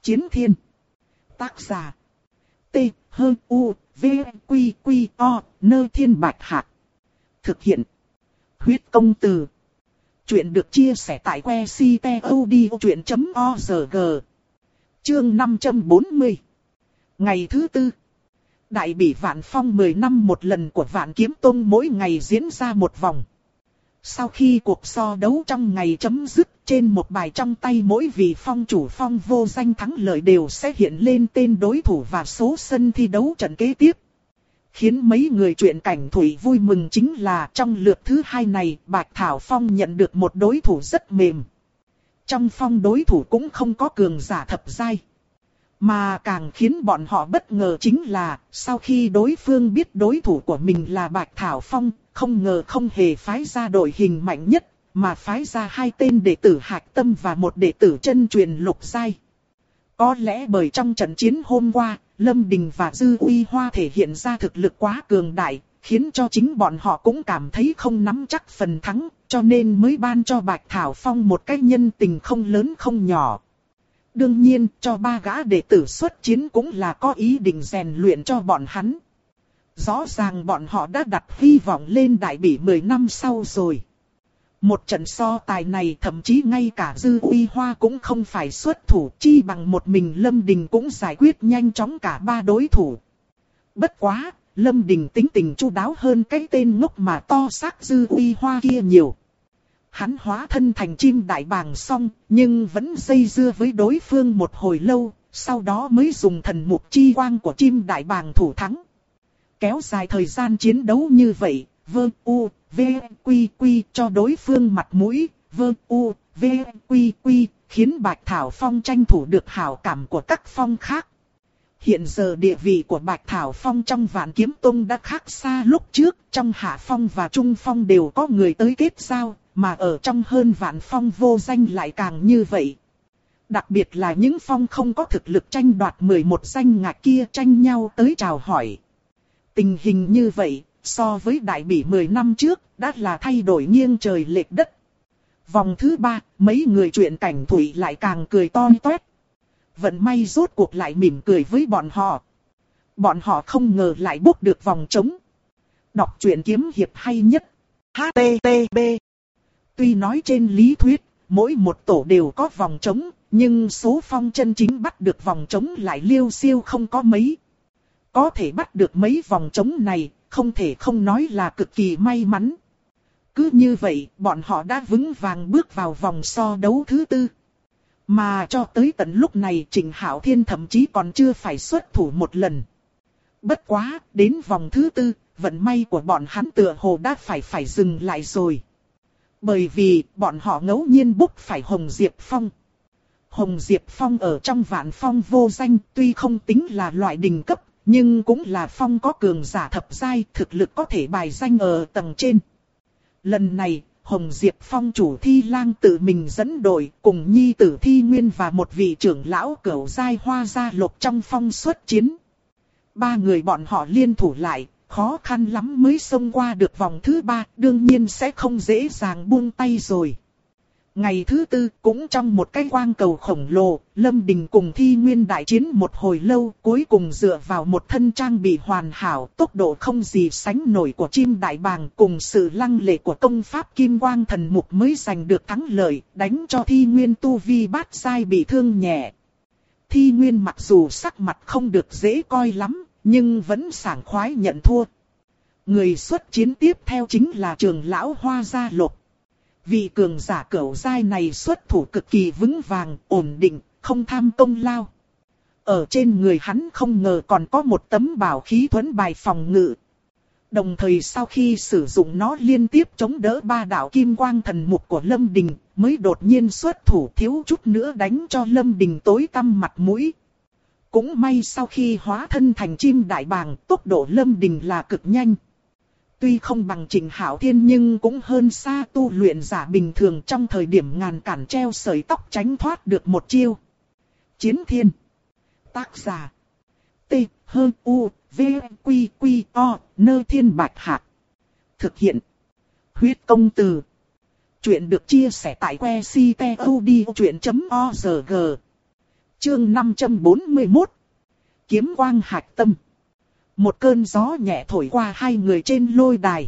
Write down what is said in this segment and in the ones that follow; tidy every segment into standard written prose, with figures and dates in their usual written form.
Chiến thiên. Tác giả. T-H-U-V-Q-Q-O, Nơ Thiên Bạch Hạc. Thực hiện. Huyết công từ. Chuyện được chia sẻ tại que ctod.org. Chương 540. Ngày thứ tư. Đại bỉ Vạn Phong 10 năm một lần của Vạn Kiếm Tông mỗi ngày diễn ra một vòng. Sau khi cuộc so đấu trong ngày chấm dứt, trên một bài trong tay mỗi vị phong chủ phong vô danh thắng lợi đều sẽ hiện lên tên đối thủ và số sân thi đấu trận kế tiếp. Khiến mấy người truyện cảnh thủy vui mừng chính là trong lượt thứ hai này, Bạch Thảo Phong nhận được một đối thủ rất mềm. Trong phong đối thủ cũng không có cường giả thập giai. Mà càng khiến bọn họ bất ngờ chính là, sau khi đối phương biết đối thủ của mình là Bạch Thảo Phong, không ngờ không hề phái ra đội hình mạnh nhất, mà phái ra 2 tên đệ tử Hạch Tâm và một đệ tử chân truyền Lục giai. Có lẽ bởi trong trận chiến hôm qua, Lâm Đình và Dư Uy Hoa thể hiện ra thực lực quá cường đại, khiến cho chính bọn họ cũng cảm thấy không nắm chắc phần thắng, cho nên mới ban cho Bạch Thảo Phong một cái nhân tình không lớn không nhỏ. Đương nhiên, cho 3 gã đệ tử xuất chiến cũng là có ý định rèn luyện cho bọn hắn. Rõ ràng bọn họ đã đặt hy vọng lên đại bỉ 10 năm sau rồi. Một trận so tài này thậm chí ngay cả Dư Uy Hoa cũng không phải xuất thủ, chi bằng một mình Lâm Đình cũng giải quyết nhanh chóng cả 3 đối thủ. Bất quá, Lâm Đình tính tình chu đáo hơn cái tên ngốc mà to xác Dư Uy Hoa kia nhiều. Hắn hóa thân thành chim đại bàng xong, nhưng vẫn dây dưa với đối phương một hồi lâu, sau đó mới dùng thần mục chi quang của chim đại bàng thủ thắng. Kéo dài thời gian chiến đấu như vậy, V-U-V-Q-Q cho đối phương mặt mũi, V-U-V-Q-Q khiến Bạch Thảo Phong tranh thủ được hảo cảm của các phong khác. Hiện giờ địa vị của Bạch Thảo Phong trong Vạn Kiếm Tông đã khác xa lúc trước, trong Hạ Phong và Trung Phong đều có người tới kết giao, mà ở trong hơn vạn phong vô danh lại càng như vậy. Đặc biệt là những phong không có thực lực tranh đoạt 11 danh ngạch kia tranh nhau tới chào hỏi. Tình hình như vậy, so với đại bỉ 10 năm trước, đã là thay đổi nghiêng trời lệch đất. Vòng thứ 3, mấy người truyện cảnh thủy lại càng cười to toét. Vận may rốt cuộc lại mỉm cười với bọn họ. Bọn họ không ngờ lại bốc được vòng trống. Đọc truyện kiếm hiệp hay nhất. HTTP. Tuy nói trên lý thuyết, mỗi một tổ đều có vòng trống, nhưng số phong chân chính bắt được vòng trống lại liêu xiêu không có mấy. Có thể bắt được mấy vòng trống này, không thể không nói là cực kỳ may mắn. Cứ như vậy, bọn họ đã vững vàng bước vào vòng so đấu thứ 4. Mà cho tới tận lúc này Trịnh Hạo Thiên thậm chí còn chưa phải xuất thủ một lần. Bất quá, đến vòng thứ 4, vận may của bọn hắn tựa hồ đã phải dừng lại rồi. Bởi vì bọn họ ngẫu nhiên bốc phải Hồng Diệp Phong. Hồng Diệp Phong ở trong Vạn Phong vô danh tuy không tính là loại đỉnh cấp, nhưng cũng là phong có cường giả thập giai, thực lực có thể bài danh ở tầng trên. Lần này, Hồng Diệp Phong chủ Thi Lang tự mình dẫn đội cùng nhi tử Thi Nguyên và một vị trưởng lão cửu giai Hoa Gia Lộc trong phong xuất chiến. 3 người bọn họ liên thủ lại, khó khăn lắm mới xông qua được vòng thứ 3, đương nhiên sẽ không dễ dàng buông tay rồi. Ngày thứ 4, cũng trong một cái quang cầu khổng lồ, Lâm Đình cùng Thi Nguyên đại chiến một hồi lâu, cuối cùng dựa vào một thân trang bị hoàn hảo, tốc độ không gì sánh nổi của chim đại bàng cùng sự lăng lệ của công pháp Kim Quang Thần Mục mới giành được thắng lợi, đánh cho Thi Nguyên tu vi bát giai bị thương nhẹ. Thi Nguyên mặc dù sắc mặt không được dễ coi lắm, nhưng vẫn sảng khoái nhận thua. Người xuất chiến tiếp theo chính là trưởng lão Hoa Gia Lộc. Vị cường giả cửu giai này xuất thủ cực kỳ vững vàng, ổn định, không tham công lao. Ở trên người hắn không ngờ còn có một tấm bảo khí thuẫn bài phòng ngự. Đồng thời sau khi sử dụng nó liên tiếp chống đỡ 3 đạo Kim Quang Thần Mục của Lâm Đình, mới đột nhiên xuất thủ thiếu chút nữa đánh cho Lâm Đình tối tăm mặt mũi. Cũng may sau khi hóa thân thành chim đại bàng, tốc độ Lâm Đình là cực nhanh. Tuy không bằng Trịnh Hạo Thiên nhưng cũng hơn xa tu luyện giả bình thường trong thời điểm ngàn cản treo sợi tóc tránh thoát được một chiêu. Chiến thiên. Tác giả. T-H-U-V-Q-Q-O, Nơ Thiên Bạch Hạc. Thực hiện. Huyết công từ. Chuyện được chia sẻ tại que ctod.org. Chương 541. Kiếm quang hạch tâm. Một cơn gió nhẹ thổi qua hai người trên lôi đài.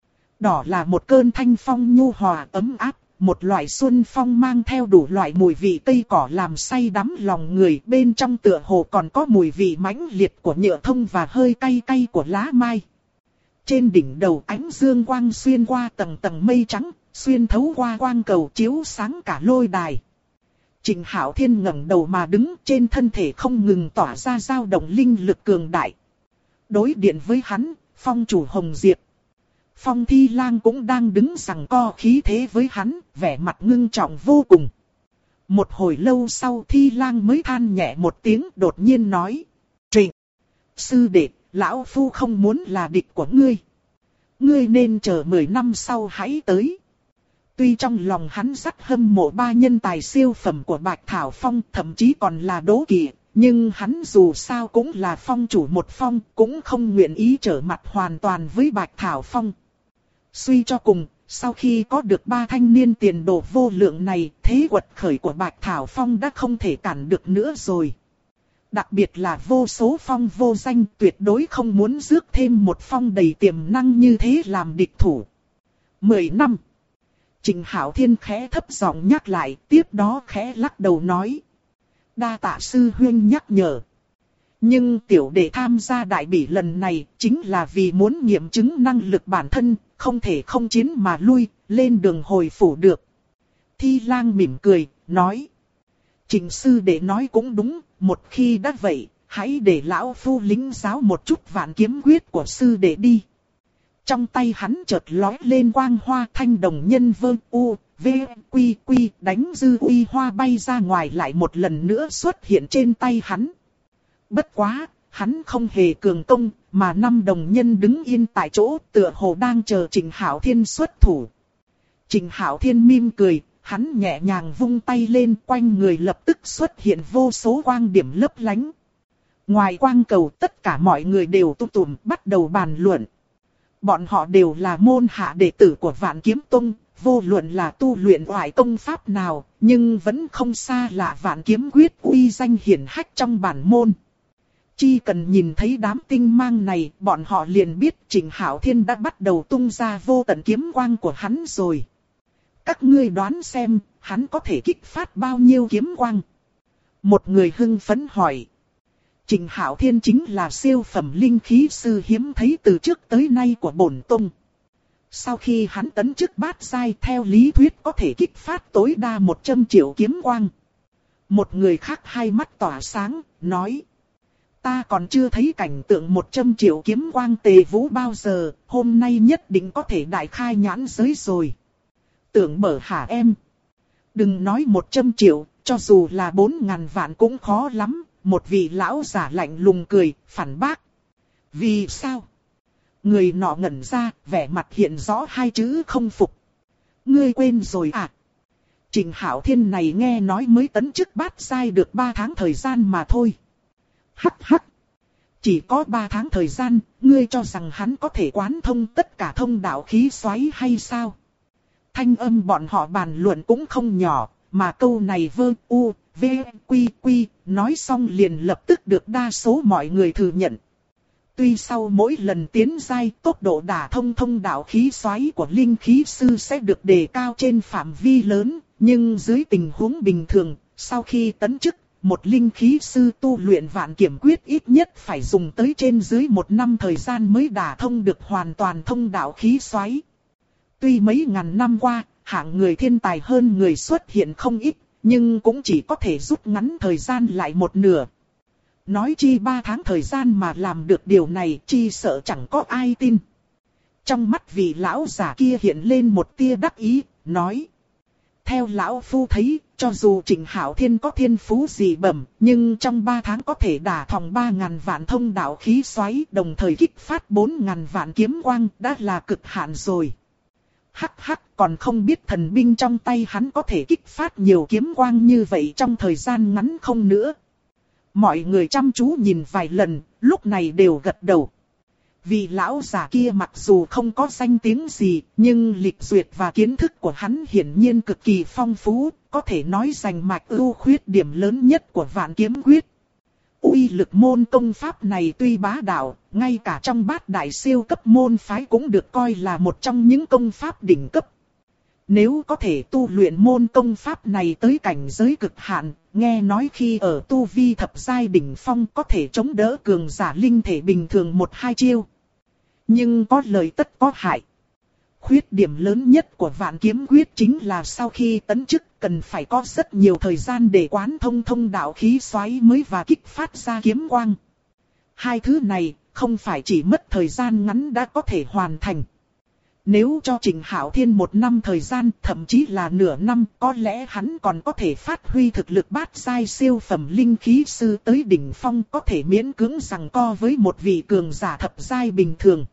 Đó là một cơn thanh phong nhu hòa ấm áp, một loại xuân phong mang theo đủ loại mùi vị cây cỏ làm say đắm lòng người. Bên trong tựa hồ còn có mùi vị mãnh liệt của nhựa thông và hơi cay cay của lá mai. Trên đỉnh đầu ánh dương quang xuyên qua tầng tầng mây trắng, xuyên thấu qua quang cầu chiếu sáng cả lôi đài. Trịnh Hạo Thiên ngẩng đầu mà đứng, trên thân thể không ngừng tỏa ra dao động linh lực cường đại. Đối diện với hắn, phong chủ Hồng Diệp. Phong Thi Lang cũng đang đứng giằng co khí thế với hắn, vẻ mặt ngưng trọng vô cùng. Một hồi lâu sau Thi Lang mới than nhẹ một tiếng, đột nhiên nói: Trịnh sư đệ, lão phu không muốn là địch của ngươi. Ngươi nên chờ 10 năm sau hãy tới. Tuy trong lòng hắn rất hâm mộ ba nhân tài siêu phẩm của Bạch Thảo Phong, thậm chí còn là đố kỵ, nhưng hắn dù sao cũng là phong chủ một phong, cũng không nguyện ý trở mặt hoàn toàn với Bạch Thảo Phong. Suy cho cùng, sau khi có được ba thanh niên tiền đồ vô lượng này, thế quật khởi của Bạch Thảo Phong đã không thể cản được nữa rồi. Đặc biệt là vô số phong vô danh, tuyệt đối không muốn rước thêm một phong đầy tiềm năng như thế làm địch thủ. 10 năm. Trịnh Hạo Thiên khẽ thấp giọng nhắc lại, tiếp đó khẽ lắc đầu nói: Đa tạ sư huynh nhắc nhở. Nhưng tiểu đệ tham gia đại bỉ lần này chính là vì muốn nghiệm chứng năng lực bản thân, không thể không chiến mà lui, lên đường hồi phủ được. Thi Lang mỉm cười, nói: Trịnh sư đệ nói cũng đúng, một khi đã vậy, hãy để lão phu lĩnh giáo một chút vạn kiếm quyết của sư đệ đi. Trong tay hắn chợt lói lên quang hoa, thanh đồng nhân vơ u, v, quy quy, đánh dư uy hoa bay ra ngoài lại một lần nữa xuất hiện trên tay hắn. Bất quá, hắn không hề cường công, mà năm đồng nhân đứng yên tại chỗ tựa hồ đang chờ Trịnh Hạo Thiên xuất thủ. Trịnh Hạo Thiên mỉm cười, hắn nhẹ nhàng vung tay lên, quanh người lập tức xuất hiện vô số quang điểm lấp lánh. Ngoài quang cầu tất cả mọi người đều tụ tụm bắt đầu bàn luận. Bọn họ đều là môn hạ đệ tử của Vạn Kiếm Tông, vô luận là tu luyện oải công pháp nào, nhưng vẫn không xa lạ Vạn Kiếm Quyết uy danh hiển hách trong bản môn. Chỉ cần nhìn thấy đám tinh mang này, bọn họ liền biết Trịnh Hạo Thiên đã bắt đầu tung ra vô tận kiếm quang của hắn rồi. Các ngươi đoán xem, hắn có thể kích phát bao nhiêu kiếm quang? Một người hưng phấn hỏi. Trịnh Hạo Thiên chính là siêu phẩm linh khí sư hiếm thấy từ trước tới nay của bổn tông. Sau khi hắn tấn chức bát giai, theo lý thuyết có thể kích phát tối đa 100 triệu kiếm quang. Một người khác hai mắt tỏa sáng, nói: Ta còn chưa thấy cảnh tượng 100 triệu kiếm quang tề vũ bao giờ, hôm nay nhất định có thể đại khai nhãn giới rồi. Tưởng mở hả em? Đừng nói 100 triệu, cho dù là 4.000 vạn cũng khó lắm. Một vị lão giả lạnh lùng cười, phản bác. Vì sao? Người nọ ngẩn ra, vẻ mặt hiện rõ hai chữ không phục. Ngươi quên rồi à? Trịnh Hạo Thiên này nghe nói mới tấn chức bát giai được 3 tháng thời gian mà thôi. Hắc hắc. Chỉ có 3 tháng thời gian, ngươi cho rằng hắn có thể quán thông tất cả thông đạo khí xoáy hay sao? Thanh âm bọn họ bàn luận cũng không nhỏ, mà câu này vơ u, v, quy quy, nói xong liền lập tức được đa số mọi người thừa nhận. Tuy sau mỗi lần tiến giai, tốc độ đả thông thông đạo khí xoáy của linh khí sư sẽ được đề cao trên phạm vi lớn, nhưng dưới tình huống bình thường, sau khi tấn chức, một linh khí sư tu luyện vạn kiếm quyết ít nhất phải dùng tới trên dưới 1 năm thời gian mới đả thông được hoàn toàn thông đạo khí xoáy. Tuy mấy ngàn năm qua, hạng người thiên tài hơn người xuất hiện không ít, nhưng cũng chỉ có thể rút ngắn thời gian lại một nửa. Nói chi 3 tháng thời gian mà làm được điều này, chi sợ chẳng có ai tin. Trong mắt vị lão giả kia hiện lên một tia đắc ý, nói: Theo lão phu thấy, cho dù Trịnh Hạo Thiên có thiên phú gì bẩm, nhưng trong 3 tháng có thể đả thông 3.000 vạn thông đạo khí xoáy, đồng thời kích phát 4.000 vạn kiếm quang, đã là cực hạn rồi. Hắc hắc, còn không biết thần binh trong tay hắn có thể kích phát nhiều kiếm quang như vậy trong thời gian ngắn không nữa. Mọi người chăm chú nhìn vài lần, lúc này đều gật đầu. Vì lão già kia mặc dù không có danh tiếng gì, nhưng lịch duyệt và kiến thức của hắn hiển nhiên cực kỳ phong phú, có thể nói giành mạch ưu khuyết điểm lớn nhất của Vạn Kiếm Quyết. Uy lực môn công pháp này tuy bá đạo, ngay cả trong bát đại siêu cấp môn phái cũng được coi là một trong những công pháp đỉnh cấp. Nếu có thể tu luyện môn công pháp này tới cảnh giới cực hạn, nghe nói khi ở tu vi thập giai đỉnh phong có thể chống đỡ cường giả linh thể bình thường 1-2 chiêu. Nhưng có lợi tất có hại. Khuyết điểm lớn nhất của Vạn Kiếm Quyết chính là sau khi tấn chức cần phải có rất nhiều thời gian để quán thông đạo khí xoáy mới và kích phát ra kiếm quang. Hai thứ này không phải chỉ mất thời gian ngắn đã có thể hoàn thành. Nếu cho Trình Hạo Thiên 1 năm thời gian, thậm chí là nửa năm, có lẽ hắn còn có thể phát huy thực lực bát giai siêu phẩm linh khí sư tới đỉnh phong, có thể miễn cưỡng giằng co với một vị cường giả thập giai bình thường.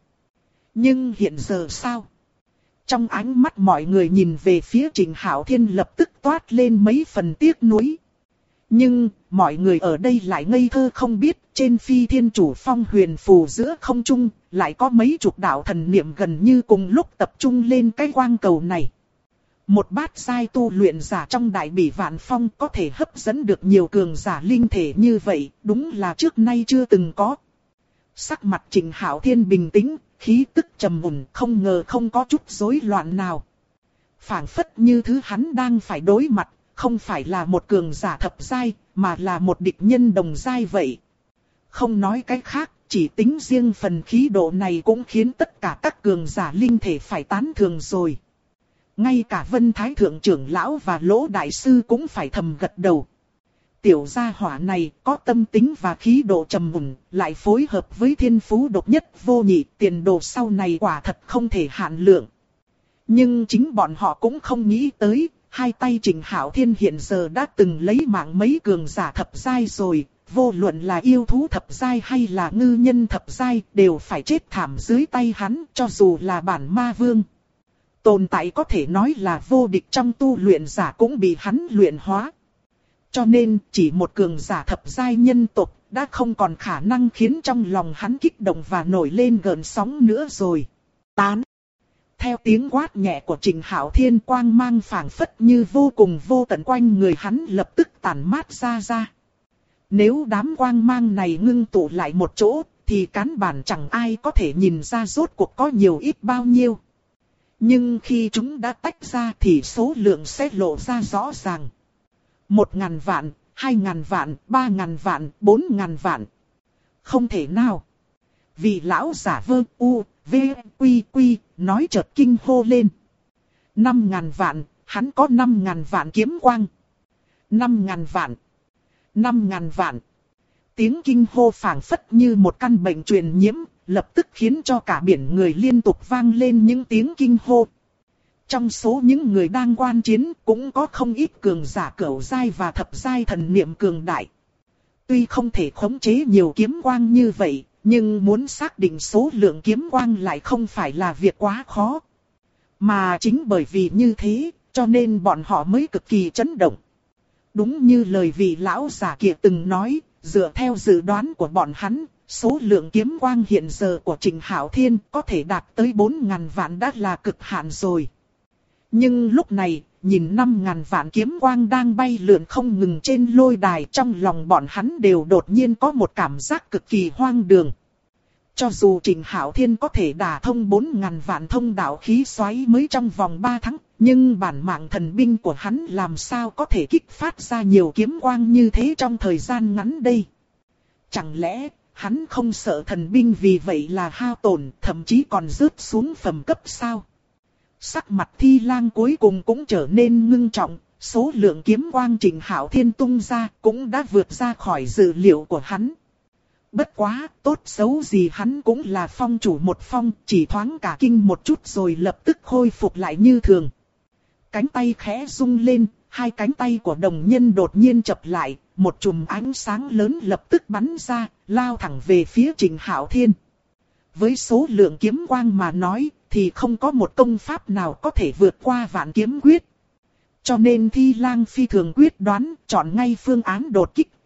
Nhưng hiện giờ sao? Trong ánh mắt mọi người nhìn về phía Trình Hạo Thiên lập tức toát lên mấy phần tiếc nuối. Nhưng, mọi người ở đây lại ngây thơ không biết, trên Phi Thiên Chủ Phong huyền phù giữa không trung, lại có mấy chục đạo thần niệm gần như cùng lúc tập trung lên cái quang cầu này. Một bát giai tu luyện giả trong Đại Bỉ Vạn Phong có thể hấp dẫn được nhiều cường giả linh thể như vậy, đúng là trước nay chưa từng có. Sắc mặt Trình Hạo Thiên bình tĩnh, khí tức trầm ổn, không ngờ không có chút rối loạn nào. Phảng phất như thứ hắn đang phải đối mặt, không phải là một cường giả thập giai, mà là một địch nhân đồng giai vậy. Không nói cái khác, chỉ tính riêng phần khí độ này cũng khiến tất cả các cường giả linh thể phải tán thưởng rồi. Ngay cả Vân Thái Thượng trưởng lão và Lỗ Đại Sư cũng phải thầm gật đầu. Tiểu gia hỏa này có tâm tính và khí độ trầm ổn, lại phối hợp với thiên phú độc nhất vô nhị, tiền đồ sau này quả thật không thể hạn lượng. Nhưng chính bọn họ cũng không nghĩ tới, hai tay Trình Hạo Thiên hiện giờ đã từng lấy mạng mấy cường giả thập giai rồi, vô luận là yêu thú thập giai hay là ngư nhân thập giai đều phải chết thảm dưới tay hắn, cho dù là bản ma vương. Tồn tại có thể nói là vô địch trong tu luyện giả cũng bị hắn luyện hóa. Cho nên chỉ một cường giả thập giai nhân tộc đã không còn khả năng khiến trong lòng hắn kích động và nổi lên gợn sóng nữa rồi. Tán. Theo tiếng quát nhẹ của Trình Hạo Thiên, quang mang phảng phất như vô cùng vô tận quanh người hắn lập tức tản mát ra. Nếu đám quang mang này ngưng tụ lại một chỗ, thì căn bản chẳng ai có thể nhìn ra rốt cuộc có nhiều ít bao nhiêu. Nhưng khi chúng đã tách ra thì số lượng sẽ lộ ra rõ ràng. 1.000 vạn, 2.000 vạn, 3.000 vạn, 4.000 vạn. Không thể nào. Vị lão giả vơ u, v, quy quy, nói chợt kinh hô lên. 5.000 vạn, hắn có 5.000 vạn kiếm quang. 5.000 vạn. 5.000 vạn. Tiếng kinh hô phảng phất như một căn bệnh truyền nhiễm, lập tức khiến cho cả biển người liên tục vang lên những tiếng kinh hô. Trong số những người đang quan chiến cũng có không ít cường giả cửu giai và thập giai thần niệm cường đại. Tuy không thể khống chế nhiều kiếm quang như vậy, nhưng muốn xác định số lượng kiếm quang lại không phải là việc quá khó. Mà chính bởi vì như thế, cho nên bọn họ mới cực kỳ chấn động. Đúng như lời vị lão giả kia từng nói, dựa theo dự đoán của bọn hắn, số lượng kiếm quang hiện giờ của Trình Hạo Thiên có thể đạt tới 4.000 vạn đã là cực hạn rồi. Nhưng lúc này, nhìn 5.000 vạn kiếm quang đang bay lượn không ngừng trên lôi đài, trong lòng bọn hắn đều đột nhiên có một cảm giác cực kỳ hoang đường. Cho dù Trình Hạo Thiên có thể đả thông 4.000 vạn thông đạo khí xoáy mới trong vòng 3 tháng, nhưng bản mạng thần binh của hắn làm sao có thể kích phát ra nhiều kiếm quang như thế trong thời gian ngắn đây? Chẳng lẽ hắn không sợ thần binh vì vậy là hao tổn, thậm chí còn rớt xuống phẩm cấp sao? Sắc mặt Thi Lang cuối cùng cũng trở nên ngưng trọng, số lượng kiếm quang Trình Hạo Thiên tung ra cũng đã vượt ra khỏi dự liệu của hắn. Bất quá, tốt xấu gì hắn cũng là phong chủ một phong, chỉ thoáng cả kinh một chút rồi lập tức khôi phục lại như thường. Cánh tay khẽ rung lên, hai cánh tay của đồng nhân đột nhiên chập lại, một chùm ánh sáng lớn lập tức bắn ra, lao thẳng về phía Trình Hạo Thiên. Với số lượng kiếm quang mà nói, thì không có một công pháp nào có thể vượt qua Vạn Kiếm Quyết. Cho nên Thi Lang phi thường quyết đoán, chọn ngay phương án đột kích,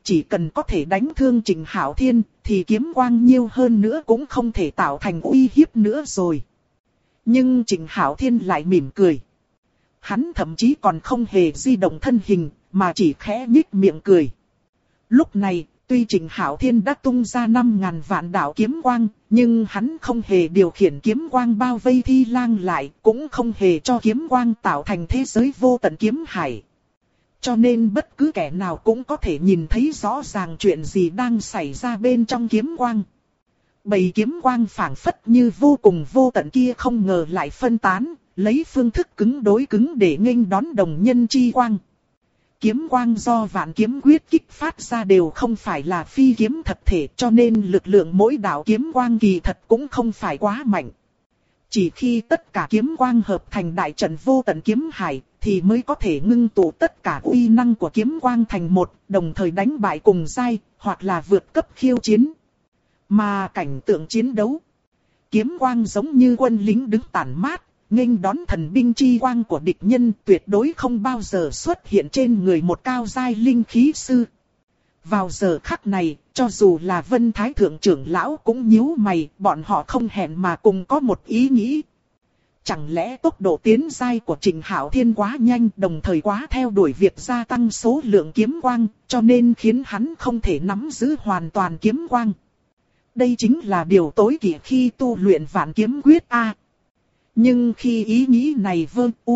chỉ cần có thể đánh thương Trịnh Hạo Thiên, thì kiếm quang nhiều hơn nữa cũng không thể tạo thành uy hiếp nữa rồi. Nhưng Trịnh Hạo Thiên lại mỉm cười. Hắn thậm chí còn không hề di động thân hình, mà chỉ khẽ nhích miệng cười. Lúc này, tuy Trịnh Hạo Thiên đã tung ra 5.000 vạn đạo kiếm quang, nhưng hắn không hề điều khiển kiếm quang bao vây Thi Lang lại, cũng không hề cho kiếm quang tạo thành thế giới vô tận kiếm hải. Cho nên bất cứ kẻ nào cũng có thể nhìn thấy rõ ràng chuyện gì đang xảy ra bên trong kiếm quang. Bầy kiếm quang phảng phất như vô cùng vô tận kia không ngờ lại phân tán, lấy phương thức cứng đối cứng để nghênh đón đồng nhân chi quang. Kiếm quang do vạn kiếm quyết kích phát ra đều không phải là phi kiếm thật thể, cho nên lực lượng mỗi đạo kiếm quang kỳ thật cũng không phải quá mạnh. Chỉ khi tất cả kiếm quang hợp thành đại trận vô tận kiếm hải, thì mới có thể ngưng tụ tất cả uy năng của kiếm quang thành một, đồng thời đánh bại cùng giai, hoặc là vượt cấp khiêu chiến. Mà cảnh tượng chiến đấu, kiếm quang giống như quân lính đứng tản mát, nghênh đón thần binh chi quang của địch nhân, tuyệt đối không bao giờ xuất hiện trên người một cao giai linh khí sư. Vào giờ khắc này, cho dù là Vân Thái Thượng trưởng lão cũng nhíu mày, bọn họ không hẹn mà cùng có một ý nghĩ. Chẳng lẽ tốc độ tiến giai của Trịnh Hạo Thiên quá nhanh, đồng thời quá theo đuổi việc gia tăng số lượng kiếm quang, cho nên khiến hắn không thể nắm giữ hoàn toàn kiếm quang. Đây chính là điều tối kỵ khi tu luyện vạn kiếm quyết A. Nhưng khi ý nghĩ này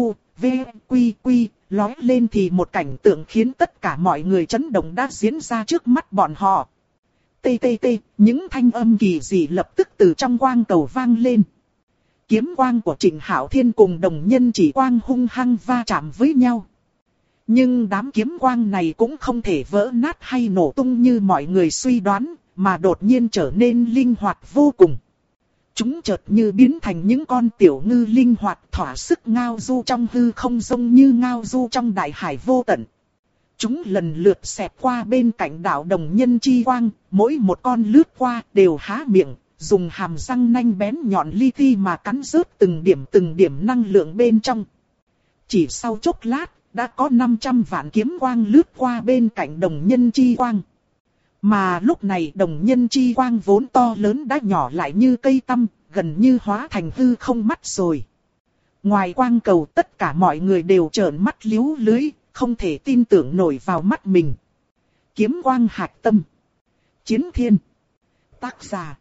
lói lên thì một cảnh tượng khiến tất cả mọi người chấn động đã diễn ra trước mắt bọn họ. Những thanh âm kỳ dị lập tức từ trong quang cầu vang lên. Kiếm quang của Trịnh Hạo Thiên cùng đồng nhân chỉ quang hung hăng va chạm với nhau. Nhưng đám kiếm quang này cũng không thể vỡ nát hay nổ tung như mọi người suy đoán, mà đột nhiên trở nên linh hoạt vô cùng. Chúng chợt như biến thành những con tiểu ngư linh hoạt thỏa sức ngao du trong hư không, giống như ngao du trong đại hải vô tận. Chúng lần lượt xẹt qua bên cạnh đạo đồng nhân chi quang, mỗi một con lướt qua đều há miệng, dùng hàm răng nanh bén nhọn li ti mà cắn rớt từng điểm năng lượng bên trong. Chỉ sau chốc lát, đã có 500 vạn kiếm quang lướt qua bên cạnh đồng nhân chi quang. Mà lúc này đồng nhân chi quang vốn to lớn đã nhỏ lại như cây tăm, gần như hóa thành hư không mắt rồi. Ngoài quang cầu tất cả mọi người đều trợn mắt liếu lưới, không thể tin tưởng nổi vào mắt mình. Kiếm quang hạch tâm. Chiến thiên. Tác giả.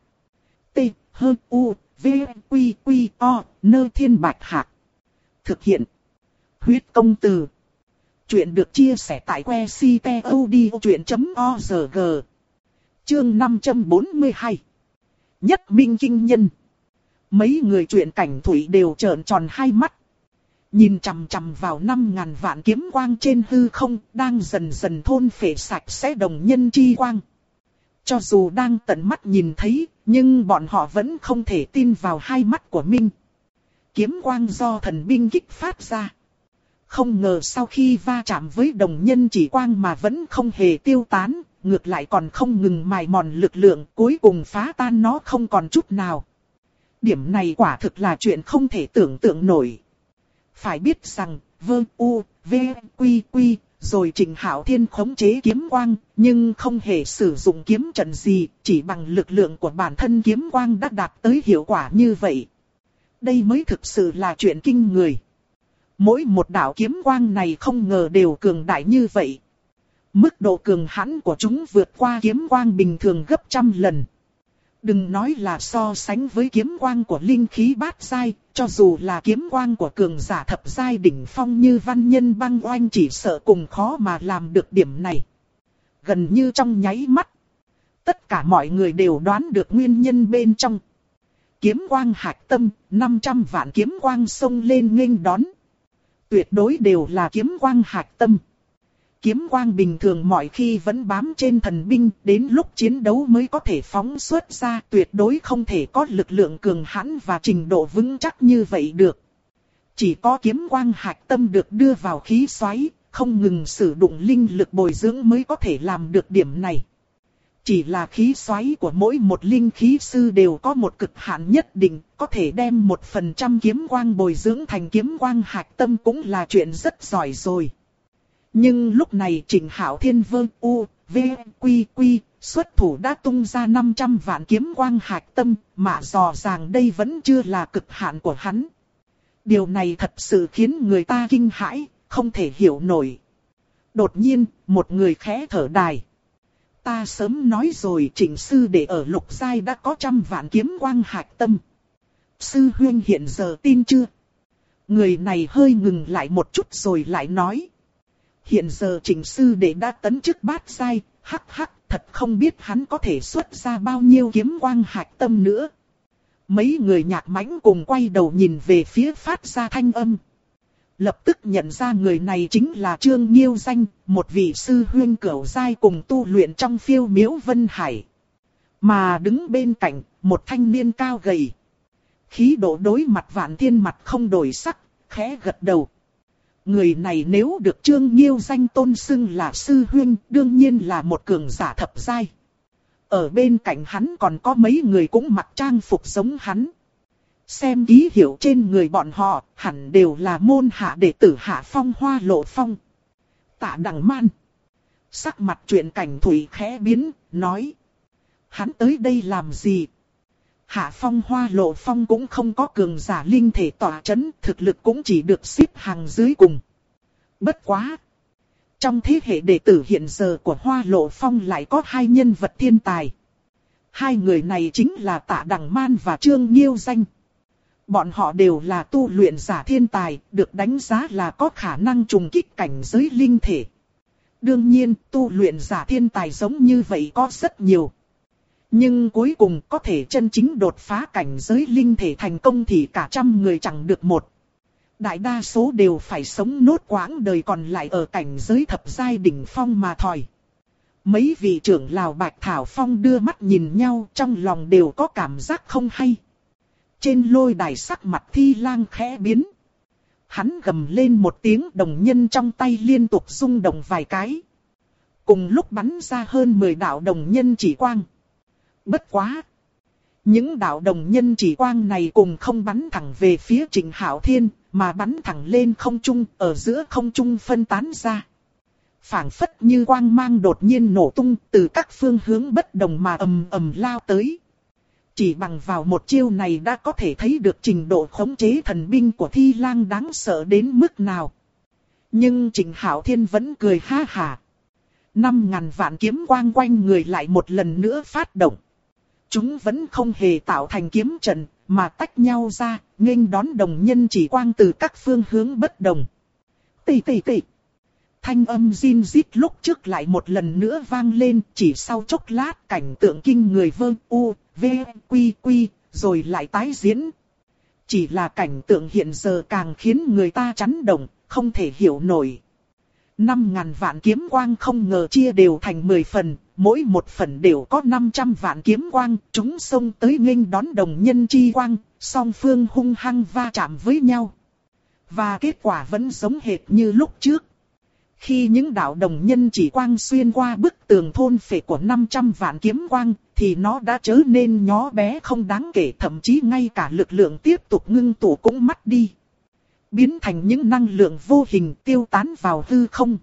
T-H-U-V-Q-Q-O Nơ Thiên Bạch Hạc. Thực hiện. Huyết công từ. Chuyện được chia sẻ tại website.odchuyện.org. Chương 542. Nhất minh kinh nhân. Mấy người truyện cảnh thủy đều trợn tròn hai mắt. Nhìn chằm chằm vào 5.000 vạn kiếm quang trên hư không, đang dần dần thôn phệ sạch sẽ đồng nhân chi quang. Cho dù đang tận mắt nhìn thấy, nhưng bọn họ vẫn không thể tin vào hai mắt của mình. Kiếm quang do thần binh kích phát ra. Không ngờ sau khi va chạm với đồng nhân chỉ quang mà vẫn không hề tiêu tán, ngược lại còn không ngừng mài mòn lực lượng, cuối cùng phá tan nó không còn chút nào. Điểm này quả thực là chuyện không thể tưởng tượng nổi. Phải biết rằng, rồi Trịnh Hạo Thiên khống chế kiếm quang, nhưng không hề sử dụng kiếm trận gì, chỉ bằng lực lượng của bản thân kiếm quang đã đạt tới hiệu quả như vậy. Đây mới thực sự là chuyện kinh người. Mỗi một đạo kiếm quang này không ngờ đều cường đại như vậy. Mức độ cường hãn của chúng vượt qua kiếm quang bình thường gấp trăm lần. Đừng nói là so sánh với kiếm quang của linh khí bát giai, cho dù là kiếm quang của cường giả thập giai đỉnh phong như Văn Nhân Băng Oanh chỉ sợ cùng khó mà làm được điểm này. Gần như trong nháy mắt, tất cả mọi người đều đoán được nguyên nhân bên trong. Kiếm quang hạch tâm, 500 vạn kiếm quang xông lên nghênh đón. Tuyệt đối đều là kiếm quang hạch tâm. Kiếm quang bình thường mọi khi vẫn bám trên thần binh, đến lúc chiến đấu mới có thể phóng xuất ra, tuyệt đối không thể có lực lượng cường hãn và trình độ vững chắc như vậy được. Chỉ có kiếm quang hạch tâm được đưa vào khí xoáy, không ngừng sử dụng linh lực bồi dưỡng mới có thể làm được điểm này. Chỉ là khí xoáy của mỗi một linh khí sư đều có một cực hạn nhất định, có thể đem 1% kiếm quang bồi dưỡng thành kiếm quang hạch tâm cũng là chuyện rất giỏi rồi. Nhưng lúc này Trịnh Hạo Thiên V, Quy, xuất thủ đã tung ra 500 vạn kiếm quang hạch tâm, mà rõ ràng đây vẫn chưa là cực hạn của hắn. Điều này thật sự khiến người ta kinh hãi, không thể hiểu nổi. Đột nhiên, một người khẽ thở dài. Ta sớm nói rồi, Trịnh sư đệ ở lục giai đã có 100 vạn kiếm quang hạch tâm. Sư huynh hiện giờ tin chưa? Người này hơi ngừng lại một chút rồi lại nói. Hiện giờ Trịnh sư đệ đã tấn chức bát giai, hắc, thật không biết hắn có thể xuất ra bao nhiêu kiếm quang hạch tâm nữa. Mấy người nhạc mãnh cùng quay đầu nhìn về phía phát ra thanh âm. Lập tức nhận ra người này chính là Trương Nghiêu Danh, một vị sư huynh cửu giai cùng tu luyện trong Phiêu Miễu Vân Hải. Mà đứng bên cạnh, một thanh niên cao gầy. Khí độ đối mặt Vạn Thiên mặt không đổi sắc, khẽ gật đầu. Người này nếu được Trương Nghiêu Danh tôn xưng là sư huynh, đương nhiên là một cường giả thập giai. Ở bên cạnh hắn còn có mấy người cũng mặc trang phục giống hắn. Xem ký hiệu trên người bọn họ, hẳn đều là môn hạ đệ tử Hạ Phong Hoa Lộ Phong. Tạ Đằng Man. Sắc mặt Truyện Cảnh Thủy khẽ biến, nói. Hắn tới đây làm gì? Hạ Phong Hoa Lộ Phong cũng không có cường giả linh thể tỏa chấn, thực lực cũng chỉ được xếp hàng dưới cùng. Bất quá! Trong thế hệ đệ tử hiện giờ của Hoa Lộ Phong lại có hai nhân vật thiên tài. Hai người này chính là Tạ Đằng Man và Trương Nghiêu Danh. Bọn họ đều là tu luyện giả thiên tài, được đánh giá là có khả năng trùng kích cảnh giới linh thể. Đương nhiên, tu luyện giả thiên tài giống như vậy có rất nhiều. Nhưng cuối cùng có thể chân chính đột phá cảnh giới linh thể thành công thì cả 100 người chẳng được một. Đại đa số đều phải sống nốt quãng đời còn lại ở cảnh giới thập giai đỉnh phong mà thôi. Mấy vị trưởng lão Bạch Thảo Phong đưa mắt nhìn nhau, trong lòng đều có cảm giác không hay. Trên lôi đài sắc mặt Thi Lang khẽ biến. Hắn gầm lên một tiếng, đồng nhân trong tay liên tục rung động vài cái. Cùng lúc bắn ra hơn 10 đạo đồng nhân chỉ quang. Bất quá! Những đạo đồng nhân chỉ quang này cùng không bắn thẳng về phía Trịnh Hạo Thiên, mà bắn thẳng lên không trung, ở giữa không trung phân tán ra. Phảng phất như quang mang đột nhiên nổ tung, từ các phương hướng bất đồng mà ầm ầm lao tới. Chỉ bằng vào một chiêu này đã có thể thấy được trình độ khống chế thần binh của Thi Lang đáng sợ đến mức nào. Nhưng Trịnh Hạo Thiên vẫn cười ha hả. 5.000 vạn kiếm quang quanh người lại một lần nữa phát động. Chúng vẫn không hề tạo thành kiếm trận, mà tách nhau ra, nghênh đón đồng nhân chỉ quang từ các phương hướng bất đồng. Tì. Thanh âm zin rít lúc trước lại một lần nữa vang lên, chỉ sau chốc lát cảnh tượng kinh người V, Quy, rồi lại tái diễn. Chỉ là cảnh tượng hiện giờ càng khiến người ta chấn động, không thể hiểu nổi. 5.000 vạn kiếm quang không ngờ chia đều thành 10 phần, mỗi một phần đều có 500 vạn kiếm quang, chúng xông tới nghênh đón đồng nhân chi quang, song phương hung hăng va chạm với nhau. Và kết quả vẫn giống hệt như lúc trước. Khi những đạo đồng nhân chỉ quang xuyên qua bức tường thôn phệ của 500 vạn kiếm quang, thì nó đã trở nên nhỏ bé không đáng kể, thậm chí ngay cả lực lượng tiếp tục ngưng tụ cũng mất đi. Biến thành những năng lượng vô hình tiêu tán vào hư không.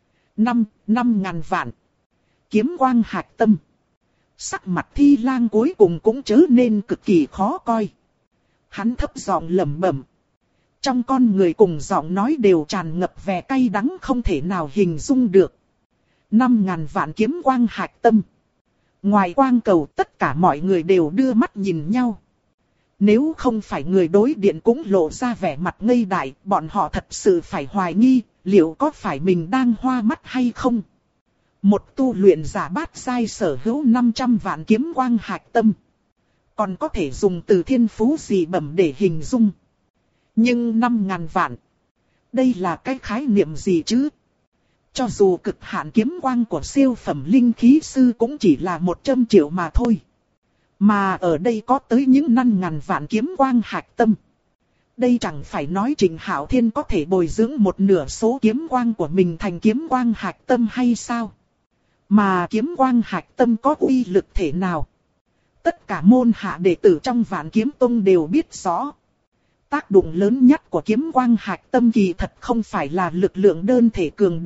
5.000 vạn. Kiếm quang hạch tâm. Sắc mặt Thi Lang cuối cùng cũng trở nên cực kỳ khó coi. Hắn thấp giọng lẩm bẩm. Trong con người cùng giọng nói đều tràn ngập vẻ cay đắng không thể nào hình dung được. 5.000 vạn kiếm quang hạch tâm. Ngoài quang cầu tất cả mọi người đều đưa mắt nhìn nhau. Nếu không phải người đối diện cũng lộ ra vẻ mặt ngây dại, bọn họ thật sự phải hoài nghi, liệu có phải mình đang hoa mắt hay không? Một tu luyện giả bát giai sở hữu 500 vạn kiếm quang hạch tâm. Còn có thể dùng từ thiên phú dị bẩm để hình dung. Nhưng 5.000 vạn. Đây là cái khái niệm gì chứ? Cho dù cực hạn kiếm quang của siêu phẩm linh khí sư cũng chỉ là 100 triệu mà thôi. Mà ở đây có tới những 5.000 vạn kiếm quang hạch tâm. Đây chẳng phải nói Trịnh Hạo Thiên có thể bồi dưỡng một nửa số kiếm quang của mình thành kiếm quang hạch tâm hay sao? Mà kiếm quang hạch tâm có uy lực thể nào? Tất cả môn hạ đệ tử trong Vạn Kiếm Tông đều biết rõ. Tác dụng lớn nhất của kiếm quang hạch tâm kỳ thật không phải là lực lượng đơn thể cường đại,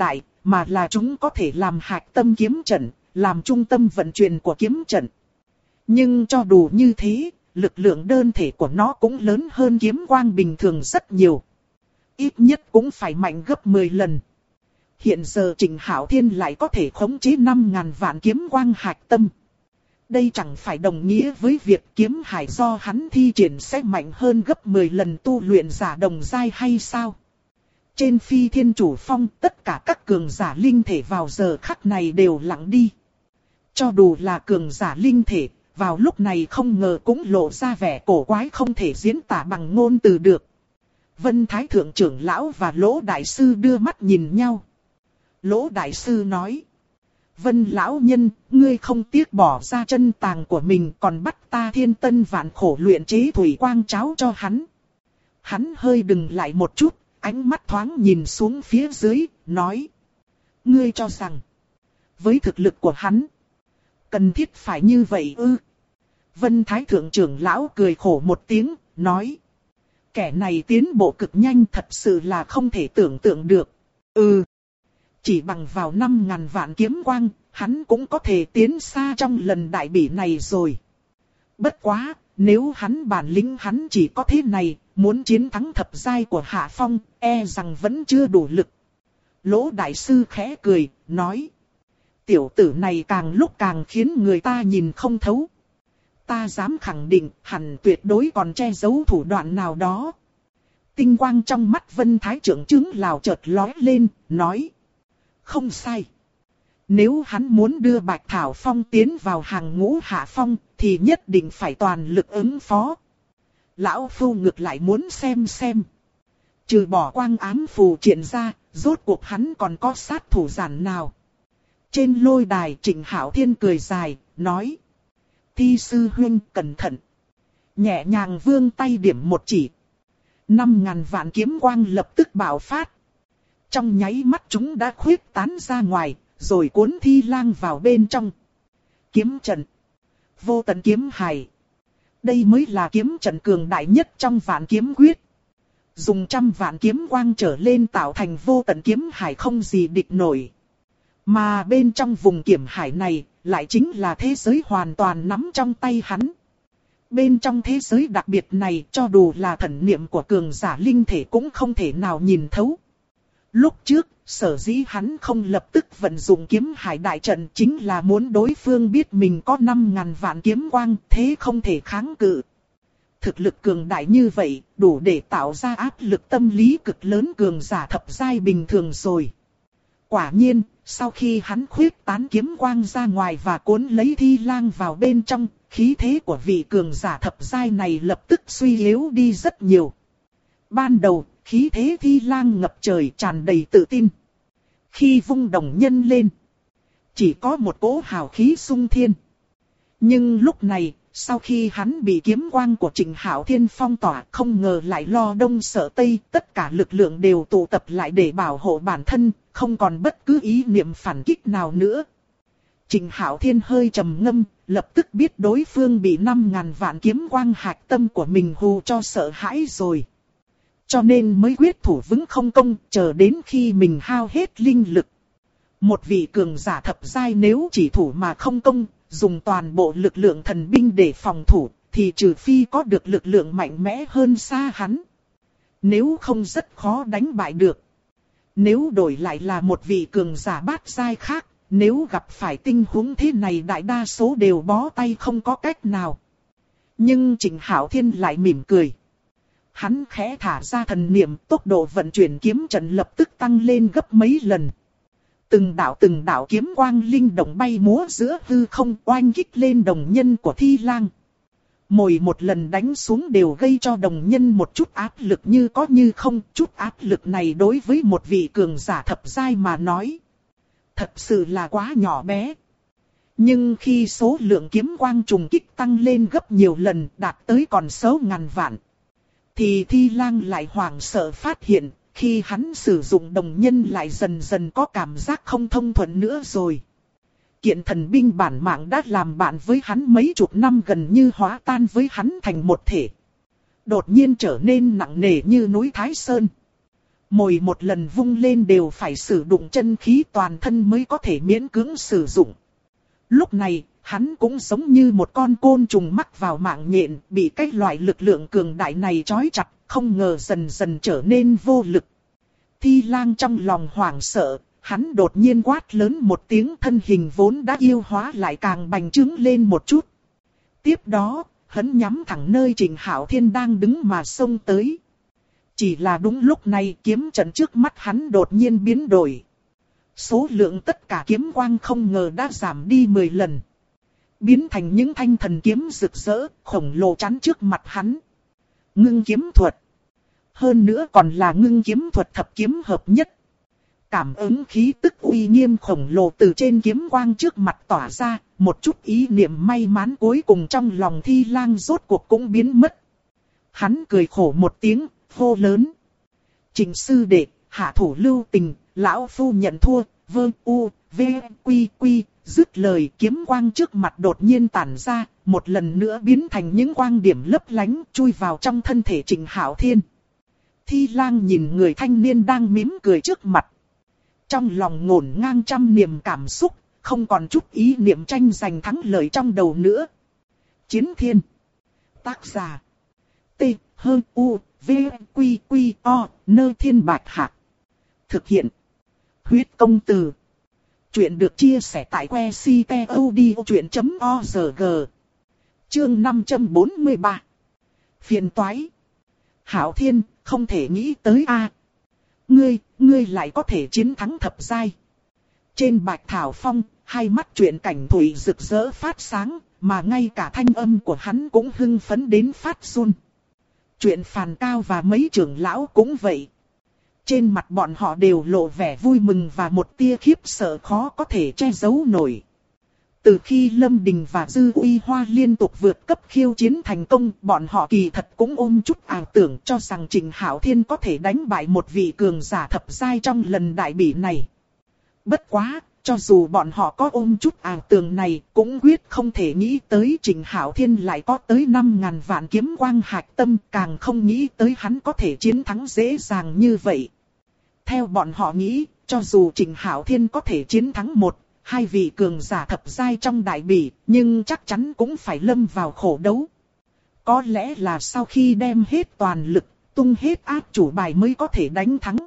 mà là chúng có thể làm hạch tâm kiếm trận, làm trung tâm vận chuyển của kiếm trận. Nhưng cho dù như thế, lực lượng đơn thể của nó cũng lớn hơn kiếm quang bình thường rất nhiều. Ít nhất cũng phải mạnh gấp 10 lần. Hiện giờ Trịnh Hạo Thiên lại có thể khống chế 5.000 vạn kiếm quang hạch tâm. Đây chẳng phải đồng nghĩa với việc kiếm hải do hắn thi triển sẽ mạnh hơn gấp 10 lần tu luyện giả đồng giai hay sao? Trên Phi Thiên Chủ Phong, tất cả các cường giả linh thể vào giờ khắc này đều lặng đi. Cho dù là cường giả linh thể, vào lúc này không ngờ cũng lộ ra vẻ cổ quái không thể diễn tả bằng ngôn từ được. Vân Thái Thượng trưởng lão và Lỗ Đại Sư đưa mắt nhìn nhau. Lỗ Đại Sư nói: Vân lão nhân, ngươi không tiếc bỏ ra chân tàng của mình còn bắt ta thiên tân vạn khổ luyện chế thủy quang cháo cho hắn. Hắn hơi dừng lại một chút, ánh mắt thoáng nhìn xuống phía dưới, nói: Ngươi cho rằng, với thực lực của hắn, cần thiết phải như vậy ư? Vân Thái Thượng trưởng lão cười khổ một tiếng, nói: Kẻ này tiến bộ cực nhanh thật sự là không thể tưởng tượng được. Chỉ bằng vào 5.000 vạn kiếm quang, hắn cũng có thể tiến xa trong lần đại bỉ này rồi. Bất quá, nếu hắn bản lĩnh hắn chỉ có thế này, muốn chiến thắng thập giai của Hạ Phong, e rằng vẫn chưa đủ lực. Lỗ Đại Sư khẽ cười, nói: Tiểu tử này càng lúc càng khiến người ta nhìn không thấu. Ta dám khẳng định, hẳn tuyệt đối còn che giấu thủ đoạn nào đó. Tinh quang trong mắt Vân Thái trưởng chứng lào chợt lóe lên, nói: Không sai. Nếu hắn muốn đưa Bạch Thảo Phong tiến vào hàng ngũ Hạ Phong, thì nhất định phải toàn lực ứng phó. Lão Phu ngược lại muốn xem. Trừ bỏ quang ám phù triện ra, rốt cuộc hắn còn có sát thủ giản nào. Trên lôi đài Trịnh Hạo Thiên cười dài, nói: Thi sư huynh cẩn thận. Nhẹ nhàng vươn tay điểm một chỉ. 5.000 vạn kiếm quang lập tức bạo phát. Trong nháy mắt chúng đã khuyết tán ra ngoài, rồi cuốn Thi Lang vào bên trong. Kiếm trận. Vô tận kiếm hải. Đây mới là kiếm trận cường đại nhất trong vạn kiếm quyết. Dùng 100 vạn kiếm quang trở lên tạo thành vô tận kiếm hải không gì địch nổi. Mà bên trong vùng kiếm hải này, lại chính là thế giới hoàn toàn nắm trong tay hắn. Bên trong thế giới đặc biệt này, cho dù là thần niệm của cường giả linh thể cũng không thể nào nhìn thấu. Lúc trước, sở dĩ hắn không lập tức vận dụng kiếm hải đại trận chính là muốn đối phương biết mình có 5.000 vạn kiếm quang, thế không thể kháng cự. Thực lực cường đại như vậy, đủ để tạo ra áp lực tâm lý cực lớn cường giả thập giai bình thường rồi. Quả nhiên, sau khi hắn khuyết tán kiếm quang ra ngoài và cuốn lấy Thi Lang vào bên trong, khí thế của vị cường giả thập giai này lập tức suy yếu đi rất nhiều. Ban đầu, khí thế Thi Lang ngập trời tràn đầy tự tin. Khi vung đồng nhân lên, chỉ có một cỗ hào khí sung thiên. Nhưng lúc này, sau khi hắn bị kiếm quang của Trịnh Hạo Thiên phong tỏa, không ngờ lại lo đông sợ tây, tất cả lực lượng đều tụ tập lại để bảo hộ bản thân, không còn bất cứ ý niệm phản kích nào nữa. Trịnh Hạo Thiên hơi trầm ngâm, lập tức biết đối phương bị 5.000 vạn kiếm quang hạch tâm của mình hù cho sợ hãi rồi. Cho nên mới quyết thủ vững không công, chờ đến khi mình hao hết linh lực. Một vị cường giả thập giai nếu chỉ thủ mà không công, dùng toàn bộ lực lượng thần binh để phòng thủ, thì trừ phi có được lực lượng mạnh mẽ hơn xa hắn. Nếu không rất khó đánh bại được. Nếu đổi lại là một vị cường giả bát giai khác, nếu gặp phải tình huống thế này đại đa số đều bó tay không có cách nào. Nhưng Trịnh Hạo Thiên lại mỉm cười. Hắn khẽ thả ra thần niệm, tốc độ vận chuyển kiếm trận lập tức tăng lên gấp mấy lần. Từng đạo kiếm quang linh động bay múa giữa hư không oanh kích lên đồng nhân của Thi Lang. Mỗi một lần đánh xuống đều gây cho đồng nhân một chút áp lực như có như không. Chút áp lực này đối với một vị cường giả thập giai mà nói, thật sự là quá nhỏ bé. Nhưng khi số lượng kiếm quang trùng kích tăng lên gấp nhiều lần, đạt tới còn số ngàn vạn, thì Thi Lang lại hoảng sợ phát hiện, khi hắn sử dụng đồng nhân lại dần dần có cảm giác không thông thuận nữa rồi. Kiện thần binh bản mạng đã làm bạn với hắn mấy chục năm gần như hóa tan với hắn thành một thể. Đột nhiên trở nên nặng nề như núi Thái Sơn. Mỗi một lần vung lên đều phải sử dụng chân khí toàn thân mới có thể miễn cưỡng sử dụng. Lúc này, hắn cũng giống như một con côn trùng mắc vào mạng nhện, bị cái loại lực lượng cường đại này trói chặt, không ngờ dần dần trở nên vô lực. Thi Lang trong lòng hoảng sợ, hắn đột nhiên quát lớn một tiếng, thân hình vốn đã yêu hóa lại càng bành trướng lên một chút. Tiếp đó, hắn nhắm thẳng nơi Trịnh Hạo Thiên đang đứng mà xông tới. Chỉ là đúng lúc này kiếm trận trước mắt hắn đột nhiên biến đổi. Số lượng tất cả kiếm quang không ngờ đã giảm đi 10 lần. Biến thành những thanh thần kiếm rực rỡ, khổng lồ chắn trước mặt hắn. Ngưng kiếm thuật. Hơn nữa còn là ngưng kiếm thuật thập kiếm hợp nhất. Cảm ứng khí tức uy nghiêm khổng lồ từ trên kiếm quang trước mặt tỏa ra, một chút ý niệm may mắn cuối cùng trong lòng Thi Lang rốt cuộc cũng biến mất. Hắn cười khổ một tiếng, hô lớn. Trịnh sư đệ, hạ thủ lưu tình, lão phu nhận thua, vơ u, v, quy quy, dứt lời kiếm quang trước mặt đột nhiên tản ra, một lần nữa biến thành những quang điểm lấp lánh chui vào trong thân thể Trịnh Hạo Thiên. Thi Lang nhìn người thanh niên đang mỉm cười trước mặt. Trong lòng ngổn ngang trăm niềm cảm xúc, không còn chút ý niệm tranh giành thắng lợi trong đầu nữa. Chiến Thiên. Tác giả. T, H, U, V, Quy, Quy, O, Nơ Thiên Bạch Hạc. Thực hiện. Huyết công từ. Chuyện được chia sẻ tại que ctod.org. Chương 543. Phiền toái. Hạo Thiên, không thể nghĩ tới a. Ngươi lại có thể chiến thắng thập giai. Trên Bạch Thảo Phong, hai mắt Truyện Cảnh Thủy rực rỡ phát sáng, mà ngay cả thanh âm của hắn cũng hưng phấn đến phát run. Truyện Phàn Cao và mấy trưởng lão cũng vậy. Trên mặt bọn họ đều lộ vẻ vui mừng và một tia khiếp sợ khó có thể che giấu nổi. Từ khi Lâm Đình và Dư Uy Hoa liên tục vượt cấp khiêu chiến thành công, bọn họ kỳ thật cũng ôm chút ảo tưởng cho rằng Trịnh Hạo Thiên có thể đánh bại một vị cường giả thập giai trong lần đại bỉ này. Bất quá, cho dù bọn họ có ôm chút ảo tưởng này, cũng quyết không thể nghĩ tới Trịnh Hạo Thiên lại có tới 5.000 vạn kiếm quang hạch tâm, càng không nghĩ tới hắn có thể chiến thắng dễ dàng như vậy. Theo bọn họ nghĩ, cho dù Trịnh Hạo Thiên có thể chiến thắng hai vị cường giả thập giai trong đại bỉ, nhưng chắc chắn cũng phải lâm vào khổ đấu. Có lẽ là sau khi đem hết toàn lực, tung hết áp chủ bài mới có thể đánh thắng.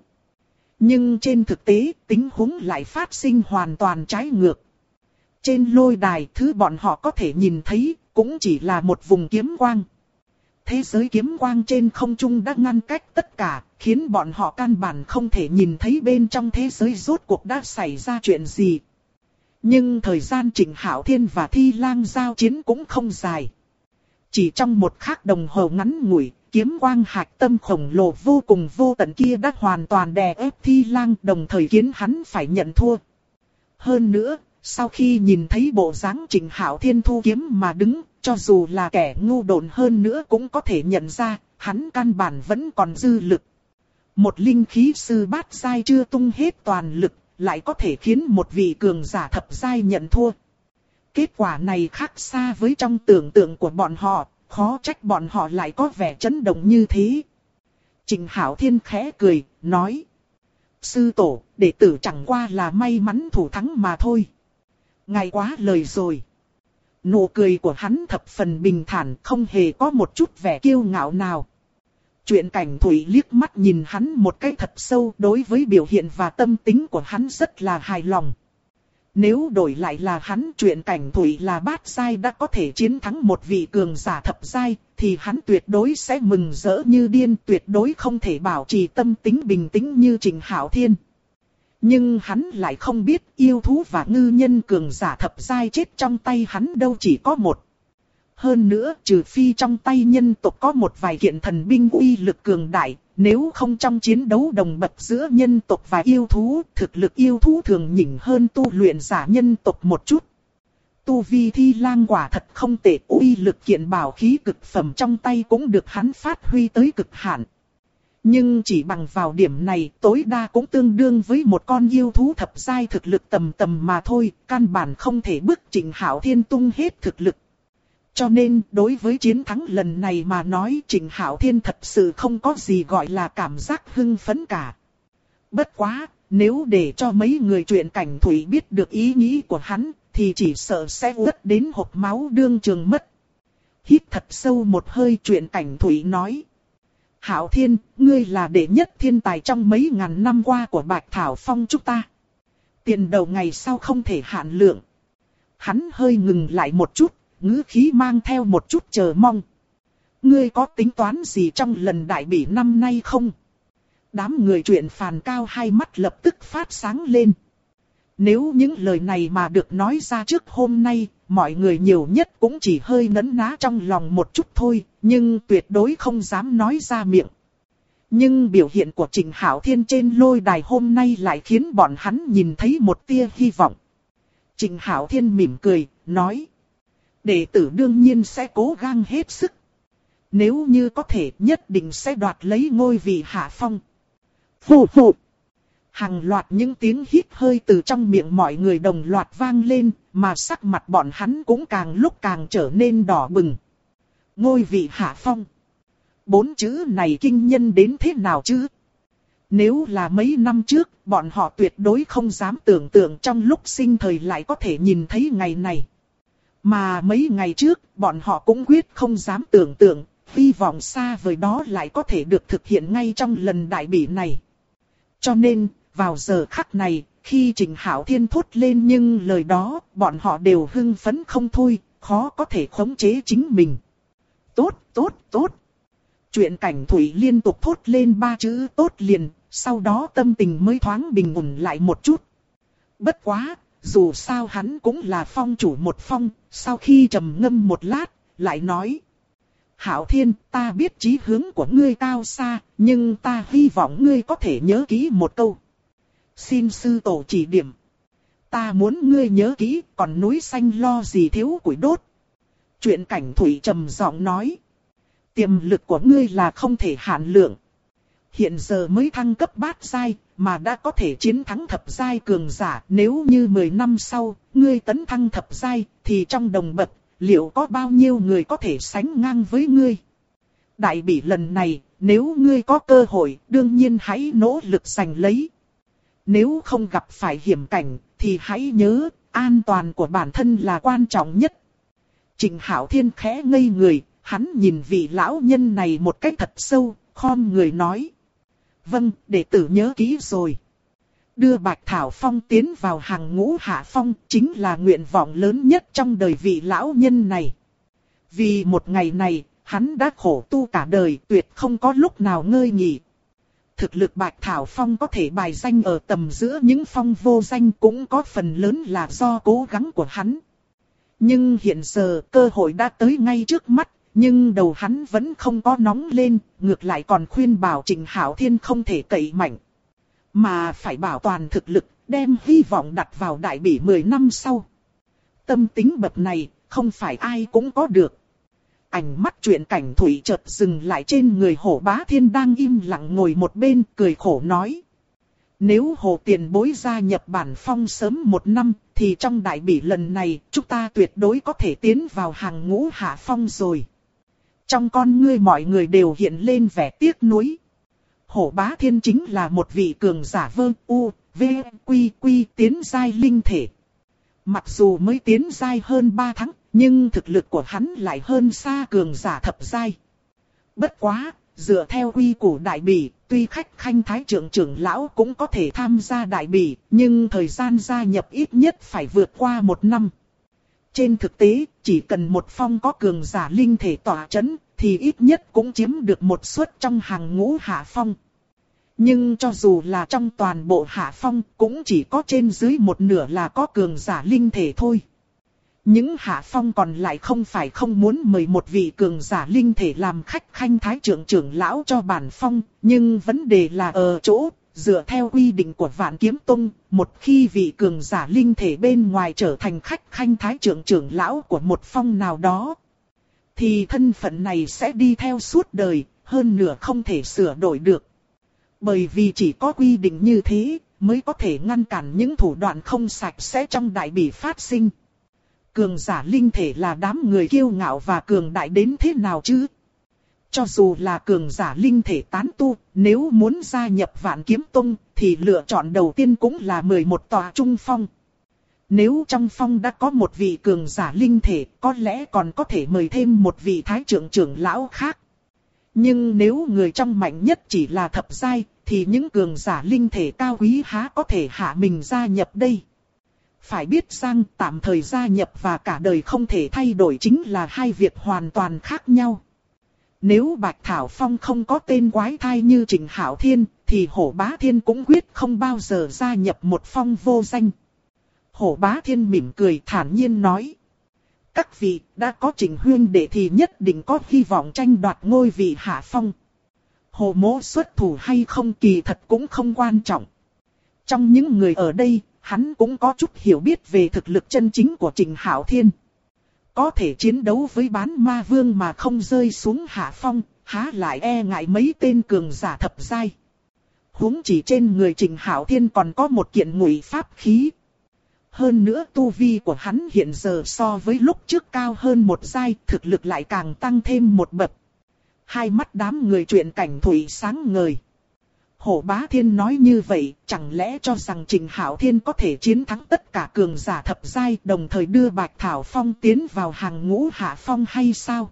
Nhưng trên thực tế, tình huống lại phát sinh hoàn toàn trái ngược. Trên lôi đài, thứ bọn họ có thể nhìn thấy, cũng chỉ là một vùng kiếm quang. Thế giới kiếm quang trên không trung đã ngăn cách tất cả, khiến bọn họ căn bản không thể nhìn thấy bên trong thế giới rốt cuộc đã xảy ra chuyện gì. Nhưng thời gian Trịnh Hạo Thiên và Thi Lang giao chiến cũng không dài. Chỉ trong một khắc đồng hồ ngắn ngủi, kiếm quang hạch tâm khổng lồ vô cùng vô tận kia đã hoàn toàn đè ép Thi Lang, đồng thời khiến hắn phải nhận thua. Hơn nữa, sau khi nhìn thấy bộ dáng Trịnh Hạo Thiên thu kiếm mà đứng, cho dù là kẻ ngu độn hơn nữa cũng có thể nhận ra, hắn căn bản vẫn còn dư lực. Một linh khí sư bát giai chưa tung hết toàn lực, lại có thể khiến một vị cường giả thập giai nhận thua. Kết quả này khác xa với trong tưởng tượng của bọn họ, khó trách bọn họ lại có vẻ chấn động như thế. Trịnh Hạo Thiên khẽ cười, nói. Sư tổ, đệ tử chẳng qua là may mắn thủ thắng mà thôi. Ngài quá lời rồi. Nụ cười của hắn thập phần bình thản, không hề có một chút vẻ kiêu ngạo nào. Truyện Cảnh Thủy liếc mắt nhìn hắn một cái thật sâu, đối với biểu hiện và tâm tính của hắn rất là hài lòng. Nếu đổi lại là hắn, Truyện Cảnh Thủy là bát giai đã có thể chiến thắng một vị cường giả thập giai, thì hắn tuyệt đối sẽ mừng rỡ như điên, tuyệt đối không thể bảo trì tâm tính bình tĩnh như Trịnh Hạo Thiên. Nhưng hắn lại không biết yêu thú và ngư nhân cường giả thập giai chết trong tay hắn đâu chỉ có một. Hơn nữa, trừ phi trong tay nhân tộc có một vài kiện thần binh uy lực cường đại, nếu không trong chiến đấu đồng bậc giữa nhân tộc và yêu thú, thực lực yêu thú thường nhỉnh hơn tu luyện giả nhân tộc một chút. Tu vi Thi Lang quả thật không tệ, uy lực kiện bảo khí cực phẩm trong tay cũng được hắn phát huy tới cực hạn. Nhưng chỉ bằng vào điểm này, tối đa cũng tương đương với một con yêu thú thập giai thực lực tầm tầm mà thôi, căn bản không thể bức Trịnh Hạo Thiên tung hết thực lực. Cho nên, đối với chiến thắng lần này mà nói, Trịnh Hạo Thiên thật sự không có gì gọi là cảm giác hưng phấn cả. Bất quá, nếu để cho mấy người chuyện Cảnh Thủy biết được ý nghĩ của hắn, thì chỉ sợ sẽ uất đến hộc máu đương trường mất. Hít thật sâu một hơi, chuyện Cảnh Thủy nói. Hạo Thiên, ngươi là đệ nhất thiên tài trong mấy ngàn năm qua của Bạch Thảo Phong chúng ta. Tiền đầu ngày sau không thể hạn lượng. Hắn hơi ngừng lại một chút, ngữ khí mang theo một chút chờ mong. Ngươi có tính toán gì trong lần đại bỉ năm nay không? Đám người chuyện phàn cao hai mắt lập tức phát sáng lên. Nếu những lời này mà được nói ra trước hôm nay, mọi người nhiều nhất cũng chỉ hơi nấn ná trong lòng một chút thôi, nhưng tuyệt đối không dám nói ra miệng. Nhưng biểu hiện của Trịnh Hạo Thiên trên lôi đài hôm nay lại khiến bọn hắn nhìn thấy một tia hy vọng. Trịnh Hạo Thiên mỉm cười, nói. Đệ tử đương nhiên sẽ cố gắng hết sức. Nếu như có thể nhất định sẽ đoạt lấy ngôi vị hạ phong. Phù phù. Hàng loạt những tiếng hít hơi từ trong miệng mọi người đồng loạt vang lên, mà sắc mặt bọn hắn cũng càng lúc càng trở nên đỏ bừng. Ngôi vị hạ phong. 4 chữ này kinh nhân đến thế nào chứ? Nếu là mấy năm trước, bọn họ tuyệt đối không dám tưởng tượng trong lúc sinh thời lại có thể nhìn thấy ngày này. Mà mấy ngày trước, bọn họ cũng quyết không dám tưởng tượng, hy vọng xa vời đó lại có thể được thực hiện ngay trong lần đại bỉ này. Cho nên, vào giờ khắc này, khi Trịnh Hạo Thiên thốt lên những lời đó, bọn họ đều hưng phấn không thôi, khó có thể khống chế chính mình. Tốt, tốt, tốt. Chuyện Cảnh Thủy liên tục thốt lên 3 chữ tốt liền, sau đó tâm tình mới thoáng bình ổn lại một chút. Bất quá, dù sao hắn cũng là phong chủ một phong, sau khi trầm ngâm một lát, lại nói. Hạo Thiên, ta biết chí hướng của ngươi cao xa, nhưng ta hy vọng ngươi có thể nhớ kỹ một câu. Xin sư tổ chỉ điểm. Ta muốn ngươi nhớ kỹ, còn núi xanh lo gì thiếu củi đốt. Chuyện Cảnh Thủy trầm giọng nói. Tiềm lực của ngươi là không thể hạn lượng. Hiện giờ mới thăng cấp bát giai, mà đã có thể chiến thắng thập giai cường giả. Nếu như 10 năm sau, ngươi tấn thăng thập giai, thì trong đồng bậc, liệu có bao nhiêu người có thể sánh ngang với ngươi? Đại bỉ lần này, nếu ngươi có cơ hội, đương nhiên hãy nỗ lực giành lấy. Nếu không gặp phải hiểm cảnh, thì hãy nhớ, an toàn của bản thân là quan trọng nhất. Trịnh Hạo Thiên khẽ ngây người, hắn nhìn vị lão nhân này một cách thật sâu, khom người nói. Vâng, đệ tử nhớ kỹ rồi. Đưa Bạch Thảo Phong tiến vào hàng ngũ hạ phong chính là nguyện vọng lớn nhất trong đời vị lão nhân này. Vì một ngày này, hắn đã khổ tu cả đời, tuyệt không có lúc nào ngơi nghỉ. Thực lực Bạch Thảo Phong có thể bài danh ở tầm giữa những phong vô danh cũng có phần lớn là do cố gắng của hắn. Nhưng hiện giờ cơ hội đã tới ngay trước mắt, nhưng đầu hắn vẫn không có nóng lên, ngược lại còn khuyên bảo Trịnh Hạo Thiên không thể cậy mạnh. Mà phải bảo toàn thực lực, đem hy vọng đặt vào đại bỉ 10 năm sau. Tâm tính bậc này, không phải ai cũng có được. Ánh mắt chuyện Cảnh Thủy chợt dừng lại trên người Hổ Bá Thiên đang im lặng ngồi một bên, cười khổ nói. Nếu Hồ tiền bối gia nhập bản phong sớm 1 năm, thì trong đại bỉ lần này, chúng ta tuyệt đối có thể tiến vào hàng ngũ hạ phong rồi. Trong con ngươi mọi người đều hiện lên vẻ tiếc nuối. Hổ Bá Thiên chính là một vị cường giả vơ u, v, quy tiến giai linh thể. Mặc dù mới tiến giai hơn 3 tháng, nhưng thực lực của hắn lại hơn xa cường giả thập giai. Bất quá, dựa theo quy củ đại bỉ, tuy khách khanh thái trưởng lão cũng có thể tham gia đại bỉ, nhưng thời gian gia nhập ít nhất phải vượt qua 1 năm. Trên thực tế, chỉ cần một phong có cường giả linh thể tỏa chấn, thì ít nhất cũng chiếm được một suất trong hàng ngũ hạ phong. Nhưng cho dù là trong toàn bộ hạ phong, cũng chỉ có trên dưới một nửa là có cường giả linh thể thôi. Những hạ phong còn lại không phải không muốn mời một vị cường giả linh thể làm khách khanh thái trưởng lão cho bản phong, nhưng vấn đề là ở chỗ, dựa theo quy định của Vạn Kiếm Tông, một khi vị cường giả linh thể bên ngoài trở thành khách khanh thái trưởng lão của một phong nào đó, thì thân phận này sẽ đi theo suốt đời, hơn nửa không thể sửa đổi được. Bởi vì chỉ có quy định như thế, mới có thể ngăn cản những thủ đoạn không sạch sẽ trong đại bỉ phát sinh. Cường giả linh thể là đám người kiêu ngạo và cường đại đến thế nào chứ? Cho dù là cường giả linh thể tán tu, nếu muốn gia nhập Vạn Kiếm Tông thì lựa chọn đầu tiên cũng là 11 tòa trung phong. Nếu trong phong đã có một vị cường giả linh thể, có lẽ còn có thể mời thêm một vị thái trưởng trưởng lão khác. Nhưng nếu người trong mạnh nhất chỉ là thập giai, thì những cường giả linh thể cao quý há có thể hạ mình gia nhập đây. Phải biết rằng tạm thời gia nhập và cả đời không thể thay đổi chính là hai việc hoàn toàn khác nhau. Nếu Bạch Thảo Phong không có tên quái thai như Trịnh Hạo Thiên, thì Hổ Bá Thiên cũng quyết không bao giờ gia nhập một phong vô danh. Hổ Bá Thiên mỉm cười thản nhiên nói. Các vị đã có Trịnh huynh đệ thì nhất định có hy vọng tranh đoạt ngôi vị hạ phong. Hồ Mỗ xuất thủ hay không kỳ thật cũng không quan trọng. Trong những người ở đây, hắn cũng có chút hiểu biết về thực lực chân chính của Trịnh Hạo Thiên. Có thể chiến đấu với bán ma vương mà không rơi xuống hạ phong, há lại e ngại mấy tên cường giả thập giai. Huống chỉ trên người Trịnh Hạo Thiên còn có một kiện ngụy pháp khí. Hơn nữa tu vi của hắn hiện giờ so với lúc trước cao hơn một giai, thực lực lại càng tăng thêm một bậc. Hai mắt đám người Truyện Cảnh Thủy sáng ngời. Hổ Bá Thiên nói như vậy, chẳng lẽ cho rằng Trịnh Hạo Thiên có thể chiến thắng tất cả cường giả thập giai, đồng thời đưa Bạch Thảo Phong tiến vào hàng ngũ hạ phong hay sao?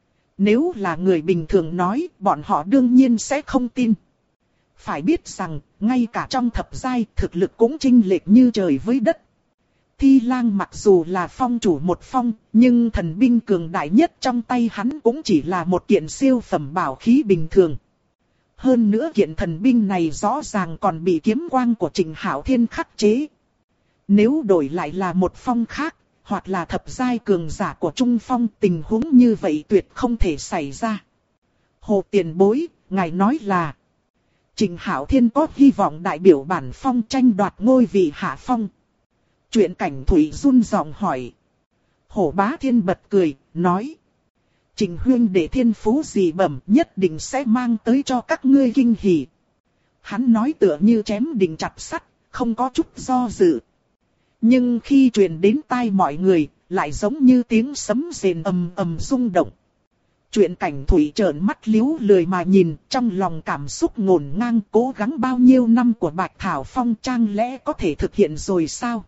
Nếu là người bình thường nói, bọn họ đương nhiên sẽ không tin. Phải biết rằng, ngay cả trong thập giai, thực lực cũng chênh lệch như trời với đất. Thi Lang mặc dù là phong chủ một phong, nhưng thần binh cường đại nhất trong tay hắn cũng chỉ là một kiện siêu phẩm bảo khí bình thường. Hơn nữa kiện thần binh này rõ ràng còn bị kiếm quang của Trịnh Hạo Thiên khắc chế. Nếu đổi lại là một phong khác, hoặc là thập giai cường giả của trung phong, tình huống như vậy tuyệt không thể xảy ra. Hồ tiền bối, ngài nói là Trịnh Hạo Thiên có hy vọng đại biểu bản phong tranh đoạt ngôi vị hạ phong. Truyện Cảnh Thủy run giọng hỏi. Hổ Bá Thiên bật cười, nói. Trịnh huynh đệ thiên phú dị bẩm nhất định sẽ mang tới cho các ngươi kinh hỉ. Hắn nói tựa như chém đinh chặt sắt, không có chút do dự. Nhưng khi truyền đến tai mọi người, lại giống như tiếng sấm rền ầm ầm rung động. Truyện Cảnh Thủy trợn mắt liếu lười mà nhìn, trong lòng cảm xúc ngổn ngang, cố gắng bao nhiêu năm của Bạch Thảo Phong chẳng lẽ có thể thực hiện rồi sao?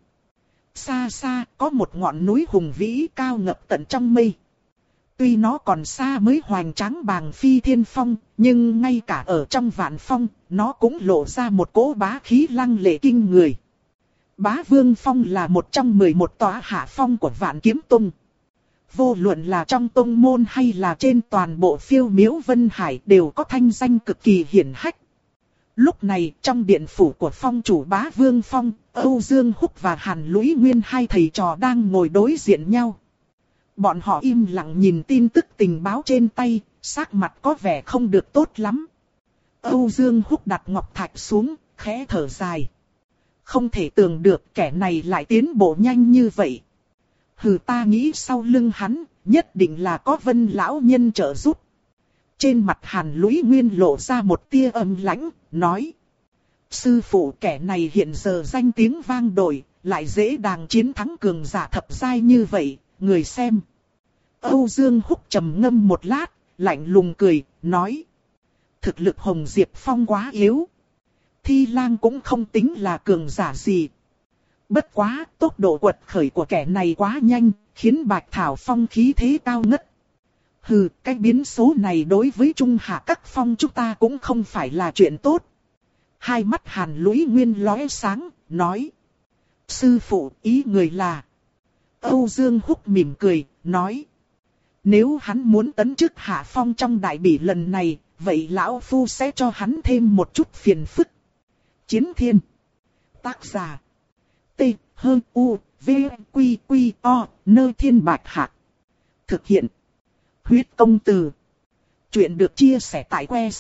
Xa xa, có một ngọn núi hùng vĩ cao ngập tận trong mây. Tuy nó còn xa mới hoành tráng bàng phi thiên phong, nhưng ngay cả ở trong vạn phong, nó cũng lộ ra một cỗ bá khí lăng lệ kinh người. Bá Vương Phong là một trong 11 tòa hạ phong của Vạn Kiếm Tông. Vô luận là trong tông môn hay là trên toàn bộ phiêu miếu Vân Hải đều có thanh danh cực kỳ hiển hách. Lúc này trong điện phủ của phong chủ Bá Vương Phong, Âu Dương Húc và Hàn Lũy Nguyên hai thầy trò đang ngồi đối diện nhau. Bọn họ im lặng nhìn tin tức tình báo trên tay, sắc mặt có vẻ không được tốt lắm. Âu Dương Húc đặt ngọc thạch xuống, khẽ thở dài. Không thể tưởng được kẻ này lại tiến bộ nhanh như vậy. Hừ, ta nghĩ sau lưng hắn, nhất định là có Vân lão nhân trợ giúp. Trên mặt Hàn Lũy Nguyên lộ ra một tia âm lãnh, nói. Sư phụ, kẻ này hiện giờ danh tiếng vang dội, lại dễ dàng chiến thắng cường giả thập giai như vậy, người xem. Âu Dương Húc trầm ngâm một lát, lạnh lùng cười, nói. Thực lực Hồng Diệp Phong quá yếu. Thi Lang cũng không tính là cường giả gì. Bất quá, tốc độ quật khởi của kẻ này quá nhanh, khiến Bạch Thảo Phong khí thế cao ngất. Hừ, cái biến số này đối với Trung Hạ các phong chúng ta cũng không phải là chuyện tốt. Hai mắt Hàn Lũy Nguyên lóe sáng, nói. Sư phụ, ý người là. Âu Dương Húc mỉm cười, nói. Nếu hắn muốn tấn chức hạ phong trong đại bỉ lần này, vậy lão phu sẽ cho hắn thêm một chút phiền phức. Chiến Thiên. Tác giả. T, H, U, V, Q, Q, O, Nơi Thiên Bạch Hạc. Thực hiện. Huyết Công Từ. Chuyện được chia sẻ tại que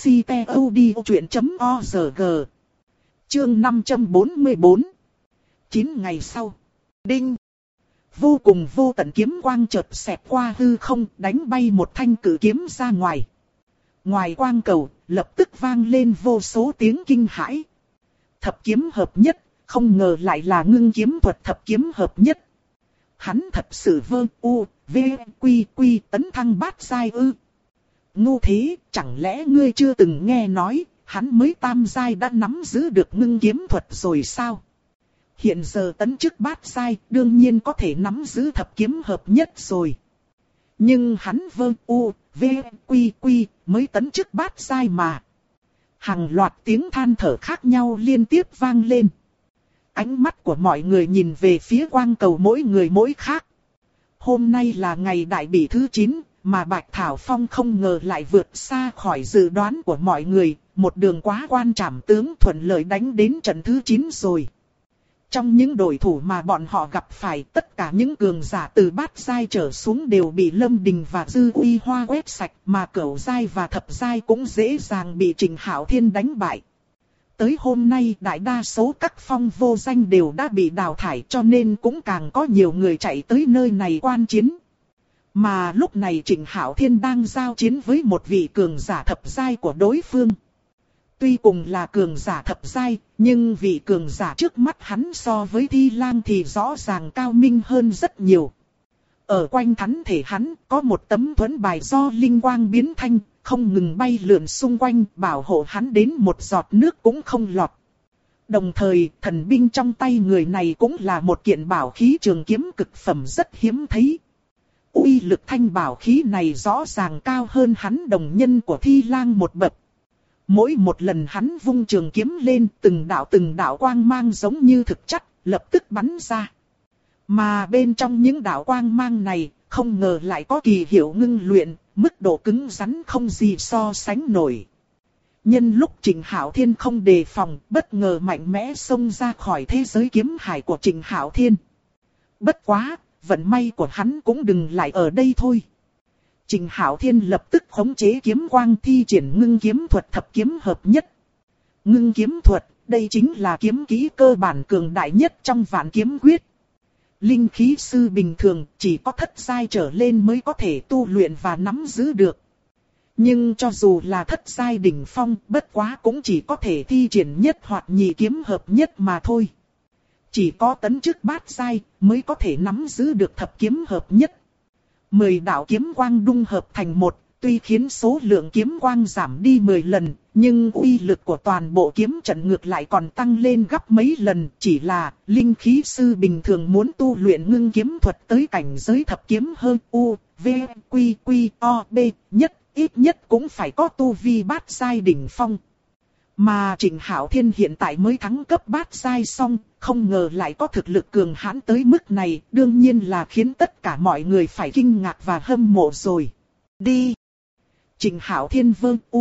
ctod.org. Chương 544. 9 ngày sau. Đinh. Vô cùng vô tận kiếm quang chợt xẹt qua hư không, đánh bay một thanh cử kiếm ra ngoài. Ngoài quang cầu, lập tức vang lên vô số tiếng kinh hãi. Thập kiếm hợp nhất, không ngờ lại là ngưng kiếm thuật thập kiếm hợp nhất. Hắn thật sự vơ u, v, quy, tấn thăng bát giai ư. ngu thế, chẳng lẽ ngươi chưa từng nghe nói, hắn mới tam giai đã nắm giữ được ngưng kiếm thuật rồi sao? Hiện giờ tấn chức bát giai, đương nhiên có thể nắm giữ thập kiếm hợp nhất rồi. Nhưng hắn quy mới tấn chức bát giai mà. Hàng loạt tiếng than thở khác nhau liên tiếp vang lên. Ánh mắt của mọi người nhìn về phía quang cầu mỗi người mỗi khác. Hôm nay là ngày đại bỉ thứ 9, mà Bạch Thảo Phong không ngờ lại vượt xa khỏi dự đoán của mọi người. Một đường quá quan trảm tướng thuận lợi đánh đến trận thứ 9 rồi. Trong những đối thủ mà bọn họ gặp phải, tất cả những cường giả từ bát giai trở xuống đều bị Lâm Đình và Dư Uy Hoa quét sạch, mà cửu giai và thập giai cũng dễ dàng bị Trình Hạo Thiên đánh bại. Tới hôm nay đại đa số các phong vô danh đều đã bị đào thải, cho nên cũng càng có nhiều người chạy tới nơi này quan chiến. Mà lúc này Trình Hạo Thiên đang giao chiến với một vị cường giả thập giai của đối phương. Tuy cùng là cường giả thập giai, nhưng vị cường giả trước mắt hắn so với Thi Lang thì rõ ràng cao minh hơn rất nhiều. Ở quanh thánh thể hắn có một tấm thuẫn bài do linh quang biến thành, không ngừng bay lượn xung quanh, bảo hộ hắn đến một giọt nước cũng không lọt. Đồng thời, thần binh trong tay người này cũng là một kiện bảo khí trường kiếm cực phẩm rất hiếm thấy. Uy lực thanh bảo khí này rõ ràng cao hơn hắn đồng nhân của Thi Lang một bậc. Mỗi một lần hắn vung trường kiếm lên, từng đạo quang mang giống như thực chất, lập tức bắn ra. Mà bên trong những đạo quang mang này, không ngờ lại có kỳ hiệu ngưng luyện, mức độ cứng rắn không gì so sánh nổi. Nhân lúc Trình Hạo Thiên không đề phòng, bất ngờ mạnh mẽ xông ra khỏi thế giới kiếm hải của Trình Hạo Thiên. Bất quá, vận may của hắn cũng đừng lại ở đây thôi. Trình Hạo Thiên lập tức khống chế kiếm quang thi triển ngưng kiếm thuật thập kiếm hợp nhất. Ngưng kiếm thuật, đây chính là kiếm kỹ cơ bản cường đại nhất trong vạn kiếm quyết. Linh khí sư bình thường chỉ có thất giai trở lên mới có thể tu luyện và nắm giữ được. Nhưng cho dù là thất giai đỉnh phong, bất quá cũng chỉ có thể thi triển nhất hoặc nhị kiếm hợp nhất mà thôi. Chỉ có tấn chức bát giai mới có thể nắm giữ được thập kiếm hợp nhất. 10 đạo kiếm quang đung hợp thành một, tuy khiến số lượng kiếm quang giảm đi 10 lần, nhưng uy lực của toàn bộ kiếm trận ngược lại còn tăng lên gấp mấy lần. Chỉ là linh khí sư bình thường muốn tu luyện ngưng kiếm thuật tới cảnh giới thập kiếm hơn ít nhất cũng phải có tu vi bát giai đỉnh phong. Mà Trình Hạo Thiên hiện tại mới thắng cấp bát giai xong, không ngờ lại có thực lực cường hãn tới mức này, đương nhiên là khiến tất cả mọi người phải kinh ngạc và hâm mộ rồi. Đi! Trình Hạo Thiên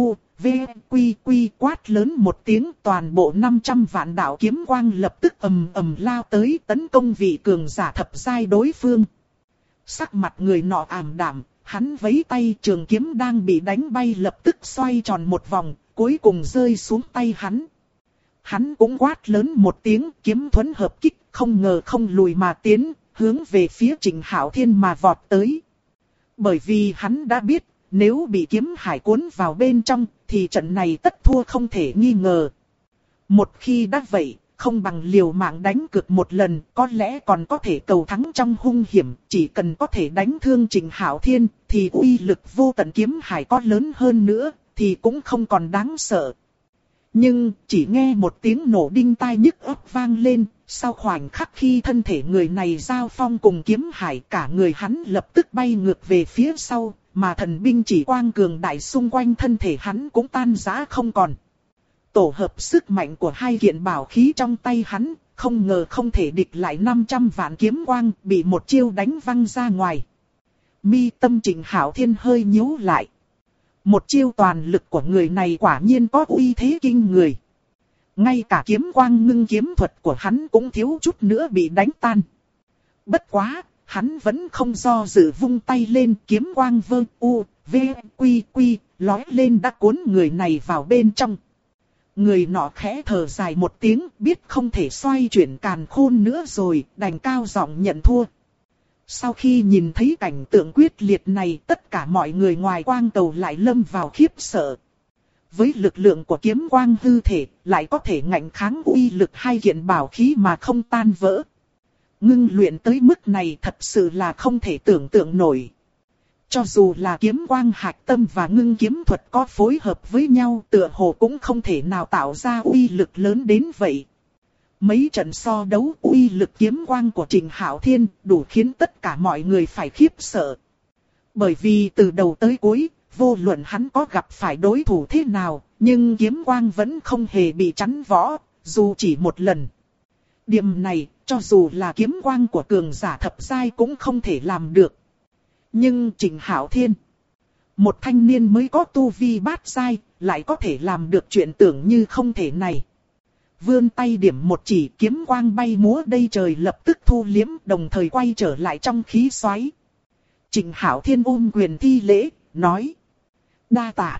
quát lớn một tiếng, toàn bộ 500 vạn đạo kiếm quang lập tức ầm ầm lao tới tấn công vị cường giả thập giai đối phương. Sắc mặt người nọ ảm đạm, hắn vẫy tay, trường kiếm đang bị đánh bay lập tức xoay tròn một vòng, cuối cùng rơi xuống tay hắn. Hắn cũng quát lớn một tiếng, kiếm thuẫn hợp kích, không ngờ không lùi mà tiến, hướng về phía Trình Hạo Thiên mà vọt tới. Bởi vì hắn đã biết, nếu bị kiếm hải cuốn vào bên trong, thì trận này tất thua không thể nghi ngờ. Một khi đã vậy, không bằng liều mạng đánh cược một lần, có lẽ còn có thể cầu thắng trong hung hiểm. Chỉ cần có thể đánh thương Trình Hạo Thiên, thì uy lực vô tận kiếm hải có lớn hơn nữa, thì cũng không còn đáng sợ. Nhưng chỉ nghe một tiếng nổ đinh tai nhức óc vang lên, sau khoảnh khắc khi thân thể người này giao phong cùng kiếm hải, cả người hắn lập tức bay ngược về phía sau, mà thần binh chỉ quang cường đại xung quanh thân thể hắn cũng tan rã không còn. Tổ hợp sức mạnh của hai kiện bảo khí trong tay hắn, không ngờ không thể địch lại 500 vạn kiếm quang, bị một chiêu đánh văng ra ngoài. Mi tâm Trình Hạo Thiên hơi nhíu lại. Một chiêu toàn lực của người này quả nhiên có uy thế kinh người. Ngay cả kiếm quang ngưng kiếm thuật của hắn cũng thiếu chút nữa bị đánh tan. Bất quá, hắn vẫn không do dự vung tay lên, kiếm quang lói lên đã cuốn người này vào bên trong. Người nọ khẽ thở dài một tiếng, biết không thể xoay chuyển càn khôn nữa rồi, đành cao giọng nhận thua. Sau khi nhìn thấy cảnh tượng quyết liệt này, tất cả mọi người ngoài quang cầu lại lâm vào khiếp sợ. Với lực lượng của kiếm quang hư thể, lại có thể ngạnh kháng uy lực hai kiện bảo khí mà không tan vỡ. Ngưng luyện tới mức này thật sự là không thể tưởng tượng nổi. Cho dù là kiếm quang hạch tâm và ngưng kiếm thuật có phối hợp với nhau, tựa hồ cũng không thể nào tạo ra uy lực lớn đến vậy. Mấy trận so đấu uy lực kiếm quang của Trình Hạo Thiên đủ khiến tất cả mọi người phải khiếp sợ. Bởi vì từ đầu tới cuối, vô luận hắn có gặp phải đối thủ thế nào, nhưng kiếm quang vẫn không hề bị chắn võ, dù chỉ một lần. Điểm này, cho dù là kiếm quang của cường giả thập giai cũng không thể làm được. Nhưng Trình Hạo Thiên, một thanh niên mới có tu vi bát giai, lại có thể làm được chuyện tưởng như không thể này. Vươn tay điểm một chỉ, kiếm quang bay múa đầy trời lập tức thu liếm, đồng thời quay trở lại trong khí xoáy. Trình Hạo Thiên ôm quyền thi lễ, nói: đa tạ.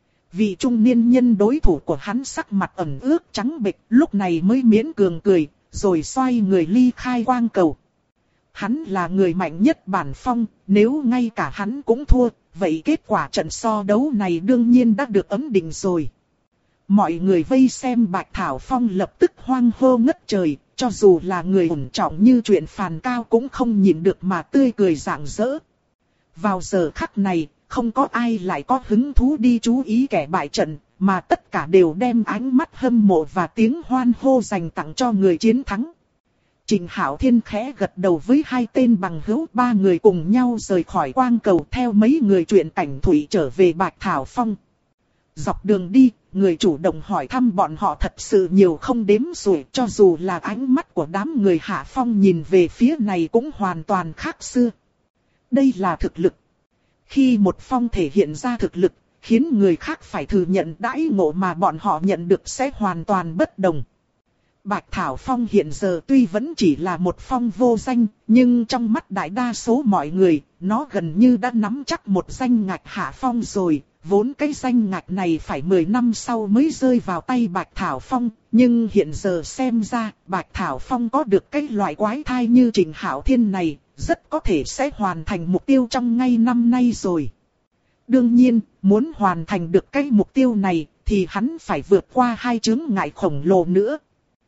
Vị trung niên nhân đối thủ của hắn sắc mặt ẩn ướt trắng bệch, lúc này mới miễn cường cười, rồi xoay người ly khai quang cầu. Hắn là người mạnh nhất bản phong, nếu ngay cả hắn cũng thua, vậy kết quả trận so đấu này đương nhiên đã được ấm định rồi. Mọi người vây xem Bạch Thảo Phong lập tức hoang hô ngất trời, cho dù là người ổn trọng như chuyện Phàn Cao cũng không nhịn được mà tươi cười rạng rỡ. Vào giờ khắc này, không có ai lại có hứng thú đi chú ý kẻ bại trận, mà tất cả đều đem ánh mắt hâm mộ và tiếng hoan hô dành tặng cho người chiến thắng. Trình Hạo Thiên khẽ gật đầu với hai tên bằng hữu, ba người cùng nhau rời khỏi quang cầu theo mấy người chuyện cảnh thủy trở về Bạch Thảo Phong. Dọc đường đi, người chủ động hỏi thăm bọn họ thật sự nhiều không đếm xuể, cho dù là ánh mắt của đám người hạ phong nhìn về phía này cũng hoàn toàn khác xưa. Đây là thực lực. Khi một phong thể hiện ra thực lực, khiến người khác phải thừa nhận đãi ngộ mà bọn họ nhận được sẽ hoàn toàn bất đồng. Bạch Thảo Phong hiện giờ tuy vẫn chỉ là một phong vô danh, nhưng trong mắt đại đa số mọi người, nó gần như đã nắm chắc một danh ngạch hạ phong rồi. Vốn cái danh ngạch này phải 10 năm sau mới rơi vào tay Bạch Thảo Phong, nhưng hiện giờ xem ra Bạch Thảo Phong có được cái loại quái thai như Trình Hạo Thiên này, rất có thể sẽ hoàn thành mục tiêu trong ngay năm nay rồi. Đương nhiên, muốn hoàn thành được cái mục tiêu này thì hắn phải vượt qua hai chướng ngại khổng lồ nữa.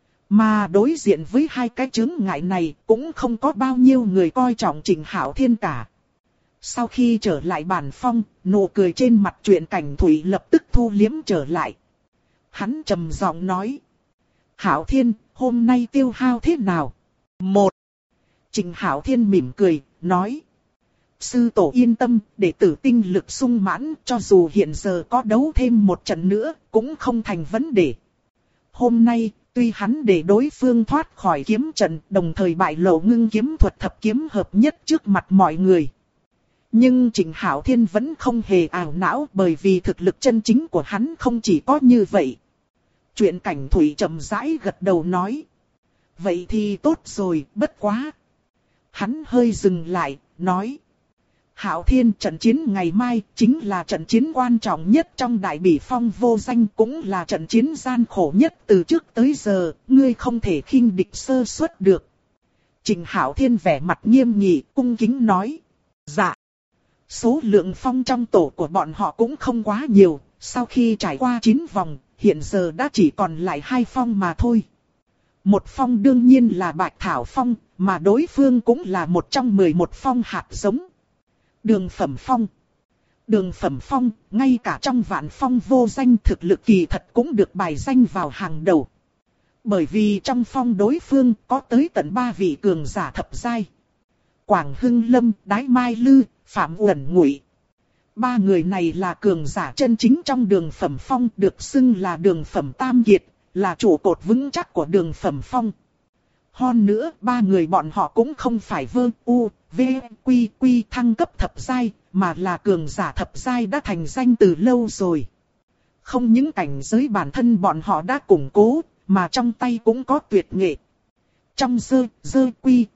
Mà đối diện với hai cái chướng ngại này cũng không có bao nhiêu người coi trọng Trình Hạo Thiên cả. Sau khi trở lại bản phong, nụ cười trên mặt chuyện cảnh thủy lập tức thu liếm trở lại. Hắn trầm giọng nói: Hạo Thiên, hôm nay tiêu hao thế nào? Một. Trình Hạo Thiên mỉm cười, nói: sư tổ yên tâm, đệ tử tinh lực sung mãn, cho dù hiện giờ có đấu thêm một trận nữa, cũng không thành vấn đề. Hôm nay, tuy hắn để đối phương thoát khỏi kiếm trận, đồng thời bại lộ ngưng kiếm thuật thập kiếm hợp nhất trước mặt mọi người. Nhưng Trình Hạo Thiên vẫn không hề ảo não, bởi vì thực lực chân chính của hắn không chỉ có như vậy. Chuyện cảnh thủy chậm rãi gật đầu nói: vậy thì tốt rồi, bất quá. Hắn hơi dừng lại, nói: Hạo Thiên, trận chiến ngày mai chính là trận chiến quan trọng nhất trong Đại Bỉ Phong vô danh, cũng là trận chiến gian khổ nhất từ trước tới giờ, ngươi không thể khinh địch sơ suất được. Trình Hạo Thiên vẻ mặt nghiêm nghị, cung kính nói: dạ. Số lượng phong trong tổ của bọn họ cũng không quá nhiều, sau khi trải qua 9 vòng, hiện giờ đã chỉ còn lại 2 phong mà thôi. Một phong đương nhiên là Bạch Thảo Phong, mà đối phương cũng là một trong 11 phong hạt giống. Đường Phẩm Phong. Đường Phẩm Phong, ngay cả trong vạn phong vô danh thực lực kỳ thật cũng được bài danh vào hàng đầu. Bởi vì trong phong đối phương có tới tận 3 vị cường giả thập giai. Quảng Hưng Lâm, Đái Mai Lư, Phạm Uẩn Ngụy. 3 người này là cường giả chân chính trong Đường Phẩm Phong, được xưng là Đường Phẩm Tam Kiệt, là trụ cột vững chắc của Đường Phẩm Phong. Hơn nữa, 3 người bọn họ cũng không phải vơ u, v, quy thăng cấp thập giai, mà là cường giả thập giai đã thành danh từ lâu rồi. Không những cảnh giới bản thân bọn họ đã củng cố, mà trong tay cũng có tuyệt nghệ. Trong dơ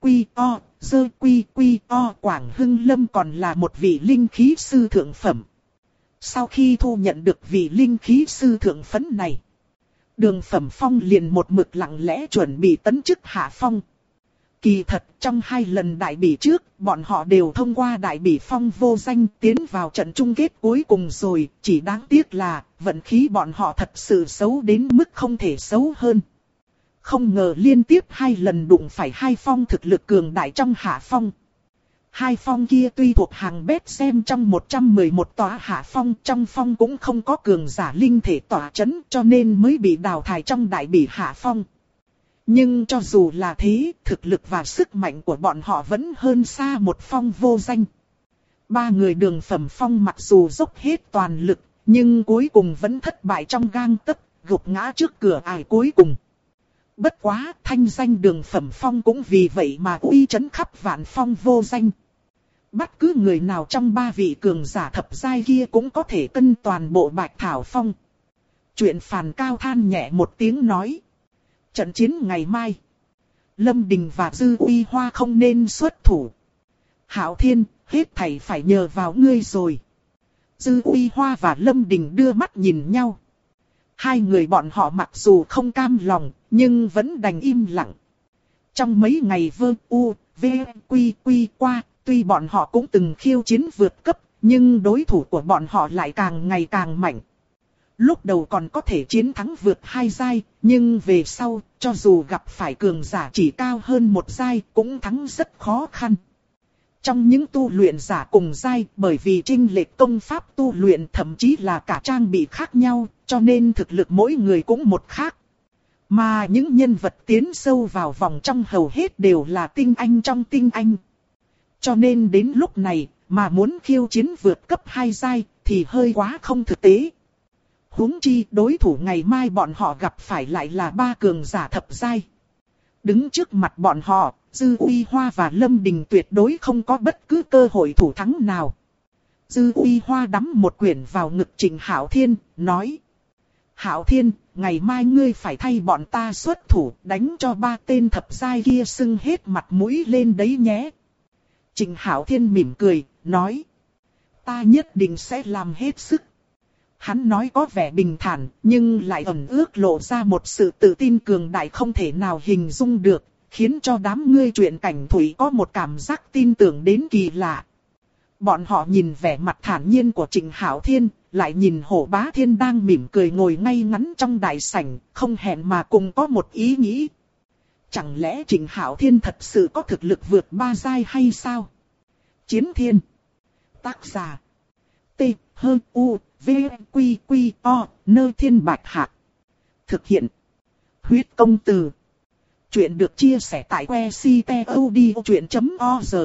quy o, Quảng Hưng Lâm còn là một vị linh khí sư thượng phẩm. Sau khi thu nhận được vị linh khí sư thượng phấn này, Đường Phẩm Phong liền một mực lặng lẽ chuẩn bị tấn chức hạ phong. Kỳ thật trong 2 lần đại bỉ trước, bọn họ đều thông qua đại bỉ phong vô danh tiến vào trận chung kết cuối cùng rồi, chỉ đáng tiếc là vận khí bọn họ thật sự xấu đến mức không thể xấu hơn. Không ngờ liên tiếp 2 lần đụng phải 2 phong thực lực cường đại trong hạ phong. Hai phong kia tuy thuộc hàng bét xem trong 111 tòa hạ phong, trong phong cũng không có cường giả linh thể tỏa chấn, cho nên mới bị đào thải trong đại bỉ hạ phong. Nhưng cho dù là thế, thực lực và sức mạnh của bọn họ vẫn hơn xa một phong vô danh. Ba người Đường Phẩm Phong mặc dù dốc hết toàn lực, nhưng cuối cùng vẫn thất bại trong gang tấc, gục ngã trước cửa ải cuối cùng. Bất quá, thanh danh Đường Phẩm Phong cũng vì vậy mà uy chấn khắp vạn phong vô danh. Bất cứ người nào trong ba vị cường giả thập giai kia cũng có thể cân toàn bộ Bạch Thảo Phong. Chuyện Phàn Cao than nhẹ một tiếng nói. Trận chiến ngày mai, Lâm Đình và Dư Uy Hoa không nên xuất thủ. Hạo Thiên, hết thảy phải nhờ vào ngươi rồi. Dư Uy Hoa và Lâm Đình đưa mắt nhìn nhau. Hai người bọn họ mặc dù không cam lòng, nhưng vẫn đành im lặng. Trong mấy ngày vơ u, v, quy qua, tuy bọn họ cũng từng khiêu chiến vượt cấp, nhưng đối thủ của bọn họ lại càng ngày càng mạnh. Lúc đầu còn có thể chiến thắng vượt 2 giai, nhưng về sau, cho dù gặp phải cường giả chỉ cao hơn 1 giai, cũng thắng rất khó khăn. Trong những tu luyện giả cùng giai, bởi vì chênh lệch công pháp tu luyện thậm chí là cả trang bị khác nhau, cho nên thực lực mỗi người cũng một khác. Mà những nhân vật tiến sâu vào vòng trong hầu hết đều là tinh anh trong tinh anh. Cho nên đến lúc này, mà muốn khiêu chiến vượt cấp 2 giai, thì hơi quá không thực tế. Huống chi đối thủ ngày mai bọn họ gặp phải lại là 3 cường giả thập giai. Đứng trước mặt bọn họ, Dư Uy Hoa và Lâm Đình tuyệt đối không có bất cứ cơ hội thủ thắng nào. Dư Uy Hoa đắm một quyển vào ngực Trịnh Hạo Thiên, nói. Hạo Thiên, ngày mai ngươi phải thay bọn ta xuất thủ, đánh cho 3 tên thập giai kia sưng hết mặt mũi lên đấy nhé. Trịnh Hạo Thiên mỉm cười, nói. Ta nhất định sẽ làm hết sức. Hắn nói có vẻ bình thản, nhưng lại ẩn ước lộ ra một sự tự tin cường đại không thể nào hình dung được, khiến cho đám ngươi truyện cảnh thủy có một cảm giác tin tưởng đến kỳ lạ. Bọn họ nhìn vẻ mặt thản nhiên của Trịnh Hạo Thiên, lại nhìn Hổ Bá Thiên đang mỉm cười ngồi ngay ngắn trong đại sảnh, không hẹn mà cùng có một ý nghĩ. Chẳng lẽ Trịnh Hạo Thiên thật sự có thực lực vượt 3 giai hay sao? Chiến Thiên. Tác giả. T. H. U. V. Quy. Quy. O. Nơ Thiên Bạch Hạc. Thực hiện. Huyết Công Từ. Chuyện được chia sẻ tại que ctod.org.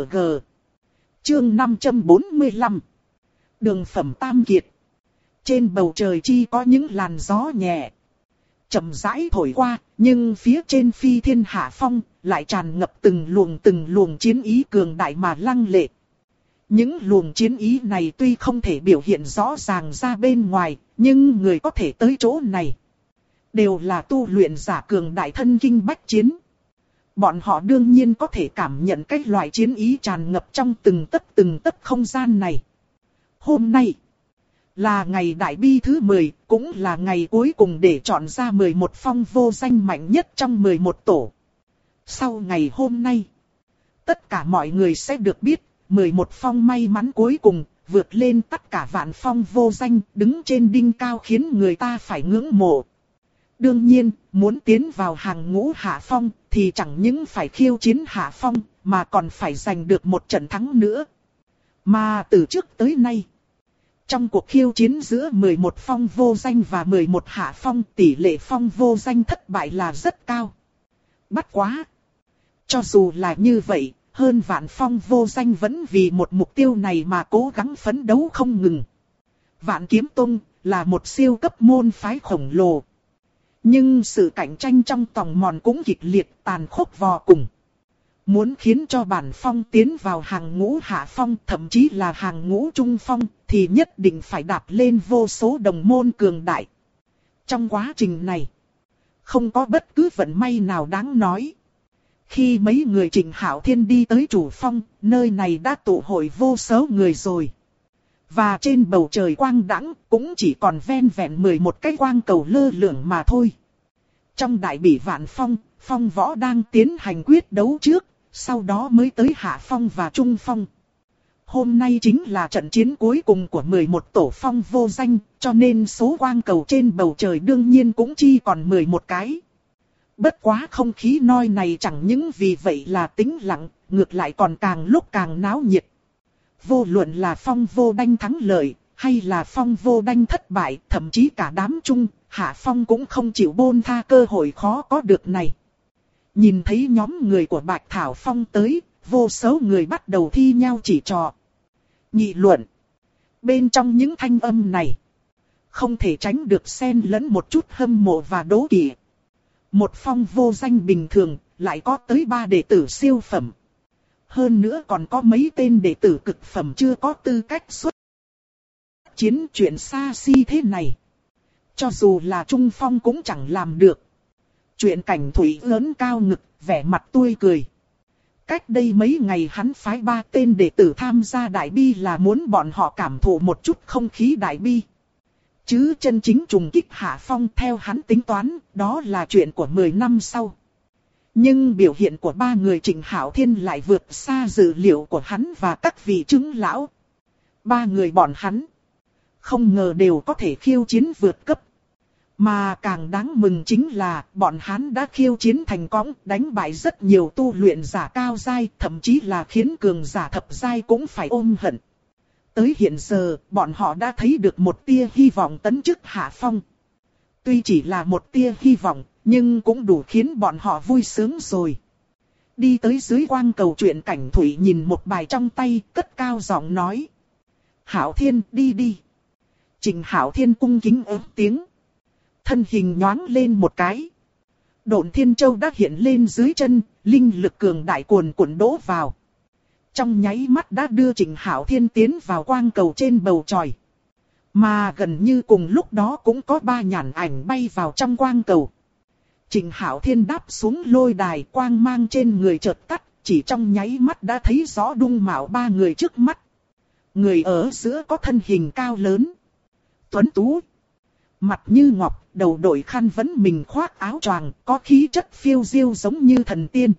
Chương 545. Đường Phẩm Tam Kiệt. Trên bầu trời chi có những làn gió nhẹ chậm rãi thổi qua, nhưng phía trên Phi Thiên Hạ Phong lại tràn ngập từng luồng chiến ý cường đại mà lăng lệ. Những luồng chiến ý này tuy không thể biểu hiện rõ ràng ra bên ngoài, nhưng người có thể tới chỗ này đều là tu luyện giả cường đại thân kinh bách chiến. Bọn họ đương nhiên có thể cảm nhận cái loại chiến ý tràn ngập trong từng tấc không gian này. Hôm nay là ngày đại bi thứ 10, cũng là ngày cuối cùng để chọn ra 11 phong vô danh mạnh nhất trong 11 tổ. Sau ngày hôm nay, tất cả mọi người sẽ được biết, 11 phong may mắn cuối cùng, vượt lên tất cả vạn phong vô danh, đứng trên đỉnh cao khiến người ta phải ngưỡng mộ. Đương nhiên, muốn tiến vào hàng ngũ hạ phong, thì chẳng những phải khiêu chiến hạ phong, mà còn phải giành được một trận thắng nữa. Mà từ trước tới nay, trong cuộc khiêu chiến giữa 11 phong vô danh và 11 hạ phong, tỷ lệ phong vô danh thất bại là rất cao. Bất quá! Cho dù là như vậy, hơn vạn phong vô danh vẫn vì một mục tiêu này mà cố gắng phấn đấu không ngừng. Vạn Kiếm Tông là một siêu cấp môn phái khổng lồ. Nhưng sự cạnh tranh trong tòng mòn cũng kịch liệt tàn khốc vô cùng. Muốn khiến cho bản phong tiến vào hàng ngũ hạ phong, thậm chí là hàng ngũ trung phong, thì nhất định phải đạp lên vô số đồng môn cường đại. Trong quá trình này, không có bất cứ vận may nào đáng nói. Khi mấy người Trịnh Hạo Thiên đi tới chủ phong, nơi này đã tụ hội vô số người rồi. Và trên bầu trời quang đãng cũng chỉ còn ven vẹn 11 cái quang cầu lơ lửng mà thôi. Trong đại bỉ vạn phong, phong võ đang tiến hành quyết đấu trước, sau đó mới tới hạ phong và trung phong. Hôm nay chính là trận chiến cuối cùng của 11 tổ phong vô danh, cho nên số quang cầu trên bầu trời đương nhiên cũng chỉ còn 11 cái. Bất quá không khí nơi này chẳng những vì vậy là tĩnh lặng, ngược lại còn càng lúc càng náo nhiệt. Vô luận là Phong Vô Đanh thắng lợi, hay là Phong Vô Đanh thất bại, thậm chí cả đám chung, Hạ Phong cũng không chịu buông tha cơ hội khó có được này. Nhìn thấy nhóm người của Bạch Thảo Phong tới, vô số người bắt đầu thi nhau chỉ trò. Nghị luận. Bên trong những thanh âm này, không thể tránh được xen lẫn một chút hâm mộ và đố kỵ. Một Phong Vô Danh bình thường, lại có tới 3 đệ tử siêu phẩm. Hơn nữa còn có mấy tên đệ tử cực phẩm chưa có tư cách xuất chiến chuyện xa xi thế này. Cho dù là Trung Phong cũng chẳng làm được. Chuyện Cảnh Thủy lớn cao ngực, vẻ mặt tươi cười. Cách đây mấy ngày hắn phái 3 tên đệ tử tham gia đại bi là muốn bọn họ cảm thụ một chút không khí đại bi. Chứ chân chính trùng kích Hạ Phong theo hắn tính toán, đó là chuyện của 10 năm sau. Nhưng biểu hiện của 3 người Trịnh Hạo Thiên lại vượt xa dự liệu của hắn và các vị trưởng lão. 3 người bọn hắn không ngờ đều có thể khiêu chiến vượt cấp. Mà càng đáng mừng chính là bọn hắn đã khiêu chiến thành công, đánh bại rất nhiều tu luyện giả cao giai, thậm chí là khiến cường giả thập giai cũng phải ôm hận. Tới hiện giờ, bọn họ đã thấy được một tia hy vọng tấn chức Hạ Phong. Tuy chỉ là một tia hy vọng, nhưng cũng đủ khiến bọn họ vui sướng rồi. Đi tới dưới quang cầu Chuyện Cảnh Thủy nhìn một bài trong tay, cất cao giọng nói. Hạo Thiên, đi đi. Trịnh Hạo Thiên cung kính ứng tiếng. Thân hình nhoáng lên một cái. Độn Thiên Châu đã hiện lên dưới chân, linh lực cường đại cuồn cuộn đổ vào. Trong nháy mắt đã đưa Trịnh Hạo Thiên tiến vào quang cầu trên bầu trời. Mà gần như cùng lúc đó cũng có 3 nhàn ảnh bay vào trong quang cầu. Trịnh Hạo Thiên đáp xuống lôi đài, quang mang trên người chợt tắt, chỉ trong nháy mắt đã thấy rõ dung mạo 3 người trước mắt. Người ở giữa có thân hình cao lớn, tuấn tú, mặt như ngọc, đầu đội khăn vấn mình khoác áo choàng, có khí chất phiêu diêu giống như thần tiên.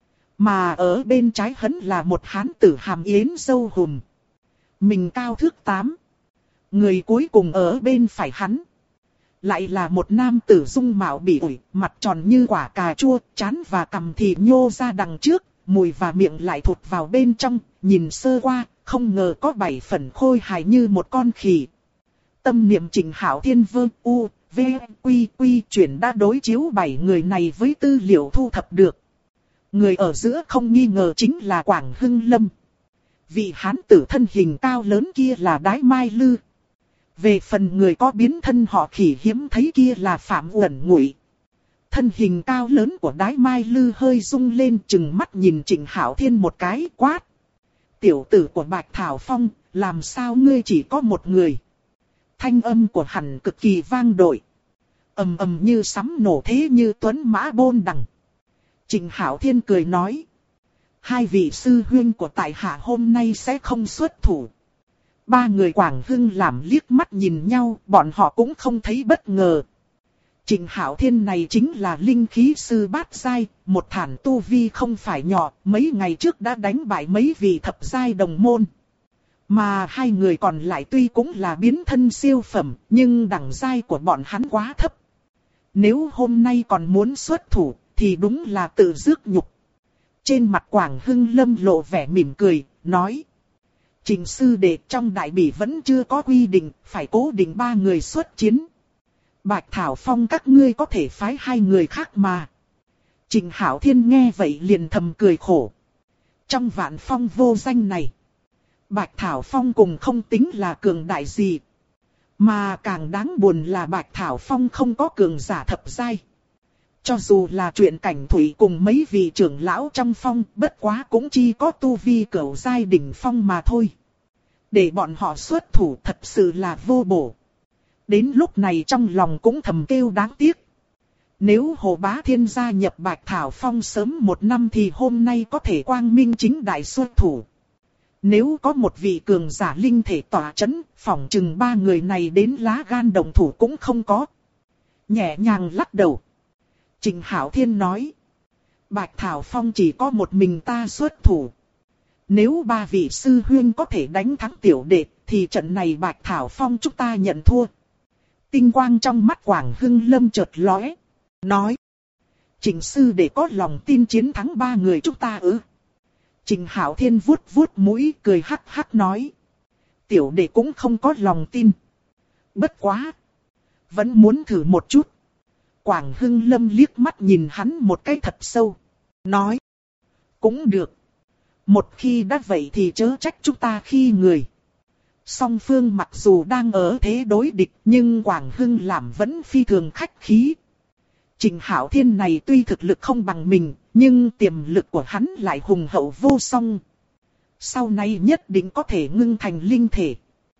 Mà ở bên trái hắn là một hán tử hàm yến râu hùm, mình cao thước 8. Người cuối cùng ở bên phải hắn lại là một nam tử dung mạo bỉ ổi, mặt tròn như quả cà chua, trán và cằm thì nhô ra đằng trước, mùi và miệng lại thụt vào bên trong, nhìn sơ qua, không ngờ có 7 phần khôi hài như một con khỉ. Tâm niệm Trịnh Hạo Thiên vương u, v, quy chuyển đã đối chiếu 7 người này với tư liệu thu thập được. Người ở giữa không nghi ngờ chính là Quảng Hưng Lâm. Vị hán tử thân hình cao lớn kia là Đái Mai Lư. Về phần người có biến thân họ khỉ hiếm thấy kia là Phạm Uẩn Ngụy. Thân hình cao lớn của Đái Mai Lư hơi rung lên, chừng mắt nhìn Trịnh Hạo Thiên một cái, quát. Tiểu tử của Bạch Thảo Phong, làm sao ngươi chỉ có một người? Thanh âm của hắn cực kỳ vang dội, ầm ầm như sấm nổ thế như tuấn mã bôn đằng. Trịnh Hạo Thiên cười nói. 2 vị sư huynh của tại hạ hôm nay sẽ không xuất thủ. 3 người Quảng Hưng làm liếc mắt nhìn nhau, bọn họ cũng không thấy bất ngờ. Trịnh Hạo Thiên này chính là linh khí sư bát giai, một thản tu vi không phải nhỏ, mấy ngày trước đã đánh bại mấy vị thập giai đồng môn. Mà 2 người còn lại tuy cũng là biến thân siêu phẩm, nhưng đẳng giai của bọn hắn quá thấp. Nếu hôm nay còn muốn xuất thủ, thì đúng là tự rước nhục. Trên mặt Quảng Hưng Lâm lộ vẻ mỉm cười, nói. Trịnh sư đệ, trong đại bỉ vẫn chưa có quy định, phải cố định 3 người xuất chiến. Bạch Thảo Phong các ngươi có thể phái 2 người khác mà. Trịnh Hạo Thiên nghe vậy liền thầm cười khổ. Trong Vạn Phong Vô Danh này, Bạch Thảo Phong cùng không tính là cường đại gì. Mà càng đáng buồn là Bạch Thảo Phong không có cường giả thập giai. Cho dù là Chuyện Cảnh Thủy cùng mấy vị trưởng lão trong phong, bất quá cũng chỉ có tu vi cửu giai đỉnh phong mà thôi. Để bọn họ xuất thủ thật sự là vô bổ. Đến lúc này trong lòng cũng thầm kêu đáng tiếc. Nếu Hồ Bá Thiên gia nhập Bạch Thảo Phong sớm 1 năm thì hôm nay có thể quang minh chính đại xuất thủ. Nếu có một vị cường giả linh thể tỏa chấn, phỏng chừng 3 người này đến lá gan đồng thủ cũng không có. Nhẹ nhàng lắc đầu, Trịnh Hạo Thiên nói. Bạch Thảo Phong chỉ có một mình ta xuất thủ. Nếu 3 vị sư huynh có thể đánh thắng tiểu đệ, thì trận này Bạch Thảo Phong chúng ta nhận thua. Tinh quang trong mắt Quảng Hưng Lâm chợt lóe, nói. Trịnh sư đệ có lòng tin chiến thắng 3 người chúng ta ư? Trịnh Hạo Thiên vuốt vuốt mũi cười hắc hắc nói. Tiểu đệ cũng không có lòng tin. Bất quá. Vẫn muốn thử một chút. Quảng Hưng Lâm liếc mắt nhìn hắn một cái thật sâu. Nói. Cũng được. Một khi đã vậy thì chớ trách chúng ta khi người. Song phương mặc dù đang ở thế đối địch nhưng Quảng Hưng làm vẫn phi thường khách khí. Trịnh Hạo Thiên này tuy thực lực không bằng mình, nhưng tiềm lực của hắn lại hùng hậu vô song. Sau này nhất định có thể ngưng thành linh thể.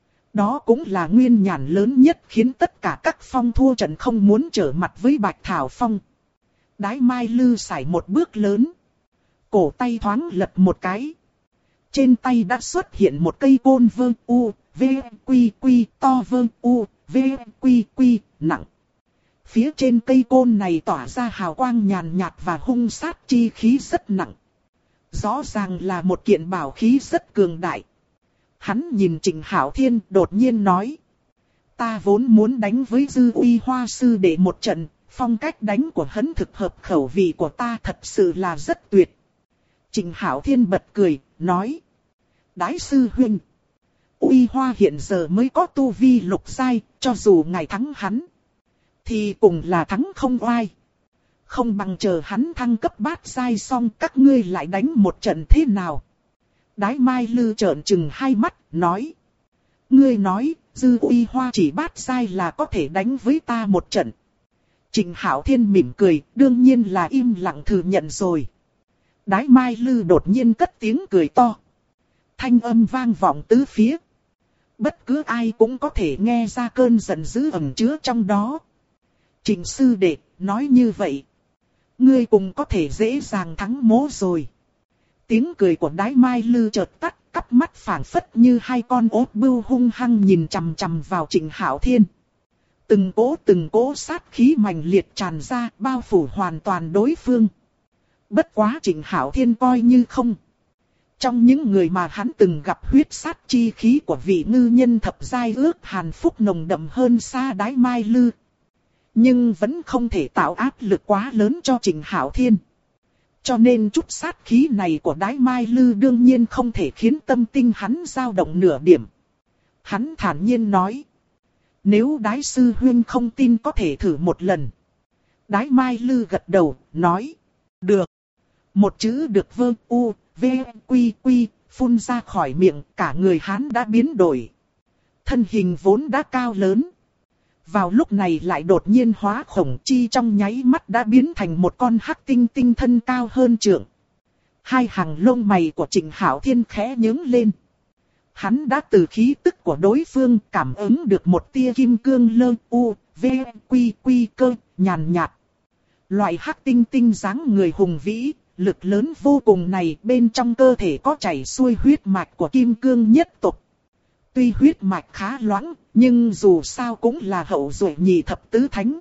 Đó cũng là nguyên nhân lớn nhất khiến tất cả các phong thua trận không muốn trở mặt với Bạch Thảo Phong. Đái Mai Lư sải một bước lớn. Cổ tay thoáng lật một cái. Trên tay đã xuất hiện một cây côn vơ u, v, quy quy to vơ u, v, quy quy nặng. Phía trên cây côn này tỏa ra hào quang nhàn nhạt và hung sát chi khí rất nặng. Rõ ràng là một kiện bảo khí rất cường đại. Hắn nhìn Trịnh Hạo Thiên đột nhiên nói. Ta vốn muốn đánh với Dư Uy Hoa sư đệ một trận, phong cách đánh của hắn thực hợp khẩu vị của ta thật sự là rất tuyệt. Trịnh Hạo Thiên bật cười, nói. Đái sư huynh. Uy Hoa hiện giờ mới có tu vi lục giai, cho dù ngài thắng hắn. Thì cùng là thắng không oai. Không bằng chờ hắn thăng cấp bát giai xong các ngươi lại đánh một trận thế nào. Đái Mai Lư trợn trừng hai mắt, nói. Ngươi nói, Dư Uy Hoa chỉ bát giai là có thể đánh với ta một trận. Trịnh Hạo Thiên mỉm cười, đương nhiên là im lặng thừa nhận rồi. Đái Mai Lư đột nhiên cất tiếng cười to. Thanh âm vang vọng tứ phía. Bất cứ ai cũng có thể nghe ra cơn giận dữ ẩn chứa trong đó. Trịnh sư đệ, nói như vậy. Ngươi cũng có thể dễ dàng thắng mố rồi. Tiếng cười của Đái Mai Lư chợt tắt, cắp mắt phảng phất như hai con ốt bươu hung hăng nhìn chằm chằm vào Trịnh Hạo Thiên. Từng cỗ sát khí mạnh liệt tràn ra, bao phủ hoàn toàn đối phương. Bất quá Trịnh Hạo Thiên coi như không. Trong những người mà hắn từng gặp, huyết sát chi khí của vị ngư nhân thập giai ước hàn phúc nồng đậm hơn xa Đái Mai Lư. Nhưng vẫn không thể tạo áp lực quá lớn cho Trịnh Hạo Thiên. Cho nên chút sát khí này của Đái Mai Lư đương nhiên không thể khiến tâm tinh hắn dao động nửa điểm. Hắn thản nhiên nói. Nếu Đái sư huynh không tin có thể thử một lần. Đái Mai Lư gật đầu, nói. Được. Một chữ được vơ u, v, quy quy, phun ra khỏi miệng, cả người hắn đã biến đổi. Thân hình vốn đã cao lớn. Vào lúc này lại đột nhiên hóa khổng chi trong nháy mắt đã biến thành một con hắc tinh tinh thân cao hơn trượng. Hai hàng lông mày của Trịnh Hạo Thiên khẽ nhướng lên. Hắn đã từ khí tức của đối phương cảm ứng được một tia kim cương lơ u, v, quy quy cơ, nhàn nhạt. Loại hắc tinh tinh dáng người hùng vĩ, lực lớn vô cùng này bên trong cơ thể có chảy xuôi huyết mạch của kim cương nhất tộc. Tuy huyết mạch khá loãng, nhưng dù sao cũng là hậu duệ nhị thập tứ thánh.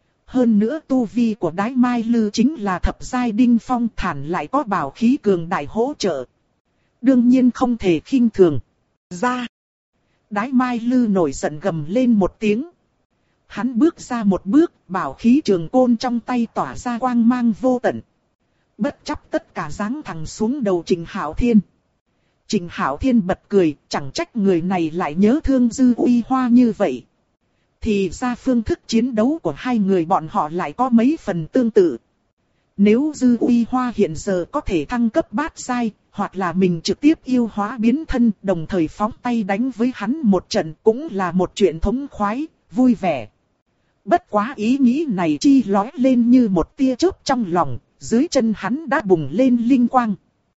Hơn nữa tu vi của Đái Mai Lư chính là thập giai đinh phong, thản lại có bảo khí cường đại hỗ trợ. Đương nhiên không thể khinh thường. Ra. Đái Mai Lư nổi giận gầm lên một tiếng. Hắn bước ra một bước, bảo khí trường côn trong tay tỏa ra quang mang vô tận. Bất chấp tất cả giáng thẳng xuống đầu Trịnh Hạo Thiên. Trịnh Hạo Thiên bật cười, chẳng trách người này lại nhớ thương Dư Uy Hoa như vậy. Thì ra phương thức chiến đấu của hai người bọn họ lại có mấy phần tương tự. Nếu Dư Uy Hoa hiện giờ có thể thăng cấp bát giai, hoặc là mình trực tiếp yêu hóa biến thân, đồng thời phóng tay đánh với hắn một trận cũng là một chuyện thống khoái, vui vẻ. Bất quá ý nghĩ này chi lóe lên như một tia chớp trong lòng, dưới chân hắn đã bùng lên linh quang.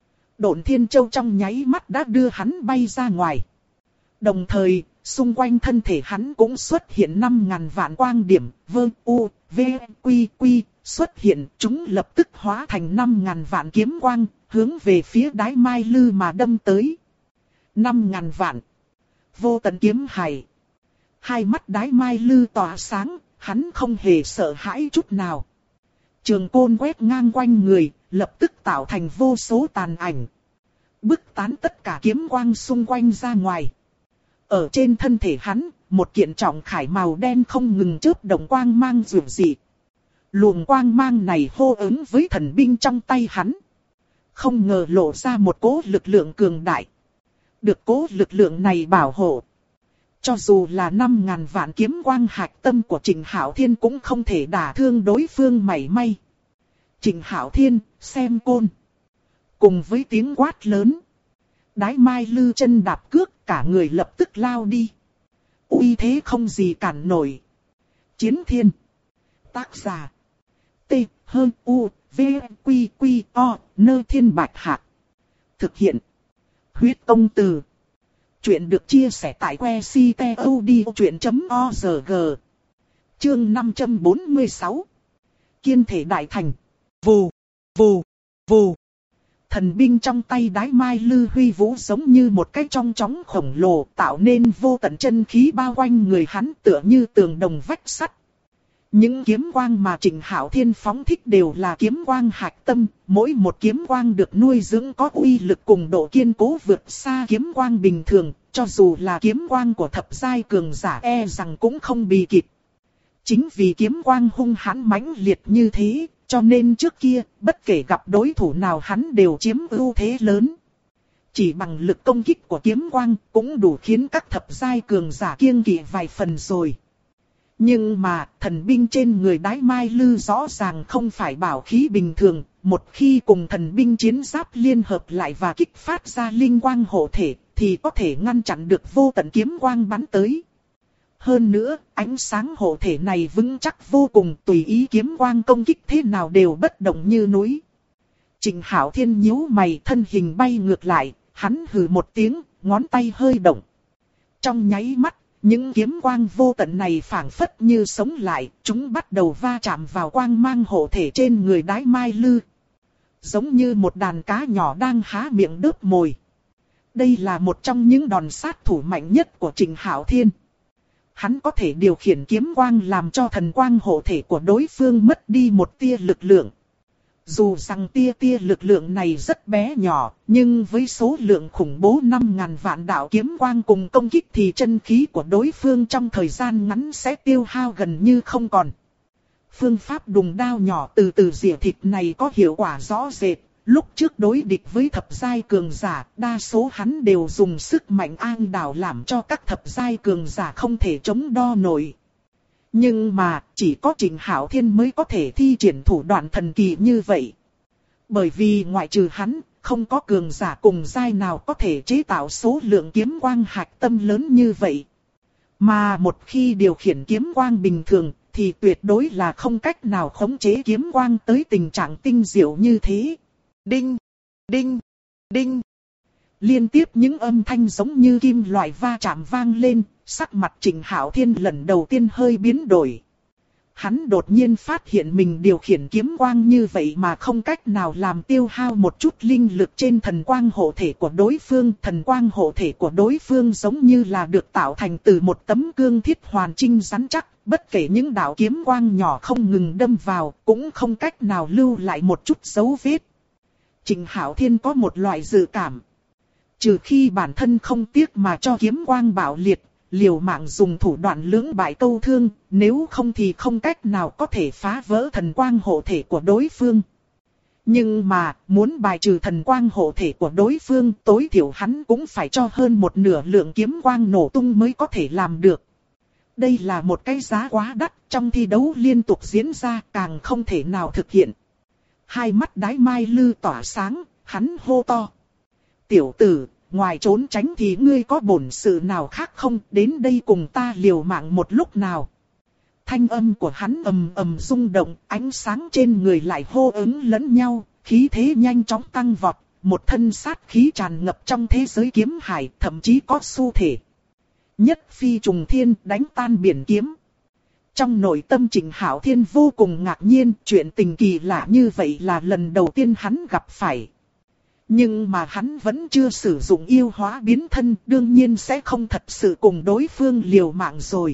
Độn Thiên Châu trong nháy mắt đã đưa hắn bay ra ngoài. Đồng thời, xung quanh thân thể hắn cũng xuất hiện 5.000 vạn quang điểm, vơ u, v, quy quy, xuất hiện, chúng lập tức hóa thành 5.000 vạn kiếm quang, hướng về phía Đái Mai Lư mà đâm tới. 5.000 vạn. Vô tận kiếm hải. Hai mắt Đái Mai Lư tỏa sáng, hắn không hề sợ hãi chút nào. Trường côn quét ngang quanh người, lập tức tạo thành vô số tàn ảnh. Bức tán tất cả kiếm quang xung quanh ra ngoài. Ở trên thân thể hắn, một kiện trọng khải màu đen không ngừng chớp động quang mang rực rỡ. Luồng quang mang này hô ứng với thần binh trong tay hắn. Không ngờ lộ ra một cỗ lực lượng cường đại. Được cỗ lực lượng này bảo hộ. Cho dù là 5.000 vạn kiếm quang hạch tâm của Trịnh Hạo Thiên cũng không thể đả thương đối phương mảy may. Trịnh Hạo Thiên, xem côn. Cùng với tiếng quát lớn. Đái Mai Lư chân đạp cước, cả người lập tức lao đi. Uy thế không gì cản nổi. Chiến thiên. Tác giả. T, H, U, V, Quy, Quy, O, Nơ Thiên Bạch Hạc. Thực hiện. Huyết Công Từ. Chuyện được chia sẻ tại website.odchuyện.org. Chương 546. Kiên thể đại thành. Vù, vù, vù. Thần binh trong tay Đái Mai Lư huy vũ giống như một cái chong chóng khổng lồ, tạo nên vô tận chân khí bao quanh người hắn tựa như tường đồng vách sắt. Những kiếm quang mà Trịnh Hạo Thiên phóng thích đều là kiếm quang hạch tâm, mỗi một kiếm quang được nuôi dưỡng có uy lực cùng độ kiên cố vượt xa kiếm quang bình thường, cho dù là kiếm quang của thập giai cường giả e rằng cũng không bì kịp. Chính vì kiếm quang hung hãn mãnh liệt như thế, cho nên trước kia, bất kể gặp đối thủ nào hắn đều chiếm ưu thế lớn. Chỉ bằng lực công kích của kiếm quang cũng đủ khiến các thập giai cường giả kiêng kỵ vài phần rồi. Nhưng mà, thần binh trên người Đái Mai Lư rõ ràng không phải bảo khí bình thường, một khi cùng thần binh chiến giáp liên hợp lại và kích phát ra linh quang hộ thể, thì có thể ngăn chặn được vô tận kiếm quang bắn tới. Hơn nữa, ánh sáng hộ thể này vững chắc vô cùng, tùy ý kiếm quang công kích thế nào đều bất động như núi. Trịnh Hạo Thiên nhíu mày, thân hình bay ngược lại, hắn hừ một tiếng, ngón tay hơi động. Trong nháy mắt, những kiếm quang vô tận này phảng phất như sống lại, chúng bắt đầu va chạm vào quang mang hộ thể trên người Đái Mai Lư. Giống như một đàn cá nhỏ đang há miệng đớp mồi. Đây là một trong những đòn sát thủ mạnh nhất của Trịnh Hạo Thiên. Hắn có thể điều khiển kiếm quang làm cho thần quang hộ thể của đối phương mất đi một tia lực lượng. Dù rằng tia lực lượng này rất bé nhỏ, nhưng với số lượng khủng bố 5.000 vạn đạo kiếm quang cùng công kích thì chân khí của đối phương trong thời gian ngắn sẽ tiêu hao gần như không còn. Phương pháp đùng đao nhỏ từ từ rỉa thịt này có hiệu quả rõ rệt. Lúc trước đối địch với thập giai cường giả, đa số hắn đều dùng sức mạnh an đảo làm cho các thập giai cường giả không thể chống đo nổi. Nhưng mà, chỉ có Trịnh Hạo Thiên mới có thể thi triển thủ đoạn thần kỳ như vậy. Bởi vì ngoại trừ hắn, không có cường giả cùng giai nào có thể chế tạo số lượng kiếm quang hạch tâm lớn như vậy. Mà một khi điều khiển kiếm quang bình thường, thì tuyệt đối là không cách nào khống chế kiếm quang tới tình trạng tinh diệu như thế. Đinh, đinh, đinh. Liên tiếp những âm thanh giống như kim loại va chạm vang lên, sắc mặt Trịnh Hạo Thiên lần đầu tiên hơi biến đổi. Hắn đột nhiên phát hiện mình điều khiển kiếm quang như vậy mà không cách nào làm tiêu hao một chút linh lực trên thần quang hộ thể của đối phương. Thần quang hộ thể của đối phương giống như là được tạo thành từ một tấm cương thiết hoàn chỉnh rắn chắc. Bất kể những đạo kiếm quang nhỏ không ngừng đâm vào, cũng không cách nào lưu lại một chút dấu vết. Trịnh Hạo Thiên có một loại dự cảm. Trừ khi bản thân không tiếc mà cho kiếm quang bạo liệt, liều mạng dùng thủ đoạn lưỡng bại câu thương, nếu không thì không cách nào có thể phá vỡ thần quang hộ thể của đối phương. Nhưng mà, muốn bài trừ thần quang hộ thể của đối phương, tối thiểu hắn cũng phải cho hơn một nửa lượng kiếm quang nổ tung mới có thể làm được. Đây là một cái giá quá đắt, trong thi đấu liên tục diễn ra càng không thể nào thực hiện. Hai mắt Đái Mai Lư tỏa sáng, hắn hô to. Tiểu tử, ngoài trốn tránh thì ngươi có bổn sự nào khác không, đến đây cùng ta liều mạng một lúc nào. Thanh âm của hắn ầm ầm rung động, ánh sáng trên người lại hô ứng lẫn nhau, khí thế nhanh chóng tăng vọt, một thân sát khí tràn ngập trong thế giới kiếm hải, thậm chí có xu thể nhất phi trùng thiên, đánh tan biển kiếm. Trong nội tâm Trịnh Hạo Thiên vô cùng ngạc nhiên, chuyện tình kỳ lạ như vậy là lần đầu tiên hắn gặp phải. Nhưng mà hắn vẫn chưa sử dụng yêu hóa biến thân, đương nhiên sẽ không thật sự cùng đối phương liều mạng rồi.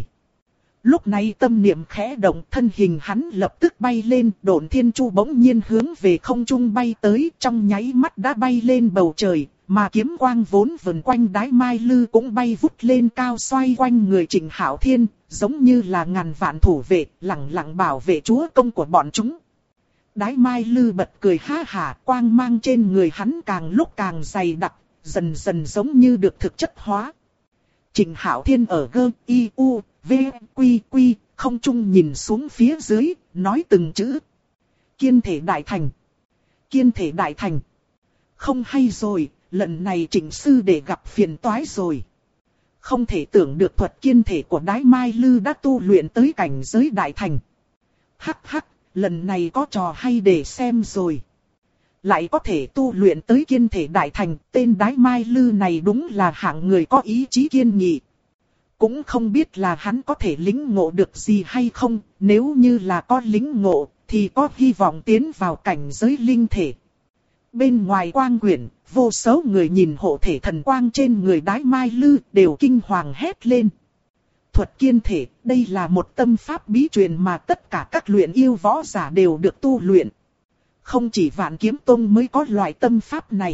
Lúc này tâm niệm khẽ động, thân hình hắn lập tức bay lên, Độn Thiên Chu bỗng nhiên hướng về không trung bay tới, trong nháy mắt đã bay lên bầu trời, Mà kiếm quang vốn vần quanh Đái Mai Lư cũng bay vút lên cao xoay quanh người Trịnh Hạo Thiên, giống như là ngàn vạn thủ vệ, lẳng lặng bảo vệ chúa công của bọn chúng. Đái Mai Lư bật cười ha hả, quang mang trên người hắn càng lúc càng dày đặc, dần dần giống như được thực chất hóa. Trịnh Hạo Thiên ở gơ, y, u, v, quy, quy, không trung nhìn xuống phía dưới, nói từng chữ. Kiên thể đại thành. Kiên thể đại thành. Không hay rồi, lần này Trịnh sư để gặp phiền toái rồi. Không thể tưởng được thuật kiên thể của Đái Mai Lư đã tu luyện tới cảnh giới đại thành. Hắc hắc, lần này có trò hay để xem rồi. Lại có thể tu luyện tới kiên thể đại thành, tên Đái Mai Lư này đúng là hạng người có ý chí kiên nghị. Cũng không biết là hắn có thể lĩnh ngộ được gì hay không, nếu như là có lĩnh ngộ, thì có hy vọng tiến vào cảnh giới linh thể. Bên ngoài quang quyển, vô số người nhìn hộ thể thần quang trên người Đái Mai Lư đều kinh hoàng hét lên. Thuật kiên thể, đây là một tâm pháp bí truyền mà tất cả các luyện yêu võ giả đều được tu luyện. Không chỉ Vạn Kiếm Tông mới có loại tâm pháp này,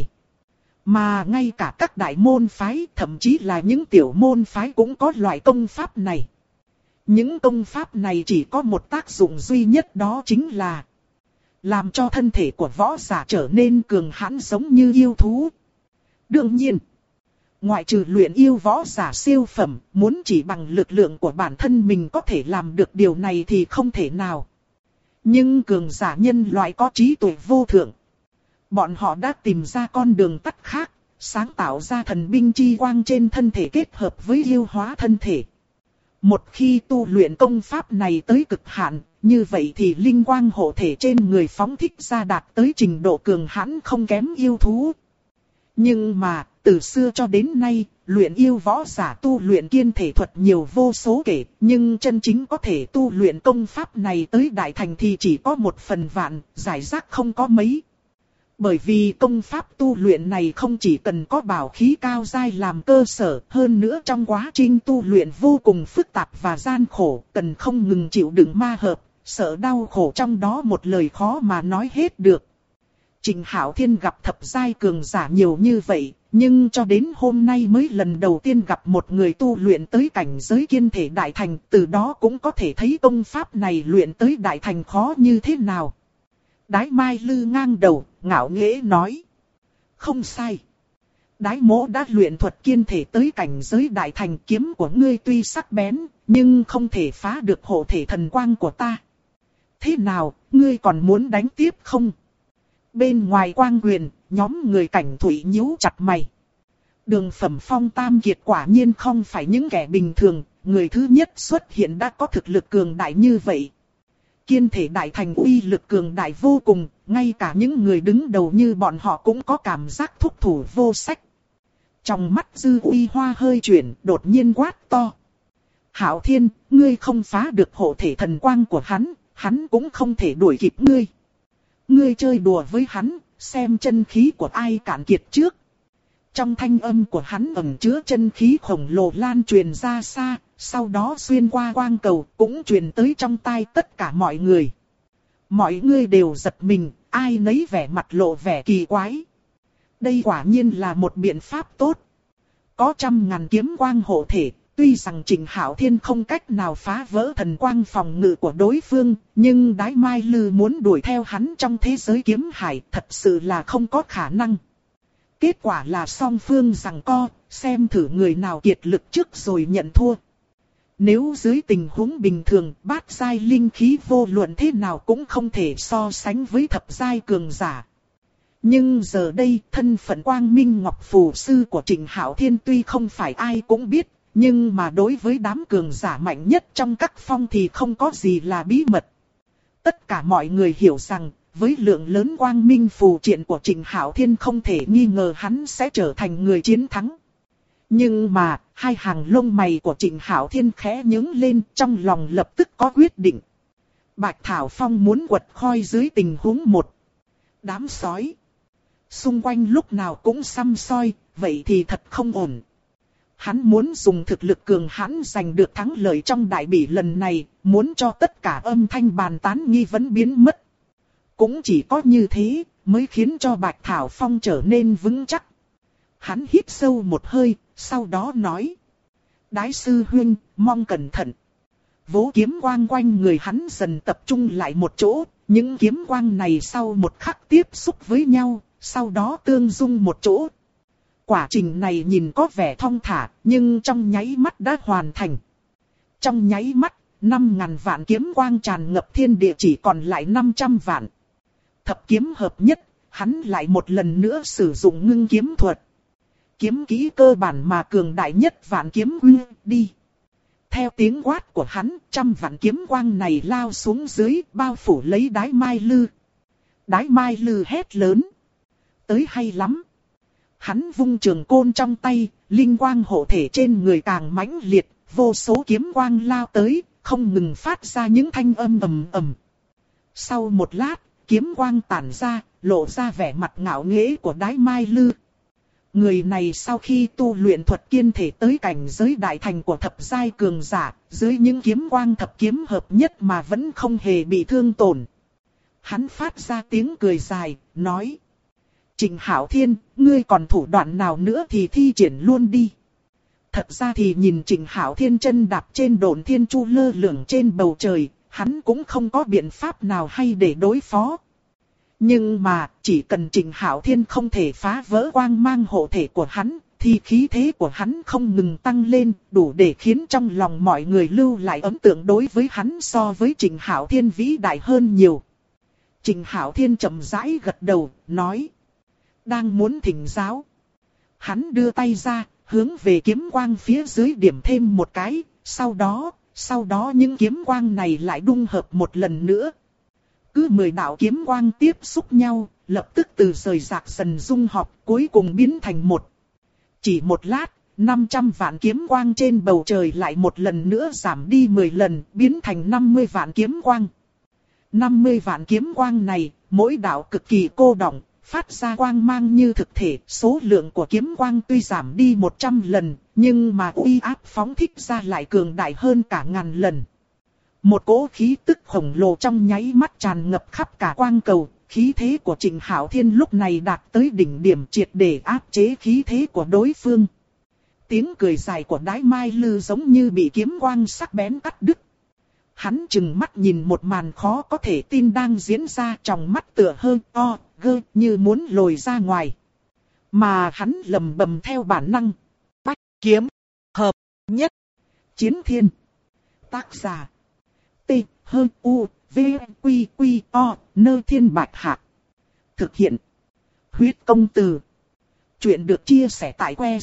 mà ngay cả các đại môn phái, thậm chí là những tiểu môn phái cũng có loại công pháp này. Những công pháp này chỉ có một tác dụng duy nhất, đó chính là làm cho thân thể của võ giả trở nên cường hãn giống như yêu thú. Đương nhiên, ngoại trừ luyện yêu võ giả siêu phẩm, muốn chỉ bằng lực lượng của bản thân mình có thể làm được điều này thì không thể nào. Nhưng cường giả nhân loại có trí tuệ vô thượng. Bọn họ đã tìm ra con đường tắt khác, sáng tạo ra thần binh chi quang trên thân thể kết hợp với yêu hóa thân thể. Một khi tu luyện công pháp này tới cực hạn, như vậy thì linh quang hộ thể trên người phóng thích ra đạt tới trình độ cường hãn không kém yêu thú. Nhưng mà, từ xưa cho đến nay, luyện yêu võ giả tu luyện kiên thể thuật nhiều vô số kể, nhưng chân chính có thể tu luyện công pháp này tới đại thành thì chỉ có 1/1000, giải rác không có mấy. Bởi vì công pháp tu luyện này không chỉ cần có bảo khí cao giai làm cơ sở, hơn nữa trong quá trình tu luyện vô cùng phức tạp và gian khổ, cần không ngừng chịu đựng ma hợp, sợ đau khổ trong đó một lời khó mà nói hết được. Trịnh Hạo Thiên gặp thập giai cường giả nhiều như vậy, nhưng cho đến hôm nay mới lần đầu tiên gặp một người tu luyện tới cảnh giới kiên thể đại thành, từ đó cũng có thể thấy công pháp này luyện tới đại thành khó như thế nào. Đái Mai Lư ngang đầu, ngạo nghễ nói. Không sai. Đái mỗ đã luyện thuật kiên thể tới cảnh giới đại thành, kiếm của ngươi tuy sắc bén, nhưng không thể phá được hộ thể thần quang của ta. Thế nào, ngươi còn muốn đánh tiếp không? Bên ngoài quang quyền, nhóm người Cảnh Thụy nhíu chặt mày. Đường Phẩm Phong Tam Kiệt quả nhiên không phải những kẻ bình thường, người thứ nhất xuất hiện đã có thực lực cường đại như vậy. Kiên thể đại thành uy lực cường đại vô cùng, ngay cả những người đứng đầu như bọn họ cũng có cảm giác thúc thủ vô sách. Trong mắt Dư Uy Hoa hơi chuyển, đột nhiên quát to. Hạo Thiên, ngươi không phá được hộ thể thần quang của hắn cũng không thể đuổi kịp ngươi. Ngươi chơi đùa với hắn, xem chân khí của ai cạn kiệt trước. Trong thanh âm của hắn ẩn chứa chân khí khổng lồ lan truyền ra xa, sau đó xuyên qua quang cầu cũng truyền tới trong tai tất cả mọi người. Mọi người đều giật mình, ai nấy vẻ mặt lộ vẻ kỳ quái. Đây quả nhiên là một biện pháp tốt. Có 100.000 kiếm quang hộ thể, tuy rằng Trịnh Hạo Thiên không cách nào phá vỡ thần quang phòng ngự của đối phương, nhưng Đái Mai Lư muốn đuổi theo hắn trong thế giới kiếm hải thật sự là không có khả năng. Kết quả là song phương giằng co, xem thử người nào kiệt lực trước rồi nhận thua. Nếu dưới tình huống bình thường, bát giai linh khí vô luận thế nào cũng không thể so sánh với thập giai cường giả. Nhưng giờ đây, thân phận Quang Minh Ngọc Phù Sư của Trịnh Hạo Thiên tuy không phải ai cũng biết, nhưng mà đối với đám cường giả mạnh nhất trong các phong thì không có gì là bí mật. Tất cả mọi người hiểu rằng, với lượng lớn quang minh phù triện của Trịnh Hạo Thiên không thể nghi ngờ hắn sẽ trở thành người chiến thắng. Nhưng mà, hai hàng lông mày của Trịnh Hạo Thiên khẽ nhướng lên, trong lòng lập tức có quyết định. Bạch Thảo Phong muốn quật khoi dưới tình huống một. Đám sói xung quanh lúc nào cũng săm soi, vậy thì thật không ổn. Hắn muốn dùng thực lực cường hãn giành được thắng lợi trong đại bỉ lần này, muốn cho tất cả âm thanh bàn tán nghi vấn biến mất. Cũng chỉ có như thế, mới khiến cho Bạch Thảo Phong trở nên vững chắc. Hắn hít sâu một hơi, sau đó nói. Đái sư huynh, mong cẩn thận. Vố kiếm quang quanh người hắn dần tập trung lại một chỗ, những kiếm quang này sau một khắc tiếp xúc với nhau, sau đó tương dung một chỗ. Quá trình này nhìn có vẻ thong thả, nhưng trong nháy mắt đã hoàn thành. Trong nháy mắt, 5.000 vạn kiếm quang tràn ngập thiên địa chỉ còn lại 500 vạn. Thập kiếm hợp nhất, hắn lại một lần nữa sử dụng ngưng kiếm thuật. Kiếm kỹ cơ bản mà cường đại nhất vạn kiếm quy đi. Theo tiếng quát của hắn, 100 vạn kiếm quang này lao xuống dưới, bao phủ lấy Đái Mai Lư. Đái Mai Lư hét lớn. Tới hay lắm. Hắn vung trường côn trong tay, linh quang hộ thể trên người càng mãnh liệt, vô số kiếm quang lao tới, không ngừng phát ra những thanh âm ầm ầm. Sau một lát, kiếm quang tản ra, lộ ra vẻ mặt ngạo nghễ của Đái Mai Lư. Người này sau khi tu luyện thuật kiên thể tới cảnh giới đại thành của thập giai cường giả, dưới những kiếm quang thập kiếm hợp nhất mà vẫn không hề bị thương tổn. Hắn phát ra tiếng cười dài, nói. Trịnh Hạo Thiên, ngươi còn thủ đoạn nào nữa thì thi triển luôn đi. Thật ra thì nhìn Trịnh Hạo Thiên chân đạp trên độn thiên chu lơ lửng trên bầu trời, hắn cũng không có biện pháp nào hay để đối phó. Nhưng mà, chỉ cần Trịnh Hạo Thiên không thể phá vỡ quang mang hộ thể của hắn, thì khí thế của hắn không ngừng tăng lên, đủ để khiến trong lòng mọi người lưu lại ấn tượng đối với hắn so với Trịnh Hạo Thiên vĩ đại hơn nhiều. Trịnh Hạo Thiên chậm rãi gật đầu, nói. Đang muốn thỉnh giáo. Hắn đưa tay ra, hướng về kiếm quang phía dưới điểm thêm một cái, sau đó những kiếm quang này lại đung hợp một lần nữa. Cứ 10 đạo kiếm quang tiếp xúc nhau, lập tức từ rời rạc dần dung hợp, cuối cùng biến thành một. Chỉ một lát, 500 vạn kiếm quang trên bầu trời lại một lần nữa giảm đi 10 lần, biến thành 50 vạn kiếm quang. 50 vạn kiếm quang này, mỗi đạo cực kỳ cô đọng, phát ra quang mang như thực thể. Số lượng của kiếm quang tuy giảm đi 100 lần, nhưng mà uy áp phóng thích ra lại cường đại hơn cả ngàn lần. Một cỗ khí tức khổng lồ trong nháy mắt tràn ngập khắp cả quang cầu, khí thế của Trịnh Hạo Thiên lúc này đạt tới đỉnh điểm triệt để áp chế khí thế của đối phương. Tiếng cười dài của Đái Mai Lư giống như bị kiếm quang sắc bén cắt đứt. Hắn chừng mắt nhìn một màn khó có thể tin đang diễn ra, trong mắt tựa hơi to, gơ như muốn lồi ra ngoài. Mà hắn lầm bầm theo bản năng. Bách kiếm, hợp, nhất, chiến thiên. Tác giả. T, H, U, V, Quy, Quy, O, Nơ Thiên Bạch Hạc. Thực hiện. Huyết công từ. Chuyện được chia sẻ tại que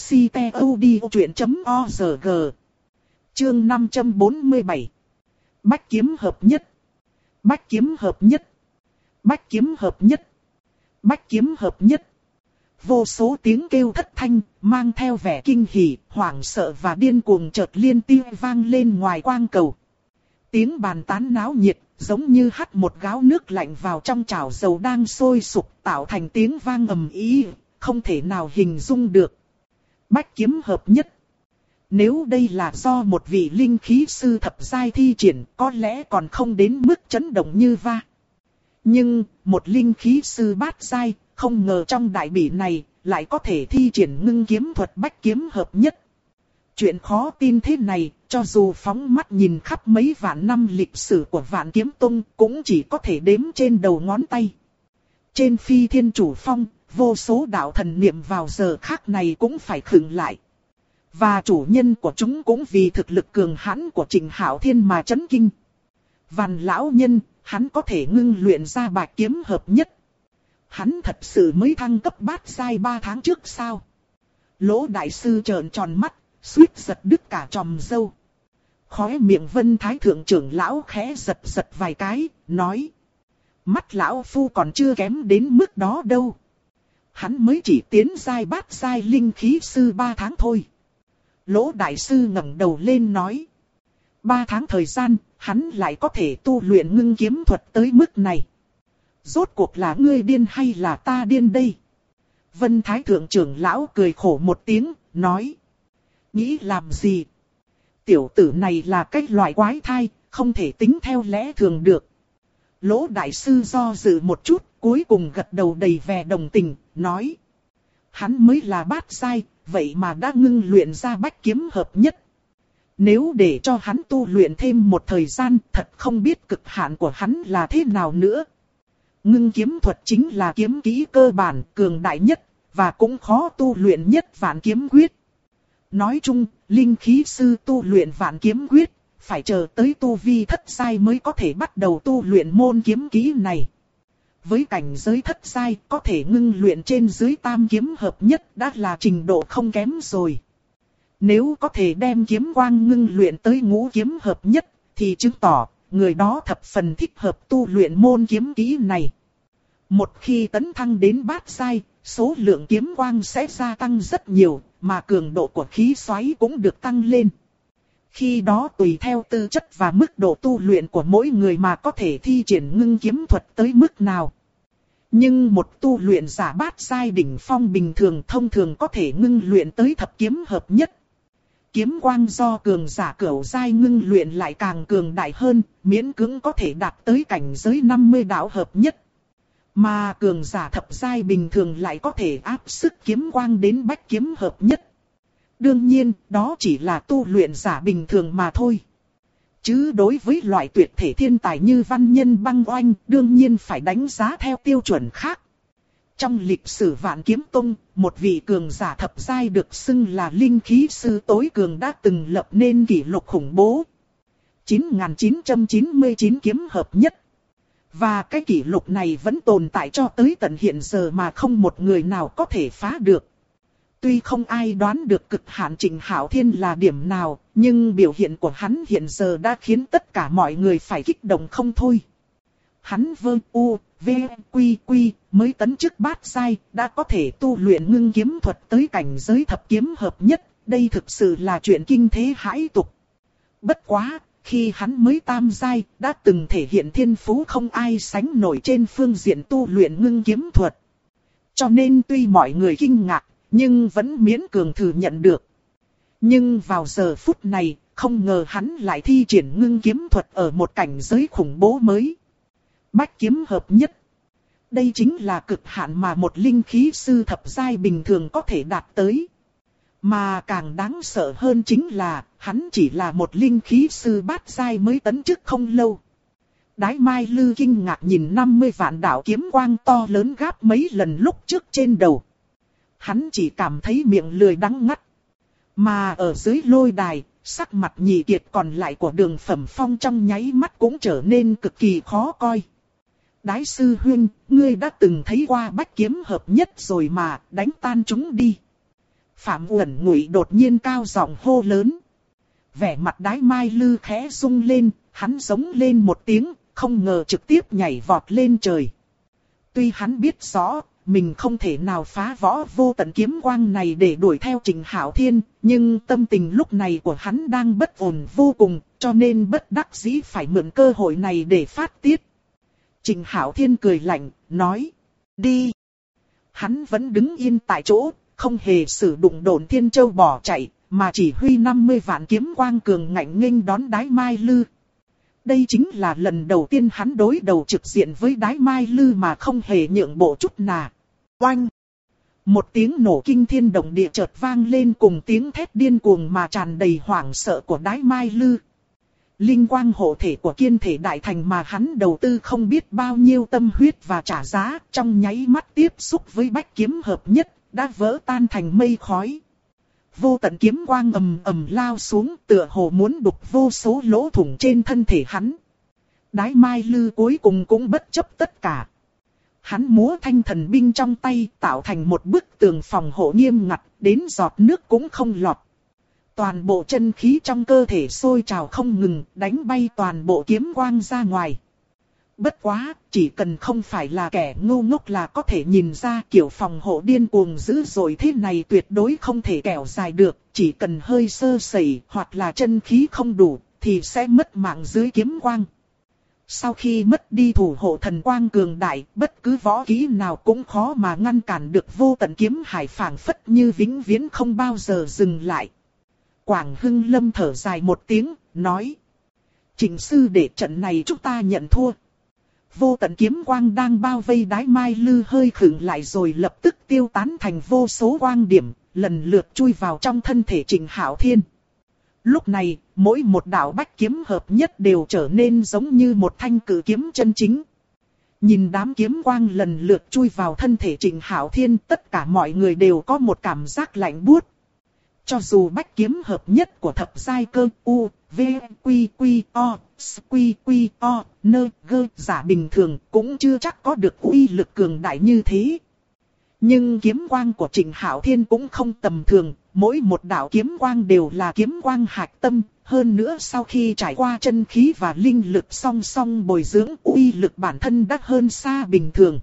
ctod.org. Chương 547. Bách kiếm hợp nhất. Bách kiếm hợp nhất. Bách kiếm hợp nhất. Bách kiếm hợp nhất. Vô số tiếng kêu thất thanh, mang theo vẻ kinh hỉ, hoảng sợ và điên cuồng chợt liên tiếp vang lên ngoài quang cầu. Tiếng bàn tán náo nhiệt, giống như hắt một gáo nước lạnh vào trong chảo dầu đang sôi sục, tạo thành tiếng vang ầm ĩ, không thể nào hình dung được. Bách kiếm hợp nhất. Nếu đây là do một vị linh khí sư thập giai thi triển, có lẽ còn không đến mức chấn động như va. Nhưng, một linh khí sư bát giai, không ngờ trong đại bỉ này, lại có thể thi triển ngưng kiếm thuật bách kiếm hợp nhất. Chuyện khó tin thế này, cho dù phóng mắt nhìn khắp mấy vạn năm lịch sử của Vạn Kiếm Tông, cũng chỉ có thể đếm trên đầu ngón tay. Trên Phi Thiên Chủ Phong, vô số đạo thần niệm vào giờ khác này cũng phải khựng lại. Và chủ nhân của chúng cũng vì thực lực cường hãn của Trịnh Hạo Thiên mà chấn kinh. Văn lão nhân, hắn có thể ngưng luyện ra bạch kiếm hợp nhất. Hắn thật sự mới thăng cấp bát giai 3 tháng trước sao? Lỗ đại sư trợn tròn mắt, suýt giật đứt cả chòm râu. Khóe miệng Vân Thái thượng trưởng lão khẽ giật giật vài cái, nói. Mắt lão phu còn chưa kém đến mức đó đâu. Hắn mới chỉ tiến giai bát giai linh khí sư 3 tháng thôi. Lỗ đại sư ngẩng đầu lên nói. 3 tháng thời gian, hắn lại có thể tu luyện ngưng kiếm thuật tới mức này. Rốt cuộc là ngươi điên hay là ta điên đây? Vân Thái thượng trưởng lão cười khổ một tiếng, nói. Nghĩ làm gì? Tiểu tử này là cái loại quái thai, không thể tính theo lẽ thường được. Lỗ đại sư do dự một chút, cuối cùng gật đầu đầy vẻ đồng tình, nói. Hắn mới là bát giai, vậy mà đã ngưng luyện ra bách kiếm hợp nhất. Nếu để cho hắn tu luyện thêm một thời gian, thật không biết cực hạn của hắn là thế nào nữa. Ngưng kiếm thuật chính là kiếm kỹ cơ bản, cường đại nhất, và cũng khó tu luyện nhất vạn kiếm quyết. Nói chung, linh khí sư tu luyện vạn kiếm quyết, phải chờ tới tu vi thất giai mới có thể bắt đầu tu luyện môn kiếm kỹ này. Với cảnh giới thất giai, có thể ngưng luyện trên dưới tam kiếm hợp nhất đã là trình độ không kém rồi. Nếu có thể đem kiếm quang ngưng luyện tới ngũ kiếm hợp nhất, thì chứng tỏ người đó thập phần thích hợp tu luyện môn kiếm kỹ này. Một khi tấn thăng đến bát giai, số lượng kiếm quang sẽ gia tăng rất nhiều, mà cường độ của khí xoáy cũng được tăng lên. Khi đó tùy theo tư chất và mức độ tu luyện của mỗi người mà có thể thi triển ngưng kiếm thuật tới mức nào. Nhưng một tu luyện giả bát giai đỉnh phong bình thường thông thường có thể ngưng luyện tới thập kiếm hợp nhất. Kiếm quang do cường giả cửu giai ngưng luyện lại càng cường đại hơn, miễn cưỡng có thể đạt tới cảnh giới 50 đạo hợp nhất. Mà cường giả thập giai bình thường lại có thể áp sức kiếm quang đến bách kiếm hợp nhất. Đương nhiên, đó chỉ là tu luyện giả bình thường mà thôi. Chứ đối với loại tuyệt thể thiên tài như Văn Nhân Băng Oanh, đương nhiên phải đánh giá theo tiêu chuẩn khác. Trong lịch sử Vạn Kiếm Tông, một vị cường giả thập giai được xưng là linh khí sư tối cường đã từng lập nên kỷ lục khủng bố. 9.999 kiếm hợp nhất. Và cái kỷ lục này vẫn tồn tại cho tới tận hiện giờ mà không một người nào có thể phá được. Tuy không ai đoán được cực hạn Trịnh Hạo Thiên là điểm nào, nhưng biểu hiện của hắn hiện giờ đã khiến tất cả mọi người phải kích động không thôi. Hắn mới tấn chức bát giai, đã có thể tu luyện ngưng kiếm thuật tới cảnh giới thập kiếm hợp nhất, đây thực sự là chuyện kinh thế hãi tục. Bất quá, khi hắn mới tam giai, đã từng thể hiện thiên phú không ai sánh nổi trên phương diện tu luyện ngưng kiếm thuật. Cho nên tuy mọi người kinh ngạc, nhưng vẫn miễn cường thừa nhận được. Nhưng vào giờ phút này, không ngờ hắn lại thi triển ngưng kiếm thuật ở một cảnh giới khủng bố mới. Bách kiếm hợp nhất. Đây chính là cực hạn mà một linh khí sư thập giai bình thường có thể đạt tới. Mà càng đáng sợ hơn chính là, hắn chỉ là một linh khí sư bát giai mới tấn chức không lâu. Đái Mai Lư kinh ngạc nhìn 50 vạn đạo kiếm quang to lớn gấp mấy lần lúc trước trên đầu. Hắn chỉ cảm thấy miệng lười đắng ngắt. Mà ở dưới lôi đài, sắc mặt nhị kiệt còn lại của Đường Phẩm Phong trong nháy mắt cũng trở nên cực kỳ khó coi. Đái sư huynh, ngươi đã từng thấy qua bách kiếm hợp nhất rồi mà, đánh tan chúng đi. Phạm Uẩn Ngụy đột nhiên cao giọng hô lớn. Vẻ mặt Đái Mai Lư khẽ rung lên, hắn giống lên một tiếng, không ngờ trực tiếp nhảy vọt lên trời. Tuy hắn biết rõ, mình không thể nào phá võ vô tận kiếm quang này để đuổi theo Trịnh Hạo Thiên, nhưng tâm tình lúc này của hắn đang bất ổn vô cùng, cho nên bất đắc dĩ phải mượn cơ hội này để phát tiết. Trịnh Hạo Thiên cười lạnh, nói, đi. Hắn vẫn đứng yên tại chỗ, không hề sử dụng Độn Thiên Châu bỏ chạy, mà chỉ huy 50 vạn kiếm quang cường ngạnh nghênh đón Đái Mai Lư. Đây chính là lần đầu tiên hắn đối đầu trực diện với Đái Mai Lư mà không hề nhượng bộ chút nào. Oanh! Một tiếng nổ kinh thiên động địa chợt vang lên cùng tiếng thét điên cuồng mà tràn đầy hoảng sợ của Đái Mai Lư. Linh quang hộ thể của Kiên Thể Đại Thành mà hắn đầu tư không biết bao nhiêu tâm huyết và trả giá, trong nháy mắt tiếp xúc với bách kiếm hợp nhất, đã vỡ tan thành mây khói. Vô tận kiếm quang ầm ầm lao xuống, tựa hồ muốn đục vô số lỗ thủng trên thân thể hắn. Đái Mai Lư cuối cùng cũng bất chấp tất cả. Hắn múa thanh thần binh trong tay, tạo thành một bức tường phòng hộ nghiêm ngặt, đến giọt nước cũng không lọt. Toàn bộ chân khí trong cơ thể sôi trào không ngừng, đánh bay toàn bộ kiếm quang ra ngoài. Bất quá, chỉ cần không phải là kẻ ngu ngốc là có thể nhìn ra kiểu phòng hộ điên cuồng dữ dội thế này tuyệt đối không thể kéo dài được. Chỉ cần hơi sơ sẩy hoặc là chân khí không đủ, thì sẽ mất mạng dưới kiếm quang. Sau khi mất đi thủ hộ thần quang cường đại, bất cứ võ kỹ nào cũng khó mà ngăn cản được vô tận kiếm hải phảng phất như vĩnh viễn không bao giờ dừng lại. Quảng Hưng Lâm thở dài một tiếng, nói. Trịnh sư đệ trận này chúng ta nhận thua. vô tận kiếm quang đang bao vây Đái Mai Lư hơi khựng lại rồi lập tức tiêu tán thành vô số quang điểm, lần lượt chui vào trong thân thể Trịnh Hạo Thiên. Lúc này, mỗi một đạo bách kiếm hợp nhất đều trở nên giống như một thanh cử kiếm chân chính. Nhìn đám kiếm quang lần lượt chui vào thân thể Trịnh Hạo Thiên, tất cả mọi người đều có một cảm giác lạnh buốt. Cho dù bách kiếm hợp nhất của thập giai cơ U, V, Quy, Quy, O, S, Quy, Quy, O, Nơ, Gơ giả bình thường cũng chưa chắc có được uy lực cường đại như thế. Nhưng kiếm quang của Trịnh Hạo Thiên cũng không tầm thường, mỗi một đạo kiếm quang đều là kiếm quang hạch tâm, hơn nữa sau khi trải qua chân khí và linh lực song song bồi dưỡng, uy lực bản thân đã hơn xa bình thường.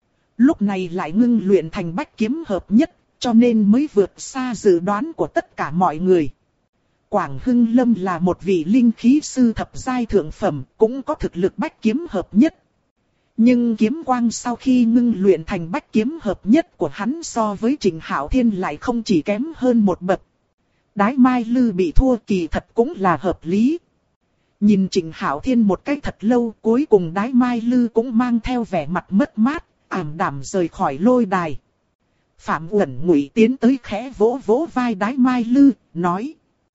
Lúc này lại ngưng luyện thành bách kiếm hợp nhất, cho nên mới vượt xa dự đoán của tất cả mọi người. Quảng Hưng Lâm là một vị linh khí sư thập giai thượng phẩm, cũng có thực lực bách kiếm hợp nhất. Nhưng kiếm quang sau khi ngưng luyện thành bách kiếm hợp nhất của hắn so với Trịnh Hạo Thiên lại không chỉ kém hơn một bậc. Đái Mai Lư bị thua kỳ thật cũng là hợp lý. Nhìn Trịnh Hạo Thiên một cách thật lâu, cuối cùng Đái Mai Lư cũng mang theo vẻ mặt mất mát, ảm đạm rời khỏi lôi đài. Phạm Uẩn Ngụy tiến tới khẽ vỗ vỗ vai Đái Mai Lư, nói: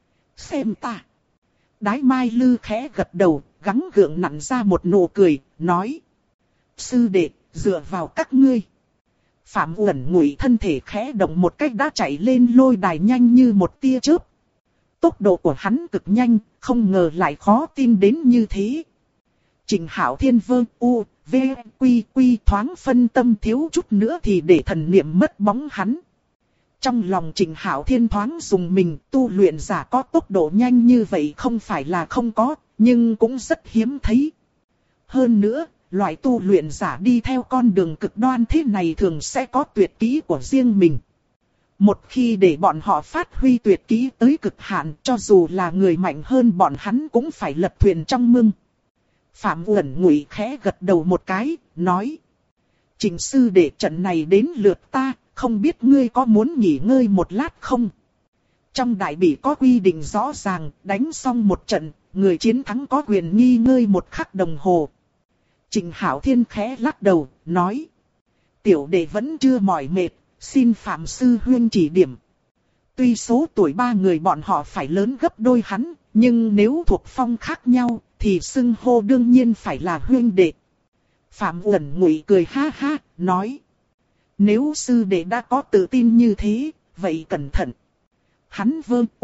"Xem ta." Đái Mai Lư khẽ gật đầu, gắng gượng nặn ra một nụ cười, nói: "Sư đệ, dựa vào các ngươi." Phạm Uẩn Ngụy thân thể khẽ động một cách đã chạy lên lôi đài nhanh như một tia chớp. Tốc độ của hắn cực nhanh, không ngờ lại khó tin đến như thế. Trịnh Hạo Thiên V, Quy, Quy thoáng phân tâm thiếu chút nữa thì để thần niệm mất bóng hắn. Trong lòng Trịnh Hạo Thiên thoáng dùng mình, tu luyện giả có tốc độ nhanh như vậy không phải là không có, nhưng cũng rất hiếm thấy. Hơn nữa, loại tu luyện giả đi theo con đường cực đoan thế này thường sẽ có tuyệt kỹ của riêng mình. Một khi để bọn họ phát huy tuyệt kỹ tới cực hạn, cho dù là người mạnh hơn bọn hắn cũng phải lật thuyền trong mương. Phạm Uẩn Ngụy khẽ gật đầu một cái, nói: "Trịnh sư đệ, trận này đến lượt ta, không biết ngươi có muốn nghỉ ngơi một lát không?" Trong đại bỉ có quy định rõ ràng, đánh xong một trận, người chiến thắng có quyền nghỉ ngơi một khắc đồng hồ. Trịnh Hạo Thiên khẽ lắc đầu, nói: "Tiểu đệ vẫn chưa mỏi mệt, xin Phạm sư huynh chỉ điểm." Tuy số tuổi ba người bọn họ phải lớn gấp đôi hắn, nhưng nếu thuộc phong khác nhau, thì xưng hô đương nhiên phải là huynh đệ. Phạm Uẩn Ngụy cười ha ha, nói: "Nếu sư đệ đã có tự tin như thế, vậy cẩn thận." Hắn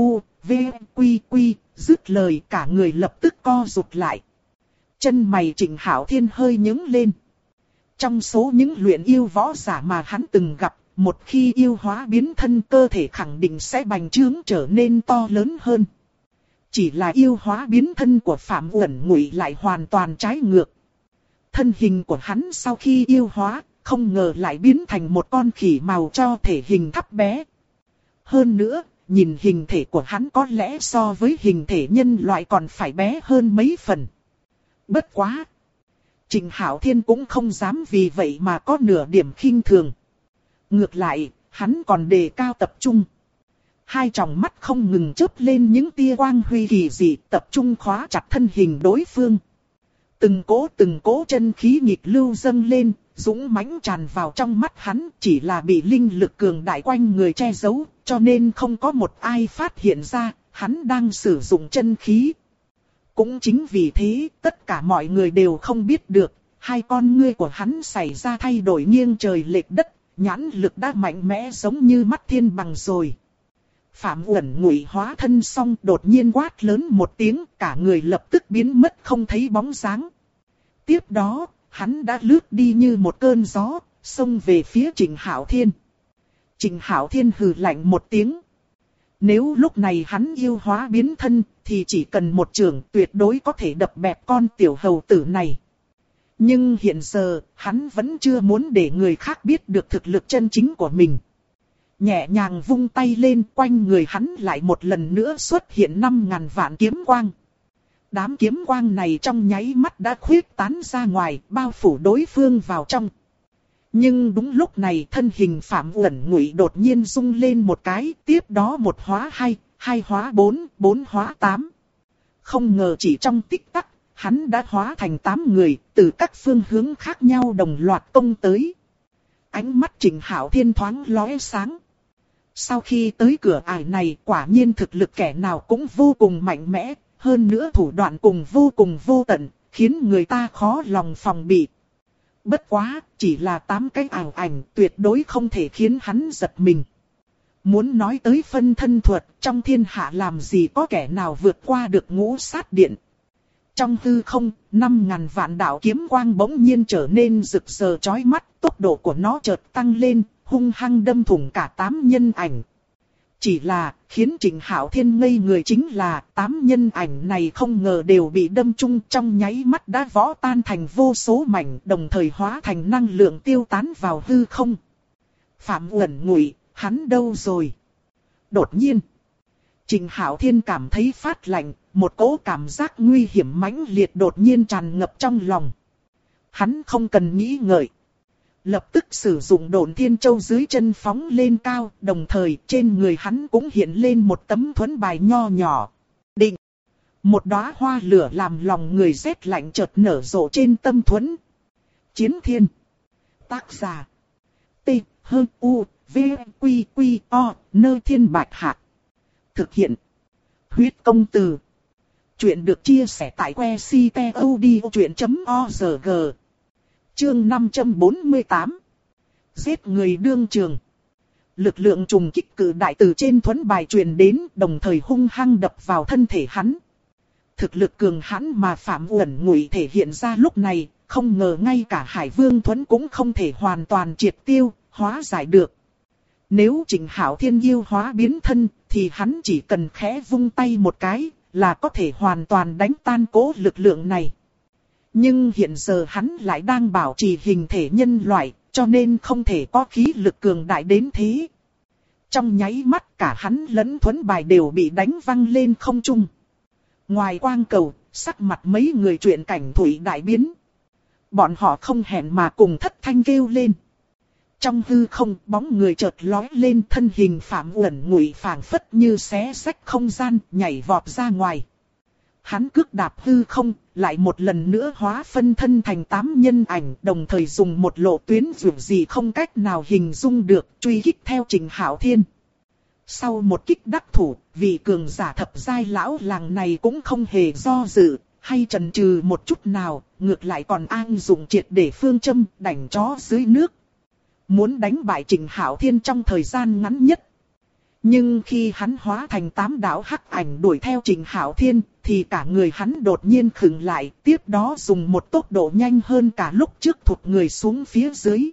Quy Quy, dứt lời cả người lập tức co rụt lại. Chân mày Trịnh Hạo Thiên hơi nhướng lên. Trong số những luyện yêu võ giả mà hắn từng gặp, một khi yêu hóa biến thân, cơ thể khẳng định sẽ bành trướng trở nên to lớn hơn. Chỉ là yêu hóa biến thân của Phạm Uẩn Ngụy lại hoàn toàn trái ngược. Thân hình của hắn sau khi yêu hóa, không ngờ lại biến thành một con khỉ màu cho thể hình thấp bé. Hơn nữa, nhìn hình thể của hắn có lẽ so với hình thể nhân loại còn phải bé hơn mấy phần. Bất quá! Trịnh Hạo Thiên cũng không dám vì vậy mà có nửa điểm khinh thường. Ngược lại, hắn còn đề cao tập trung. Hai tròng mắt không ngừng chớp lên những tia quang huy kỳ dị, tập trung khóa chặt thân hình đối phương. Từng cỗ chân khí nghịch lưu dâng lên, dũng mãnh tràn vào trong mắt hắn, chỉ là bị linh lực cường đại quanh người che giấu, cho nên không có một ai phát hiện ra, hắn đang sử dụng chân khí. Cũng chính vì thế, tất cả mọi người đều không biết được, hai con ngươi của hắn xảy ra thay đổi nghiêng trời lệch đất, nhãn lực đã mạnh mẽ giống như mắt thiên bằng rồi. Phạm Uẩn Ngụy hóa thân xong đột nhiên quát lớn một tiếng, cả người lập tức biến mất không thấy bóng dáng. Tiếp đó, hắn đã lướt đi như một cơn gió, xông về phía Trịnh Hạo Thiên. Trịnh Hạo Thiên hừ lạnh một tiếng. Nếu lúc này hắn yêu hóa biến thân, thì chỉ cần một chưởng tuyệt đối có thể đập bẹp con tiểu hầu tử này. Nhưng hiện giờ, hắn vẫn chưa muốn để người khác biết được thực lực chân chính của mình. Nhẹ nhàng vung tay lên, quanh người hắn lại một lần nữa xuất hiện 5.000 vạn kiếm quang. Đám kiếm quang này trong nháy mắt đã khuyết tán ra ngoài, bao phủ đối phương vào trong. Nhưng đúng lúc này thân hình Phạm Uẩn Ngụy đột nhiên rung lên một cái, tiếp đó một hóa hai, hai hóa bốn, bốn hóa tám. Không ngờ chỉ trong tích tắc, hắn đã hóa thành 8 người, từ các phương hướng khác nhau đồng loạt công tới. Ánh mắt Trịnh Hạo Thiên thoáng lóe sáng. Sau khi tới cửa ải này, quả nhiên thực lực kẻ nào cũng vô cùng mạnh mẽ, hơn nữa thủ đoạn cùng vô tận, khiến người ta khó lòng phòng bị. Bất quá, chỉ là 8 cái ảo ảnh, tuyệt đối không thể khiến hắn giật mình. Muốn nói tới phân thân thuật, trong thiên hạ làm gì có kẻ nào vượt qua được ngũ sát điện. Trong hư không, 5.000 vạn đạo kiếm quang bỗng nhiên trở nên rực rỡ chói mắt, tốc độ của nó chợt tăng lên, hung hăng đâm thủng cả 8 nhân ảnh. Chỉ là, khiến Trịnh Hạo Thiên ngây người chính là 8 nhân ảnh này không ngờ đều bị đâm trúng, trong nháy mắt đã vỡ tan thành vô số mảnh, đồng thời hóa thành năng lượng tiêu tán vào hư không. Phạm Uẩn Ngụy, hắn đâu rồi? Đột nhiên, Trịnh Hạo Thiên cảm thấy phát lạnh, một cỗ cảm giác nguy hiểm mãnh liệt đột nhiên tràn ngập trong lòng. Hắn không cần nghĩ ngợi, lập tức sử dụng Độn Thiên Châu dưới chân phóng lên cao, đồng thời trên người hắn cũng hiện lên một tấm thuẫn bài nho nhỏ. Định! Một đóa hoa lửa làm lòng người rét lạnh chợt nở rộ trên tâm thuẫn. Chiến Thiên. Tác giả. T-H-U-V-Q-Q-O, Nơi Thiên Bạch Hạc. Thực hiện. Huyết Công Từ. Chuyện được chia sẻ tại website.odchuyện.org. Chương 548. Giết người đương trường. Lực lượng trùng kích cự đại từ trên thuẫn bài truyền đến, đồng thời hung hăng đập vào thân thể hắn. Thực lực cường hãn mà Phạm Uẩn Ngụy thể hiện ra lúc này, không ngờ ngay cả Hải Vương thuẫn cũng không thể hoàn toàn triệt tiêu, hóa giải được. Nếu Trịnh Hạo Thiên yêu hóa biến thân, thì hắn chỉ cần khẽ vung tay một cái, là có thể hoàn toàn đánh tan cỗ lực lượng này. Nhưng hiện giờ hắn lại đang bảo trì hình thể nhân loại, cho nên không thể có khí lực cường đại đến thế. Trong nháy mắt cả hắn lẫn thuẫn bài đều bị đánh văng lên không trung. Ngoài quang cầu, sắc mặt mấy người truyện cảnh thủy đại biến. Bọn họ không hẹn mà cùng thất thanh kêu lên. Trong hư không, bóng người chợt lói lên, thân hình Phạm Uẩn Ngụy phảng phất như xé rách không gian, nhảy vọt ra ngoài. Hắn cước đạp hư không, lại một lần nữa hóa phân thân thành 8 nhân ảnh, đồng thời dùng một lộ tuyến dường gì không cách nào hình dung được, truy kích theo Trịnh Hạo Thiên. Sau một kích đắc thủ, vị cường giả thập giai lão làng này cũng không hề do dự, hay chần chừ một chút nào, ngược lại còn an dụng triệt để phương châm, đánh chó dưới nước. Muốn đánh bại Trịnh Hạo Thiên trong thời gian ngắn nhất. Nhưng khi hắn hóa thành 8 đạo hắc ảnh đuổi theo Trịnh Hạo Thiên, thì cả người hắn đột nhiên khựng lại, tiếp đó dùng một tốc độ nhanh hơn cả lúc trước thụt người xuống phía dưới.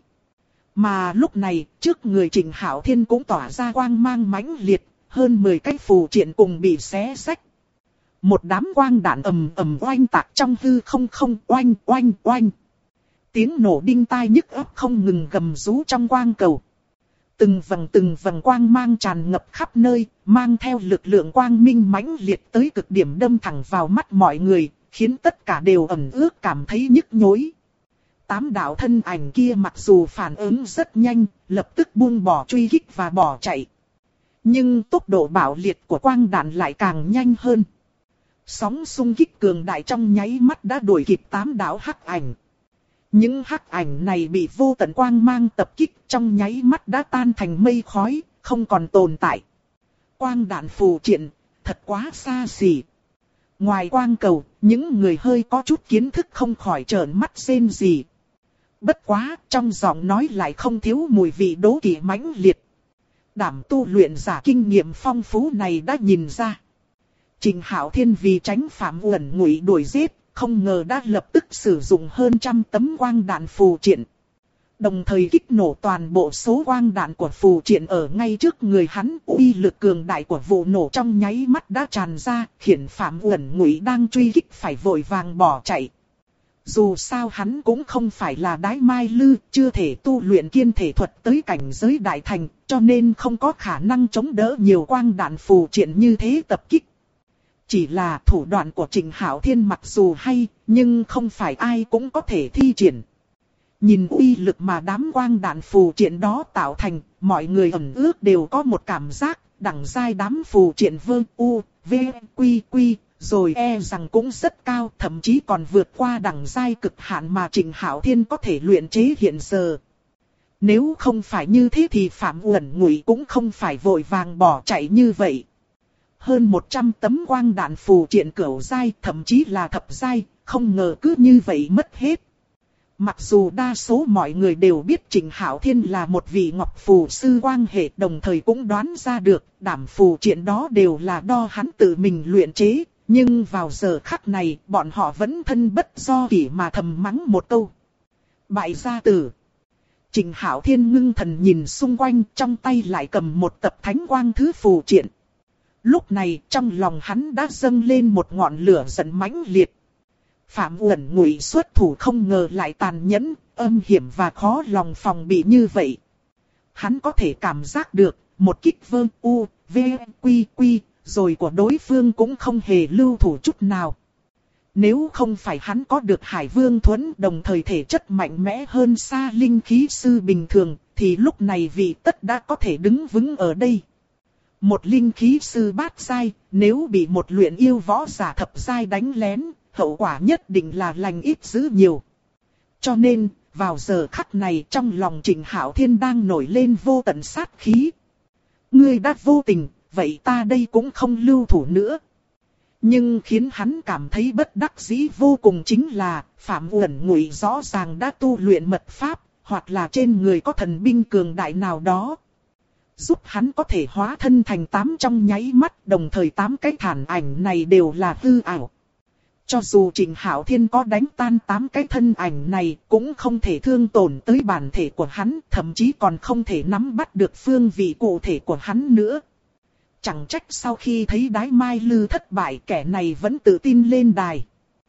Mà lúc này, trước người Trịnh Hạo Thiên cũng tỏa ra quang mang mãnh liệt, hơn 10 cái phù triện cùng bị xé rách. Một đám quang đạn ầm ầm oanh tạc trong hư không, oanh oanh oanh. Tiếng nổ đinh tai nhức óc không ngừng gầm rú trong quang cầu. Từng vầng quang mang tràn ngập khắp nơi, mang theo lực lượng quang minh mãnh liệt tới cực điểm đâm thẳng vào mắt mọi người, khiến tất cả đều ẩn ước cảm thấy nhức nhối. 8 đạo thân ảnh kia mặc dù phản ứng rất nhanh, lập tức buông bỏ truy kích và bỏ chạy. Nhưng tốc độ bạo liệt của quang đạn lại càng nhanh hơn. Sóng xung kích cường đại trong nháy mắt đã đuổi kịp 8 đạo hắc ảnh. Những hắc ảnh này bị vô tận quang mang tập kích, trong nháy mắt đã tan thành mây khói, không còn tồn tại. Quang đạn phù triện, thật quá xa xỉ. Ngoài quang cầu, những người hơi có chút kiến thức không khỏi trợn mắt rên rỉ. Bất quá, trong giọng nói lại không thiếu mùi vị đố kỵ mãnh liệt. Đảm tu luyện giả kinh nghiệm phong phú này đã nhìn ra. Trịnh Hạo Thiên vì tránh Phạm Uẩn Ngụy đuổi giết, không ngờ đã lập tức sử dụng hơn 100 tấm quang đạn phù triện. Đồng thời kích nổ toàn bộ số quang đạn của phù triện ở ngay trước người hắn, uy lực cường đại của vụ nổ trong nháy mắt đã tràn ra, khiến Phạm Uẩn Ngụy đang truy kích phải vội vàng bỏ chạy. Dù sao hắn cũng không phải là Đái Mai Lư, chưa thể tu luyện kiên thể thuật tới cảnh giới đại thành, cho nên không có khả năng chống đỡ nhiều quang đạn phù triện như thế tập kích. Chỉ là thủ đoạn của Trịnh Hạo Thiên mặc dù hay, nhưng không phải ai cũng có thể thi triển. Nhìn uy lực mà đám quang đạn phù triện đó tạo thành, mọi người ẩn ước đều có một cảm giác, đẳng giai đám phù triện vương u, v, quy, rồi e rằng cũng rất cao, thậm chí còn vượt qua đẳng giai cực hạn mà Trịnh Hạo Thiên có thể luyện chế hiện giờ. Nếu không phải như thế thì Phạm Uẩn Ngụy cũng không phải vội vàng bỏ chạy như vậy. Hơn 100 tấm quang đạn phù triện cửu giai, thậm chí là thập giai, không ngờ cứ như vậy mất hết. Mặc dù đa số mọi người đều biết Trịnh Hạo Thiên là một vị ngọc phù sư quang hệ, đồng thời cũng đoán ra được đảm phù triện đó đều là do hắn tự mình luyện chế. Nhưng vào giờ khắc này, bọn họ vẫn thân bất do kỷ mà thầm mắng một câu. Bại gia tử. Trịnh Hạo Thiên ngưng thần nhìn xung quanh, trong tay lại cầm một tập thánh quang thứ phù triện. Lúc này trong lòng hắn đã dâng lên một ngọn lửa giận mãnh liệt. Phạm Uẩn Ngụy xuất thủ không ngờ lại tàn nhẫn, âm hiểm và khó lòng phòng bị như vậy. Hắn có thể cảm giác được, một kích vơ u, v, quy quy, rồi của đối phương cũng không hề lưu thủ chút nào. Nếu không phải hắn có được Hải Vương Thuẫn, đồng thời thể chất mạnh mẽ hơn xa linh khí sư bình thường, thì lúc này vị tất đã có thể đứng vững ở đây. Một linh khí sư bát giai, nếu bị một luyện yêu võ giả thập giai đánh lén, hậu quả nhất định là lành ít dữ nhiều. Cho nên, vào giờ khắc này trong lòng Trịnh Hạo Thiên đang nổi lên vô tận sát khí. Ngươi đã vô tình, vậy ta đây cũng không lưu thủ nữa. Nhưng khiến hắn cảm thấy bất đắc dĩ vô cùng chính là, Phạm Uẩn Ngụy rõ ràng đã tu luyện mật pháp, hoặc là trên người có thần binh cường đại nào đó. Giúp hắn có thể hóa thân thành 8 trong nháy mắt, đồng thời 8 cái thản ảnh này đều là hư ảo. Cho dù Trịnh Hạo Thiên có đánh tan 8 cái thân ảnh này, cũng không thể thương tổn tới bản thể của hắn, thậm chí còn không thể nắm bắt được phương vị cụ thể của hắn nữa. Chẳng trách sau khi thấy Đái Mai Lư thất bại, kẻ này vẫn tự tin lên đài.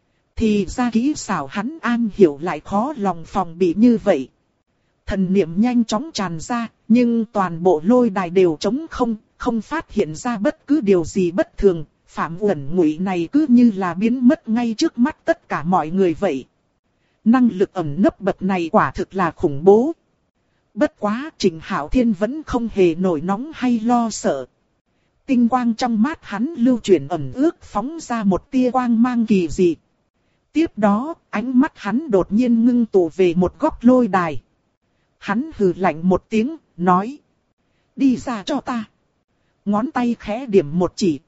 Thì ra kỹ xảo hắn an hiểu lại khó lòng phòng bị như vậy. Thần niệm nhanh chóng tràn ra, nhưng toàn bộ lôi đài đều trống không, không phát hiện ra bất cứ điều gì bất thường. Phạm Uẩn Ngụy này cứ như là biến mất ngay trước mắt tất cả mọi người vậy. Năng lực ẩn nấp bậc này quả thực là khủng bố. Bất quá Trịnh Hạo Thiên vẫn không hề nổi nóng hay lo sợ. Tinh quang trong mắt hắn lưu chuyển ẩn ước, phóng ra một tia quang mang kỳ dị. Tiếp đó, ánh mắt hắn đột nhiên ngưng tụ về một góc lôi đài. Hắn hừ lạnh một tiếng, nói. Đi ra cho ta. Ngón tay khẽ điểm một chỉ.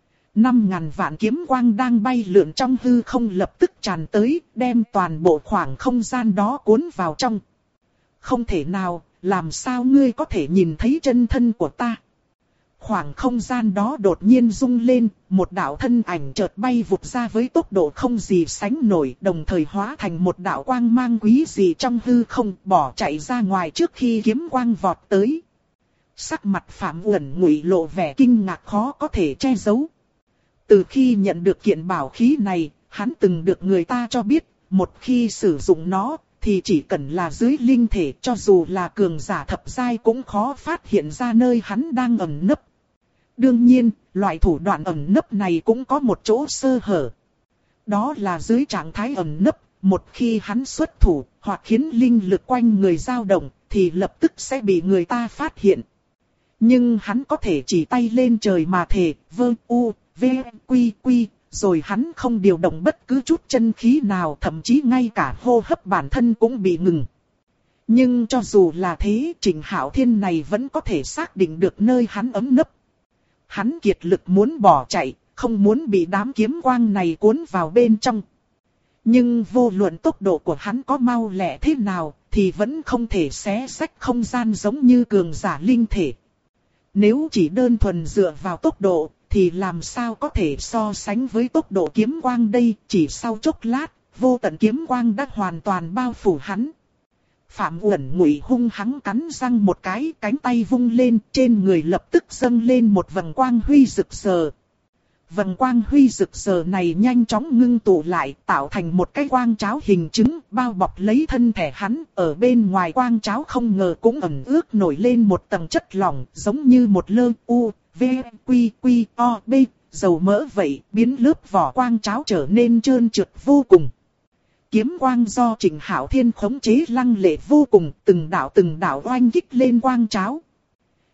5.000 vạn kiếm quang đang bay lượn trong hư không lập tức tràn tới, đem toàn bộ khoảng không gian đó cuốn vào trong. Không thể nào, làm sao ngươi có thể nhìn thấy chân thân của ta? Khoảng không gian đó đột nhiên rung lên, một đạo thân ảnh chợt bay vụt ra với tốc độ không gì sánh nổi, đồng thời hóa thành một đạo quang mang quý dị trong hư không, bỏ chạy ra ngoài trước khi kiếm quang vọt tới. Sắc mặt Phạm Uẩn Ngụy lộ vẻ kinh ngạc khó có thể che giấu. Từ khi nhận được kiện bảo khí này, hắn từng được người ta cho biết, một khi sử dụng nó, thì chỉ cần là dưới linh thể, cho dù là cường giả thập giai cũng khó phát hiện ra nơi hắn đang ẩn nấp. Đương nhiên, loại thủ đoạn ẩn nấp này cũng có một chỗ sơ hở. Đó là dưới trạng thái ẩn nấp, một khi hắn xuất thủ, hoặc khiến linh lực quanh người dao động, thì lập tức sẽ bị người ta phát hiện. Nhưng hắn có thể chỉ tay lên trời mà thề, vơ u, v, quy quy, rồi hắn không điều động bất cứ chút chân khí nào, thậm chí ngay cả hô hấp bản thân cũng bị ngừng. Nhưng cho dù là thế, Trịnh Hạo Thiên này vẫn có thể xác định được nơi hắn ẩn nấp. Hắn kiệt lực muốn bỏ chạy, không muốn bị đám kiếm quang này cuốn vào bên trong. Nhưng vô luận tốc độ của hắn có mau lẹ thế nào, thì vẫn không thể xé rách không gian giống như cường giả linh thể. Nếu chỉ đơn thuần dựa vào tốc độ, thì làm sao có thể so sánh với tốc độ kiếm quang đây, chỉ sau chốc lát, vô tận kiếm quang đã hoàn toàn bao phủ hắn. Phạm Uẩn Ngụy hung hăng cắn răng một cái, cánh tay vung lên, trên người lập tức dâng lên một vầng quang huy rực rỡ. Vầng quang huy rực rỡ này nhanh chóng ngưng tụ lại, tạo thành một cái quang cháo hình trứng, bao bọc lấy thân thể hắn. Ở bên ngoài quang cháo không ngờ cũng ẩn ước nổi lên một tầng chất lỏng, giống như một lơ u, v, quy quy, o, b, dầu mỡ vậy, biến lớp vỏ quang cháo trở nên trơn trượt vô cùng. Kiếm quang do Trịnh Hạo Thiên khống chế lăng lệ vô cùng, từng đạo oanh kích lên quang cháo.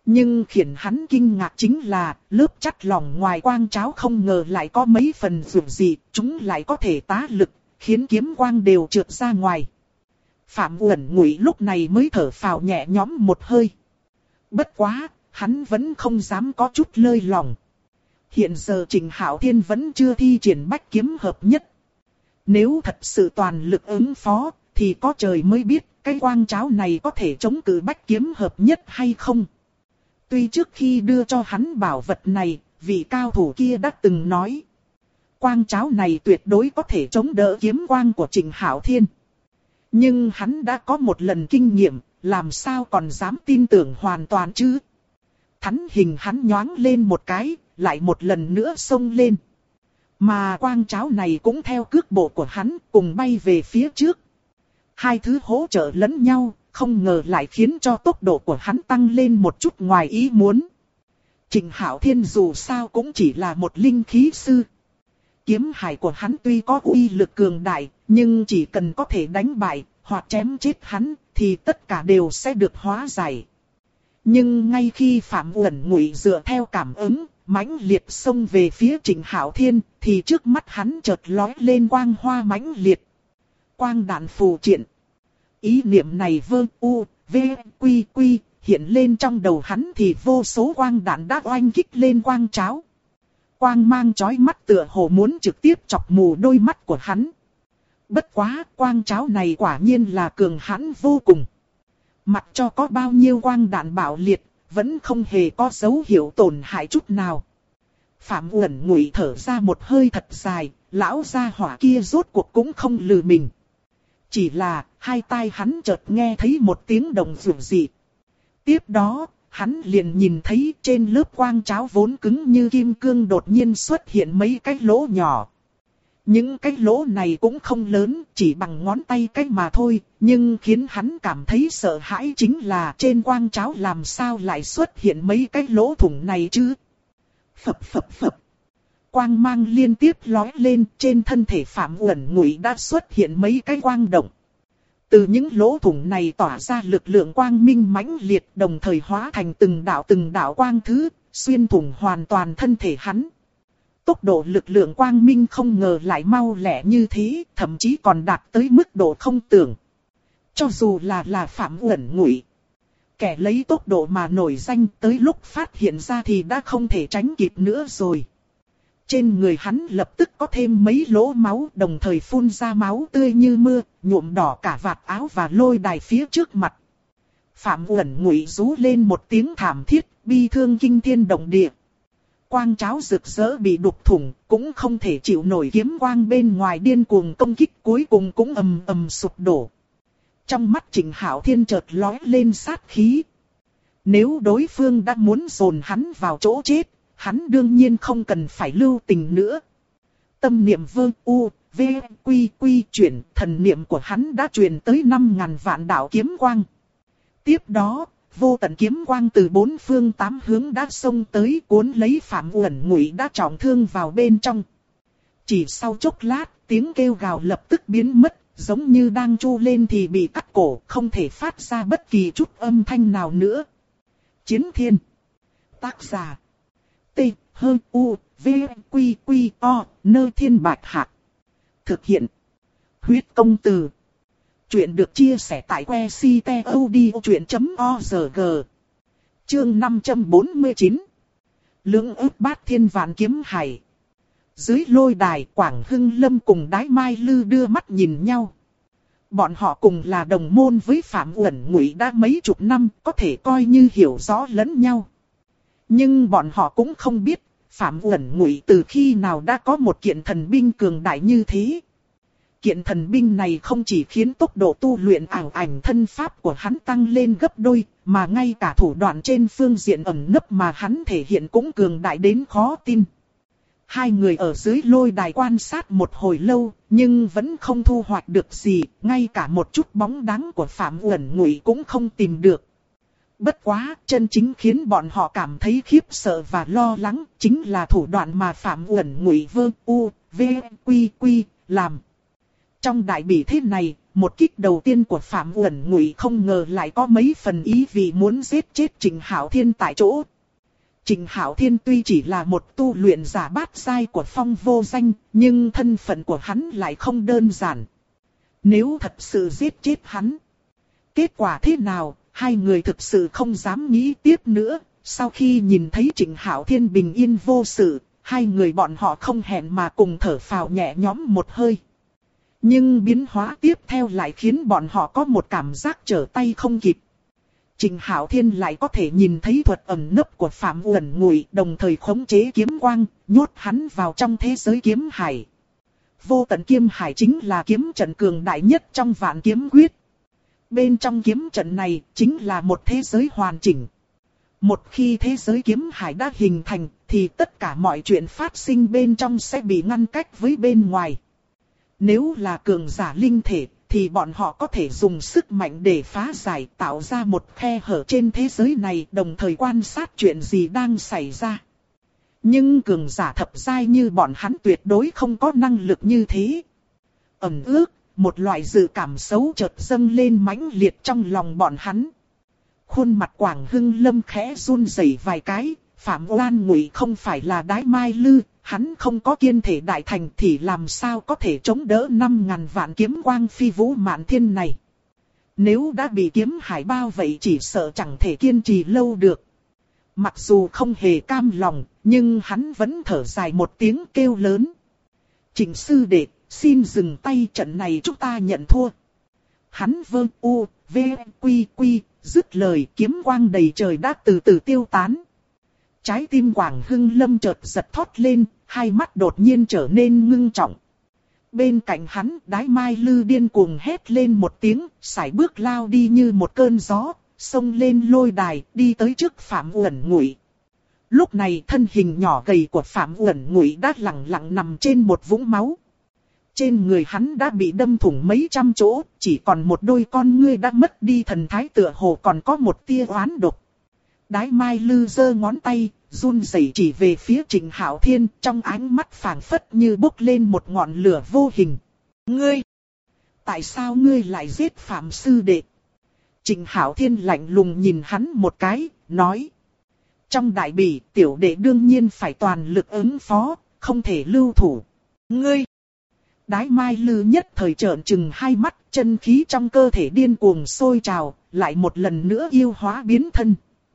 Nhưng khiến hắn kinh ngạc chính là, lớp chắt lỏng ngoài quang cháo không ngờ lại có mấy phần dường dị, chúng lại có thể tá lực, khiến kiếm quang đều trượt ra ngoài. Phạm Uẩn Ngụy lúc này mới thở phào nhẹ nhõm một hơi. Bất quá, hắn vẫn không dám có chút lơi lỏng. Hiện giờ Trình Hạo Thiên vẫn chưa thi triển bách kiếm hợp nhất. Nếu thật sự toàn lực ứng phó, thì có trời mới biết cái quang cháo này có thể chống cự bách kiếm hợp nhất hay không. Tuy trước khi đưa cho hắn bảo vật này, vị cao thủ kia đã từng nói. Quang cháo này tuyệt đối có thể chống đỡ kiếm quang của Trình Hạo Thiên. Nhưng hắn đã có một lần kinh nghiệm, làm sao còn dám tin tưởng hoàn toàn chứ. Thắn hình hắn nhoáng lên một cái, lại một lần nữa xông lên. Mà quang cháo này cũng theo cước bộ của hắn cùng bay về phía trước. Hai thứ hỗ trợ lẫn nhau, không ngờ lại khiến cho tốc độ của hắn tăng lên một chút ngoài ý muốn. Trình Hạo Thiên dù sao cũng chỉ là một linh khí sư. Kiếm hải của hắn tuy có uy lực cường đại, nhưng chỉ cần có thể đánh bại hoặc chém chết hắn, thì tất cả đều sẽ được hóa giải. Nhưng ngay khi Phạm Uẩn Ngụy dựa theo cảm ứng, mãnh liệt xông về phía Trình Hạo Thiên, thì trước mắt hắn chợt lóe lên quang hoa mãnh liệt. Quang đạn phù triện. Ý niệm này quy hiện lên trong đầu hắn thì vô số quang đạn đã oanh kích lên quang cháo. Quang mang chói mắt tựa hồ muốn trực tiếp chọc mù đôi mắt của hắn. Bất quá, quang cháo này quả nhiên là cường hãn vô cùng. Mặc cho có bao nhiêu quang đạn bạo liệt, vẫn không hề có dấu hiệu tổn hại chút nào. Phạm Uẩn Ngụy thở ra một hơi thật dài, lão gia hỏa kia rốt cuộc cũng không lừa mình. Chỉ là, hai tai hắn chợt nghe thấy một tiếng động rủi dị. Tiếp đó, hắn liền nhìn thấy trên lớp quang cháo vốn cứng như kim cương đột nhiên xuất hiện mấy cái lỗ nhỏ. Những cái lỗ này cũng không lớn, chỉ bằng ngón tay cái mà thôi, nhưng khiến hắn cảm thấy sợ hãi chính là trên quang cháo làm sao lại xuất hiện mấy cái lỗ thủng này chứ. Phập phập phập. Quang mang liên tiếp lóe lên, trên thân thể Phạm Uẩn Ngụy đã xuất hiện mấy cái quang động. Từ những lỗ thủng này tỏa ra lực lượng quang minh mãnh liệt, đồng thời hóa thành từng đạo quang thứ, xuyên thủng hoàn toàn thân thể hắn. Tốc độ lực lượng quang minh không ngờ lại mau lẹ như thế, thậm chí còn đạt tới mức độ không tưởng. Cho dù là Phạm Uẩn Ngụy, kẻ lấy tốc độ mà nổi danh, tới lúc phát hiện ra thì đã không thể tránh kịp nữa rồi. Trên người hắn lập tức có thêm mấy lỗ máu, đồng thời phun ra máu tươi như mưa, nhuộm đỏ cả vạt áo và lôi đài phía trước mặt. Phạm Uẩn Ngụy rú lên một tiếng thảm thiết, bi thương kinh thiên động địa. Quang cháo rực rỡ bị đục thủng, cũng không thể chịu nổi kiếm quang bên ngoài điên cuồng công kích, cuối cùng cũng ầm ầm sụp đổ. Trong mắt Trình Hạo Thiên chợt lóe lên sát khí. Nếu đối phương đã muốn dồn hắn vào chỗ chết, hắn đương nhiên không cần phải lưu tình nữa. Tâm niệm quy chuyển, thần niệm của hắn đã truyền tới 5.000 vạn đạo kiếm quang. Tiếp đó, vô tận kiếm quang từ bốn phương tám hướng đã xông tới, cuốn lấy Phạm Uẩn Ngụy đã trọng thương vào bên trong. Chỉ sau chốc lát, tiếng kêu gào lập tức biến mất, giống như đang tru lên thì bị cắt cổ, không thể phát ra bất kỳ chút âm thanh nào nữa. Chiến Thiên. Tác giả: T-H-U-V-Q-Q-O, Nơ Thiên Bạch Hạc. Thực hiện: Huyết Công Từ. Chuyện được chia sẻ tại website.odchuyện.org. Chương 549. Lưỡng ức bát thiên vạn kiếm hải. Dưới lôi đài, Quảng Hưng Lâm cùng Đái Mai Lư đưa mắt nhìn nhau. Bọn họ cùng là đồng môn với Phạm Uẩn Ngụy đã mấy chục năm, có thể coi như hiểu rõ lẫn nhau. Nhưng bọn họ cũng không biết, Phạm Uẩn Ngụy từ khi nào đã có một kiện thần binh cường đại như thế. Kiện thần binh này không chỉ khiến tốc độ tu luyện ảnh thân pháp của hắn tăng lên gấp đôi, mà ngay cả thủ đoạn trên phương diện ẩn nấp mà hắn thể hiện cũng cường đại đến khó tin. Hai người ở dưới lôi đài quan sát một hồi lâu, nhưng vẫn không thu hoạch được gì, ngay cả một chút bóng dáng của Phạm Uẩn Ngụy cũng không tìm được. Bất quá, chân chính khiến bọn họ cảm thấy khiếp sợ và lo lắng, chính là thủ đoạn mà Phạm Uẩn Ngụy làm. Trong đại bỉ thế này, một kích đầu tiên của Phạm Uẩn Ngụy không ngờ lại có mấy phần ý vì muốn giết chết Trình Hạo Thiên tại chỗ. Trình Hạo Thiên tuy chỉ là một tu luyện giả bát giai của Phong Vô Danh, nhưng thân phận của hắn lại không đơn giản. Nếu thật sự giết chết hắn, kết quả thế nào, hai người thực sự không dám nghĩ tiếp nữa. Sau khi nhìn thấy Trình Hạo Thiên bình yên vô sự, hai người bọn họ không hẹn mà cùng thở phào nhẹ nhõm một hơi. Nhưng biến hóa tiếp theo lại khiến bọn họ có một cảm giác trở tay không kịp. Trình Hạo Thiên lại có thể nhìn thấy thuật ẩn nấp của Phạm Uẩn Ngụy, đồng thời khống chế kiếm quang, nhốt hắn vào trong thế giới kiếm hải. Vô tận kiếm hải chính là kiếm trận cường đại nhất trong Vạn Kiếm Quyết. Bên trong kiếm trận này chính là một thế giới hoàn chỉnh. Một khi thế giới kiếm hải đã hình thành, thì tất cả mọi chuyện phát sinh bên trong sẽ bị ngăn cách với bên ngoài. Nếu là cường giả linh thể, thì bọn họ có thể dùng sức mạnh để phá giải, tạo ra một khe hở trên thế giới này, đồng thời quan sát chuyện gì đang xảy ra. Nhưng cường giả thập giai như bọn hắn tuyệt đối không có năng lực như thế. Ẩn ước, một loại dự cảm xấu chợt dâng lên mãnh liệt trong lòng bọn hắn. Khuôn mặt Quảng Hưng Lâm khẽ run rẩy vài cái, Phạm Oan Ngụy không phải là Đái Mai Lư, hắn không có kiên thể đại thành thì làm sao có thể chống đỡ 5.000 vạn kiếm quang phi vũ mạn thiên này. Nếu đã bị kiếm hải bao vậy chỉ sợ chẳng thể kiên trì lâu được. Mặc dù không hề cam lòng, nhưng hắn vẫn thở dài một tiếng kêu lớn. Trình sư đệ, xin dừng tay, trận này chúng ta nhận thua. Hắn vơ u, v, quy quy, dứt lời kiếm quang đầy trời đã từ từ tiêu tán. Trái tim Quảng Hưng Lâm chợt giật thót lên, hai mắt đột nhiên trở nên ngưng trọng. Bên cạnh hắn, Đái Mai Lư điên cuồng hét lên một tiếng, sải bước lao đi như một cơn gió, xông lên lôi đài, đi tới trước Phạm Uẩn Ngụy. Lúc này thân hình nhỏ gầy của Phạm Uẩn Ngụy đã lẳng lặng nằm trên một vũng máu. Trên người hắn đã bị đâm thủng mấy trăm chỗ, chỉ còn một đôi con ngươi đã mất đi thần thái, tựa hồ còn có một tia oán độc. Đái Mai Lư giơ ngón tay, run rẩy chỉ về phía Trình Hạo Thiên, trong ánh mắt phảng phất như bốc lên một ngọn lửa vô hình. Ngươi! Tại sao ngươi lại giết Phạm sư đệ? Trình Hạo Thiên lạnh lùng nhìn hắn một cái, nói. Trong đại bỉ, tiểu đệ đương nhiên phải toàn lực ứng phó, không thể lưu thủ. Ngươi! Đái Mai Lư nhất thời trợn trừng hai mắt, chân khí trong cơ thể điên cuồng sôi trào, lại một lần nữa yêu hóa biến thân.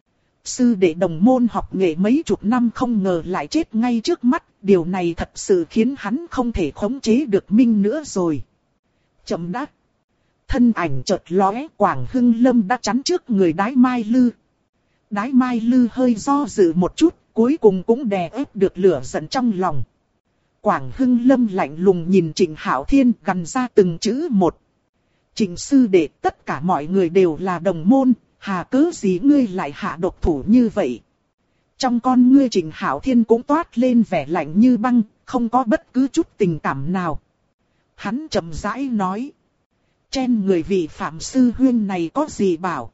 Sư đệ đồng môn học nghệ mấy chục năm không ngờ lại chết ngay trước mắt, điều này thật sự khiến hắn không thể khống chế được Minh nữa rồi. Chậm đã. Thân ảnh chợt lóe, Quảng Hưng Lâm đã chắn trước người Đái Mai Lư. Đái Mai Lư hơi do dự một chút, cuối cùng cũng đè ép được lửa giận trong lòng. Quảng Hưng Lâm lạnh lùng nhìn Trình Hạo Thiên, gằn ra từng chữ một. Trình sư đệ, tất cả mọi người đều là đồng môn, hà cớ gì ngươi lại hạ độc thủ như vậy? Trong con ngươi Trình Hạo Thiên cũng toát lên vẻ lạnh như băng, không có bất cứ chút tình cảm nào. Hắn chậm rãi nói. Trên người vị Phạm sư huynh này có gì bảo?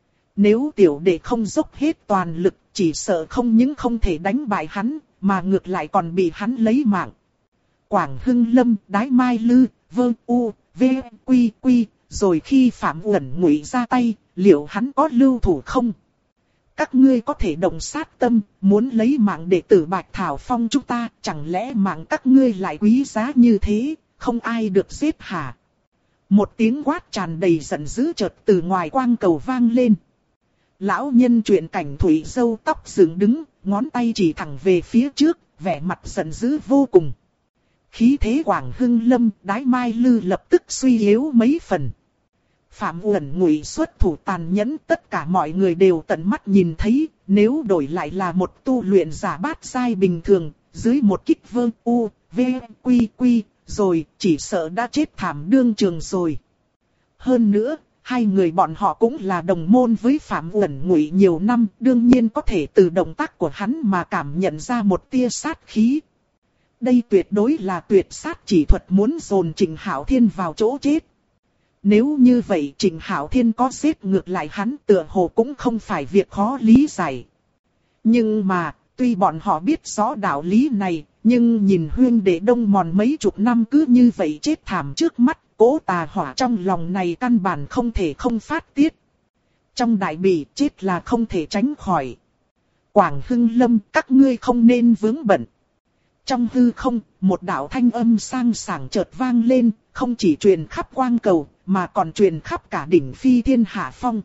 Nếu tiểu đệ không dốc hết toàn lực, chỉ sợ không những không thể đánh bại hắn, mà ngược lại còn bị hắn lấy mạng. Quảng Hưng Lâm, Đái Mai Lư, vơ u, v, quy quy, rồi khi Phạm Uẩn Ngụy ra tay, liệu hắn có lưu thủ không? Các ngươi có thể động sát tâm, muốn lấy mạng đệ tử Bạch Thảo Phong chúng ta, chẳng lẽ mạng các ngươi lại quý giá như thế, không ai được giết hả? Một tiếng quát tràn đầy giận dữ chợt từ ngoài quang cầu vang lên. Lão nhân truyện cảnh Thủy râu tóc dựng đứng, ngón tay chỉ thẳng về phía trước, vẻ mặt giận dữ vô cùng. Khí thế Quảng Hưng Lâm, Đái Mai Lư lập tức suy yếu mấy phần. Phạm Uẩn Ngụy xuất thủ tàn nhẫn, tất cả mọi người đều tận mắt nhìn thấy, nếu đổi lại là một tu luyện giả bát giai bình thường, dưới một kích vơ u, v, quy quy, rồi chỉ sợ đã chết thảm đương trường rồi. Hơn nữa, hai người bọn họ cũng là đồng môn với Phạm Uẩn Ngụy nhiều năm, đương nhiên có thể từ động tác của hắn mà cảm nhận ra một tia sát khí. Đây tuyệt đối là tuyệt sát chỉ thuật muốn dồn Trình Hạo Thiên vào chỗ chết. Nếu như vậy Trình Hạo Thiên có giết ngược lại hắn tựa hồ cũng không phải việc khó lý giải. Nhưng mà, tuy bọn họ biết rõ đạo lý này, Nhưng nhìn huyên đệ đông mòn mấy chục năm cứ như vậy chết thảm trước mắt, cỗ tà hỏa trong lòng này căn bản không thể không phát tiết. Trong đại bỉ chết là không thể tránh khỏi. Quảng Hưng Lâm, các ngươi không nên vướng bận. Trong hư không, một đạo thanh âm sang sảng chợt vang lên, không chỉ truyền khắp quang cầu, mà còn truyền khắp cả đỉnh phi thiên hạ phong.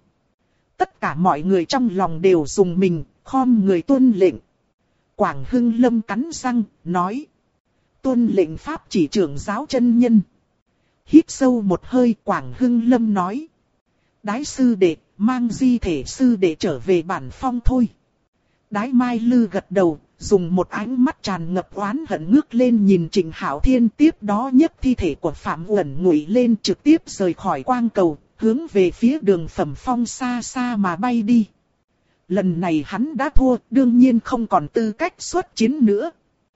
Tất cả mọi người trong lòng đều dùng mình, khom người tuân lệnh. Quảng Hưng Lâm cắn răng, nói. Tuân lệnh pháp chỉ trưởng giáo chân nhân. Hít sâu một hơi, Quảng Hưng Lâm nói. Đái sư đệ, mang di thể sư đệ trở về bản phong thôi. Đái Mai Lư gật đầu, dùng một ánh mắt tràn ngập oán hận ngước lên nhìn Trịnh Hạo Thiên, tiếp đó nhấc thi thể của Phạm Uẩn Ngụy lên trực tiếp rời khỏi quang cầu, hướng về phía đường Phẩm Phong xa xa mà bay đi. Lần này hắn đã thua, đương nhiên không còn tư cách xuất chiến nữa.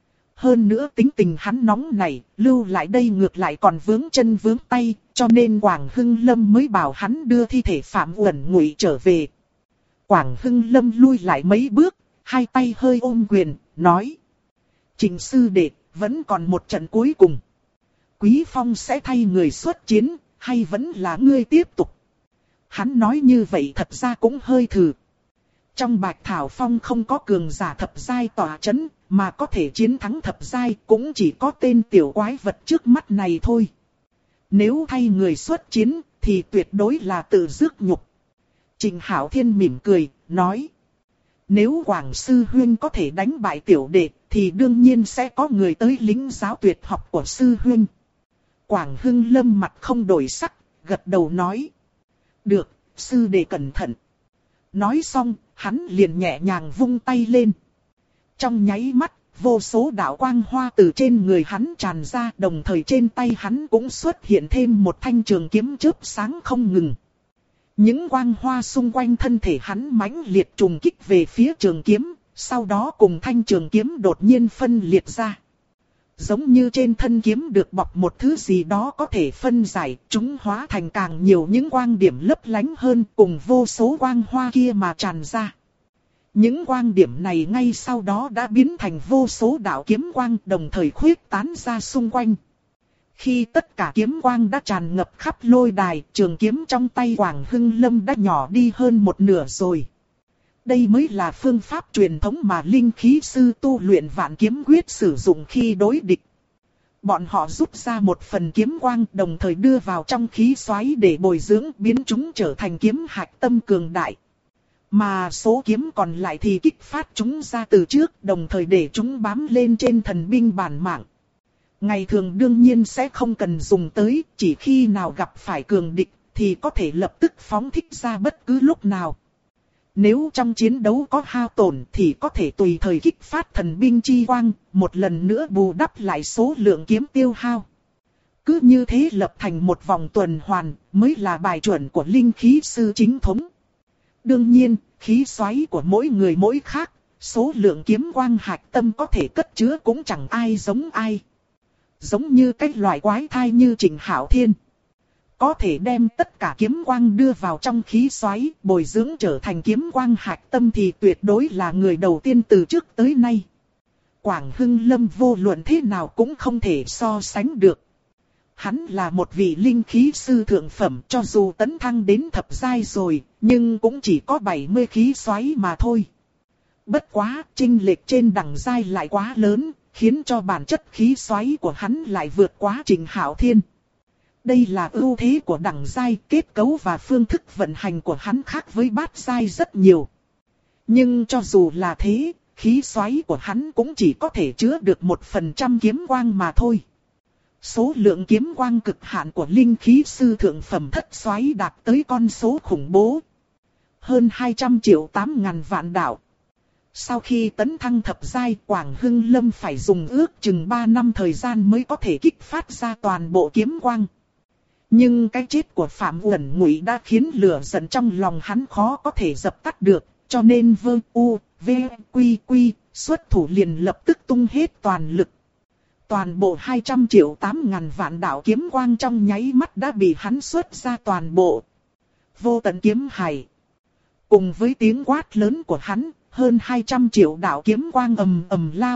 Hơn nữa tính tình hắn nóng này, lưu lại đây ngược lại còn vướng chân vướng tay, cho nên Quảng Hưng Lâm mới bảo hắn đưa thi thể Phạm Uẩn Ngụy trở về. Quảng Hưng Lâm lui lại mấy bước, hai tay hơi ôm quyền, nói. Trịnh sư đệ, vẫn còn một trận cuối cùng. Quý Phong sẽ thay người xuất chiến, hay vẫn là ngươi tiếp tục? Hắn nói như vậy thật ra cũng hơi thử. Trong Bạch Thảo Phong không có cường giả thập giai tỏa chấn, mà có thể chiến thắng thập giai cũng chỉ có tên tiểu quái vật trước mắt này thôi. Nếu thay người xuất chiến, thì tuyệt đối là tự rước nhục. Trịnh Hạo Thiên mỉm cười, nói. Nếu Quảng Sư Huyên có thể đánh bại tiểu đệ, thì đương nhiên sẽ có người tới lĩnh giáo tuyệt học của Sư Huyên. Quảng Hưng Lâm mặt không đổi sắc, gật đầu nói. Được, sư đệ cẩn thận. Nói xong, hắn liền nhẹ nhàng vung tay lên. Trong nháy mắt, vô số đạo quang hoa từ trên người hắn tràn ra, đồng thời trên tay hắn cũng xuất hiện thêm một thanh trường kiếm chớp sáng không ngừng. Những quang hoa xung quanh thân thể hắn mãnh liệt trùng kích về phía trường kiếm, sau đó cùng thanh trường kiếm đột nhiên phân liệt ra. Giống như trên thân kiếm được bọc một thứ gì đó có thể phân giải, chúng hóa thành càng nhiều những quang điểm lấp lánh hơn cùng vô số quang hoa kia mà tràn ra. Những quang điểm này ngay sau đó đã biến thành vô số đạo kiếm quang đồng thời khuyết tán ra xung quanh. Khi tất cả kiếm quang đã tràn ngập khắp lôi đài, trường kiếm trong tay Quảng Hưng Lâm đã nhỏ đi hơn một nửa rồi. Đây mới là phương pháp truyền thống mà linh khí sư tu luyện vạn kiếm quyết sử dụng khi đối địch. Bọn họ rút ra một phần kiếm quang đồng thời đưa vào trong khí xoáy để bồi dưỡng biến chúng trở thành kiếm hạch tâm cường đại. Mà số kiếm còn lại thì kích phát chúng ra từ trước đồng thời để chúng bám lên trên thần binh bản mạng. Ngày thường đương nhiên sẽ không cần dùng tới, chỉ khi nào gặp phải cường địch thì có thể lập tức phóng thích ra bất cứ lúc nào. Nếu trong chiến đấu có hao tổn thì có thể tùy thời kích phát thần binh chi quang, một lần nữa bù đắp lại số lượng kiếm tiêu hao. Cứ như thế lập thành một vòng tuần hoàn mới là bài chuẩn của linh khí sư chính thống. Đương nhiên, khí xoáy của mỗi người mỗi khác, số lượng kiếm quang hạch tâm có thể cất chứa cũng chẳng ai giống ai. Giống như cái loại quái thai như Trịnh Hạo Thiên. Có thể đem tất cả kiếm quang đưa vào trong khí xoáy, bồi dưỡng trở thành kiếm quang hạch tâm thì tuyệt đối là người đầu tiên từ trước tới nay. Quảng Hưng Lâm vô luận thế nào cũng không thể so sánh được. Hắn là một vị linh khí sư thượng phẩm, cho dù tấn thăng đến thập giai rồi, nhưng cũng chỉ có 70 khí xoáy mà thôi. Bất quá, chênh lệch trên đẳng giai lại quá lớn, khiến cho bản chất khí xoáy của hắn lại vượt quá Trịnh Hạo Thiên. Đây là ưu thế của đẳng giai, kết cấu và phương thức vận hành của hắn khác với bát giai rất nhiều. Nhưng cho dù là thế, khí xoáy của hắn cũng chỉ có thể chứa được 1% kiếm quang mà thôi. Số lượng kiếm quang cực hạn của linh khí sư thượng phẩm thất xoáy đạt tới con số khủng bố. Hơn 200 triệu 8 ngàn vạn đạo. Sau khi tấn thăng thập giai, Quảng Hưng Lâm phải dùng ước chừng 3 năm thời gian mới có thể kích phát ra toàn bộ kiếm quang. Nhưng cái chết của Phạm Uẩn Ngụy đã khiến lửa giận trong lòng hắn khó có thể dập tắt được, cho nên Vương U, V, Quy Quy, xuất thủ liền lập tức tung hết toàn lực. Toàn bộ 200 triệu 8 ngàn vạn đạo kiếm quang trong nháy mắt đã bị hắn xuất ra toàn bộ. Vô tận kiếm hải. Cùng với tiếng quát lớn của hắn, hơn 200 triệu đạo kiếm quang ầm ầm lao đi,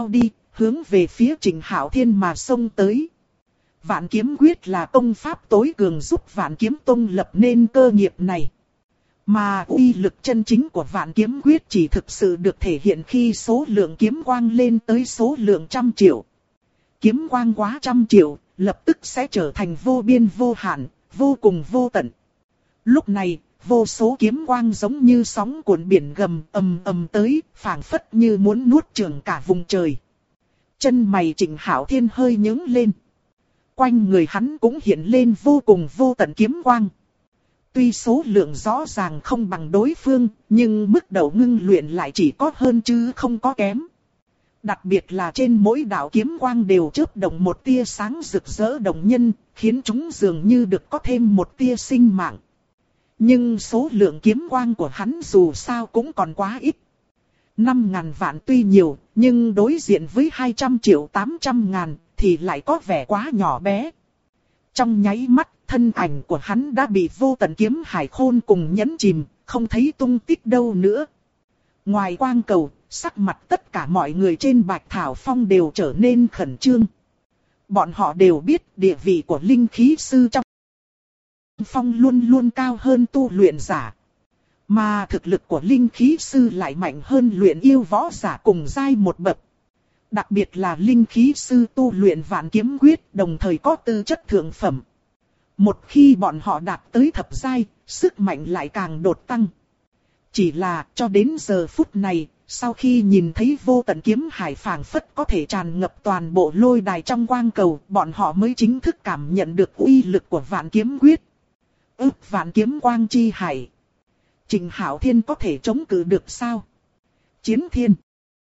hướng về phía Trịnh Hạo Thiên mà xông tới. Vạn Kiếm Quyết là công pháp tối cường giúp Vạn Kiếm Tông lập nên cơ nghiệp này. Mà uy lực chân chính của Vạn Kiếm Quyết chỉ thực sự được thể hiện khi số lượng kiếm quang lên tới số lượng 100 triệu. Kiếm quang quá 100 triệu, lập tức sẽ trở thành vô biên vô hạn, vô cùng vô tận. Lúc này, vô số kiếm quang giống như sóng cuộn biển gầm ầm ầm tới, phảng phất như muốn nuốt chửng cả vùng trời. Chân mày Trịnh Hạo Thiên hơi nhướng lên. Quanh người hắn cũng hiện lên vô cùng vô tận kiếm quang. Tuy số lượng rõ ràng không bằng đối phương, nhưng mức độ ngưng luyện lại chỉ có hơn chứ không có kém. Đặc biệt là trên mỗi đạo kiếm quang đều chớp động một tia sáng rực rỡ động nhân, khiến chúng dường như được có thêm một tia sinh mạng. Nhưng số lượng kiếm quang của hắn dù sao cũng còn quá ít. 5.000 vạn tuy nhiều, nhưng đối diện với 200 triệu 800 ngàn thì lại có vẻ quá nhỏ bé. Trong nháy mắt, thân ảnh của hắn đã bị vô tận kiếm hải khôn cùng nhấn chìm, không thấy tung tích đâu nữa. Ngoài quang cầu, sắc mặt tất cả mọi người trên Bạch Thảo Phong đều trở nên khẩn trương. Bọn họ đều biết địa vị của linh khí sư trong phong luôn luôn cao hơn tu luyện giả. Mà thực lực của linh khí sư lại mạnh hơn luyện yêu võ giả cùng giai một bậc. Đặc biệt là linh khí sư tu luyện Vạn Kiếm Quyết đồng thời có tư chất thượng phẩm. Một khi bọn họ đạt tới thập giai, sức mạnh lại càng đột tăng. Chỉ là cho đến giờ phút này, sau khi nhìn thấy vô tận kiếm hải phảng phất có thể tràn ngập toàn bộ lôi đài trong quang cầu, bọn họ mới chính thức cảm nhận được uy lực của Vạn Kiếm Quyết. Vạn Kiếm Quang Chi Hải. Trịnh Hạo Thiên có thể chống cự được sao? Chiến Thiên.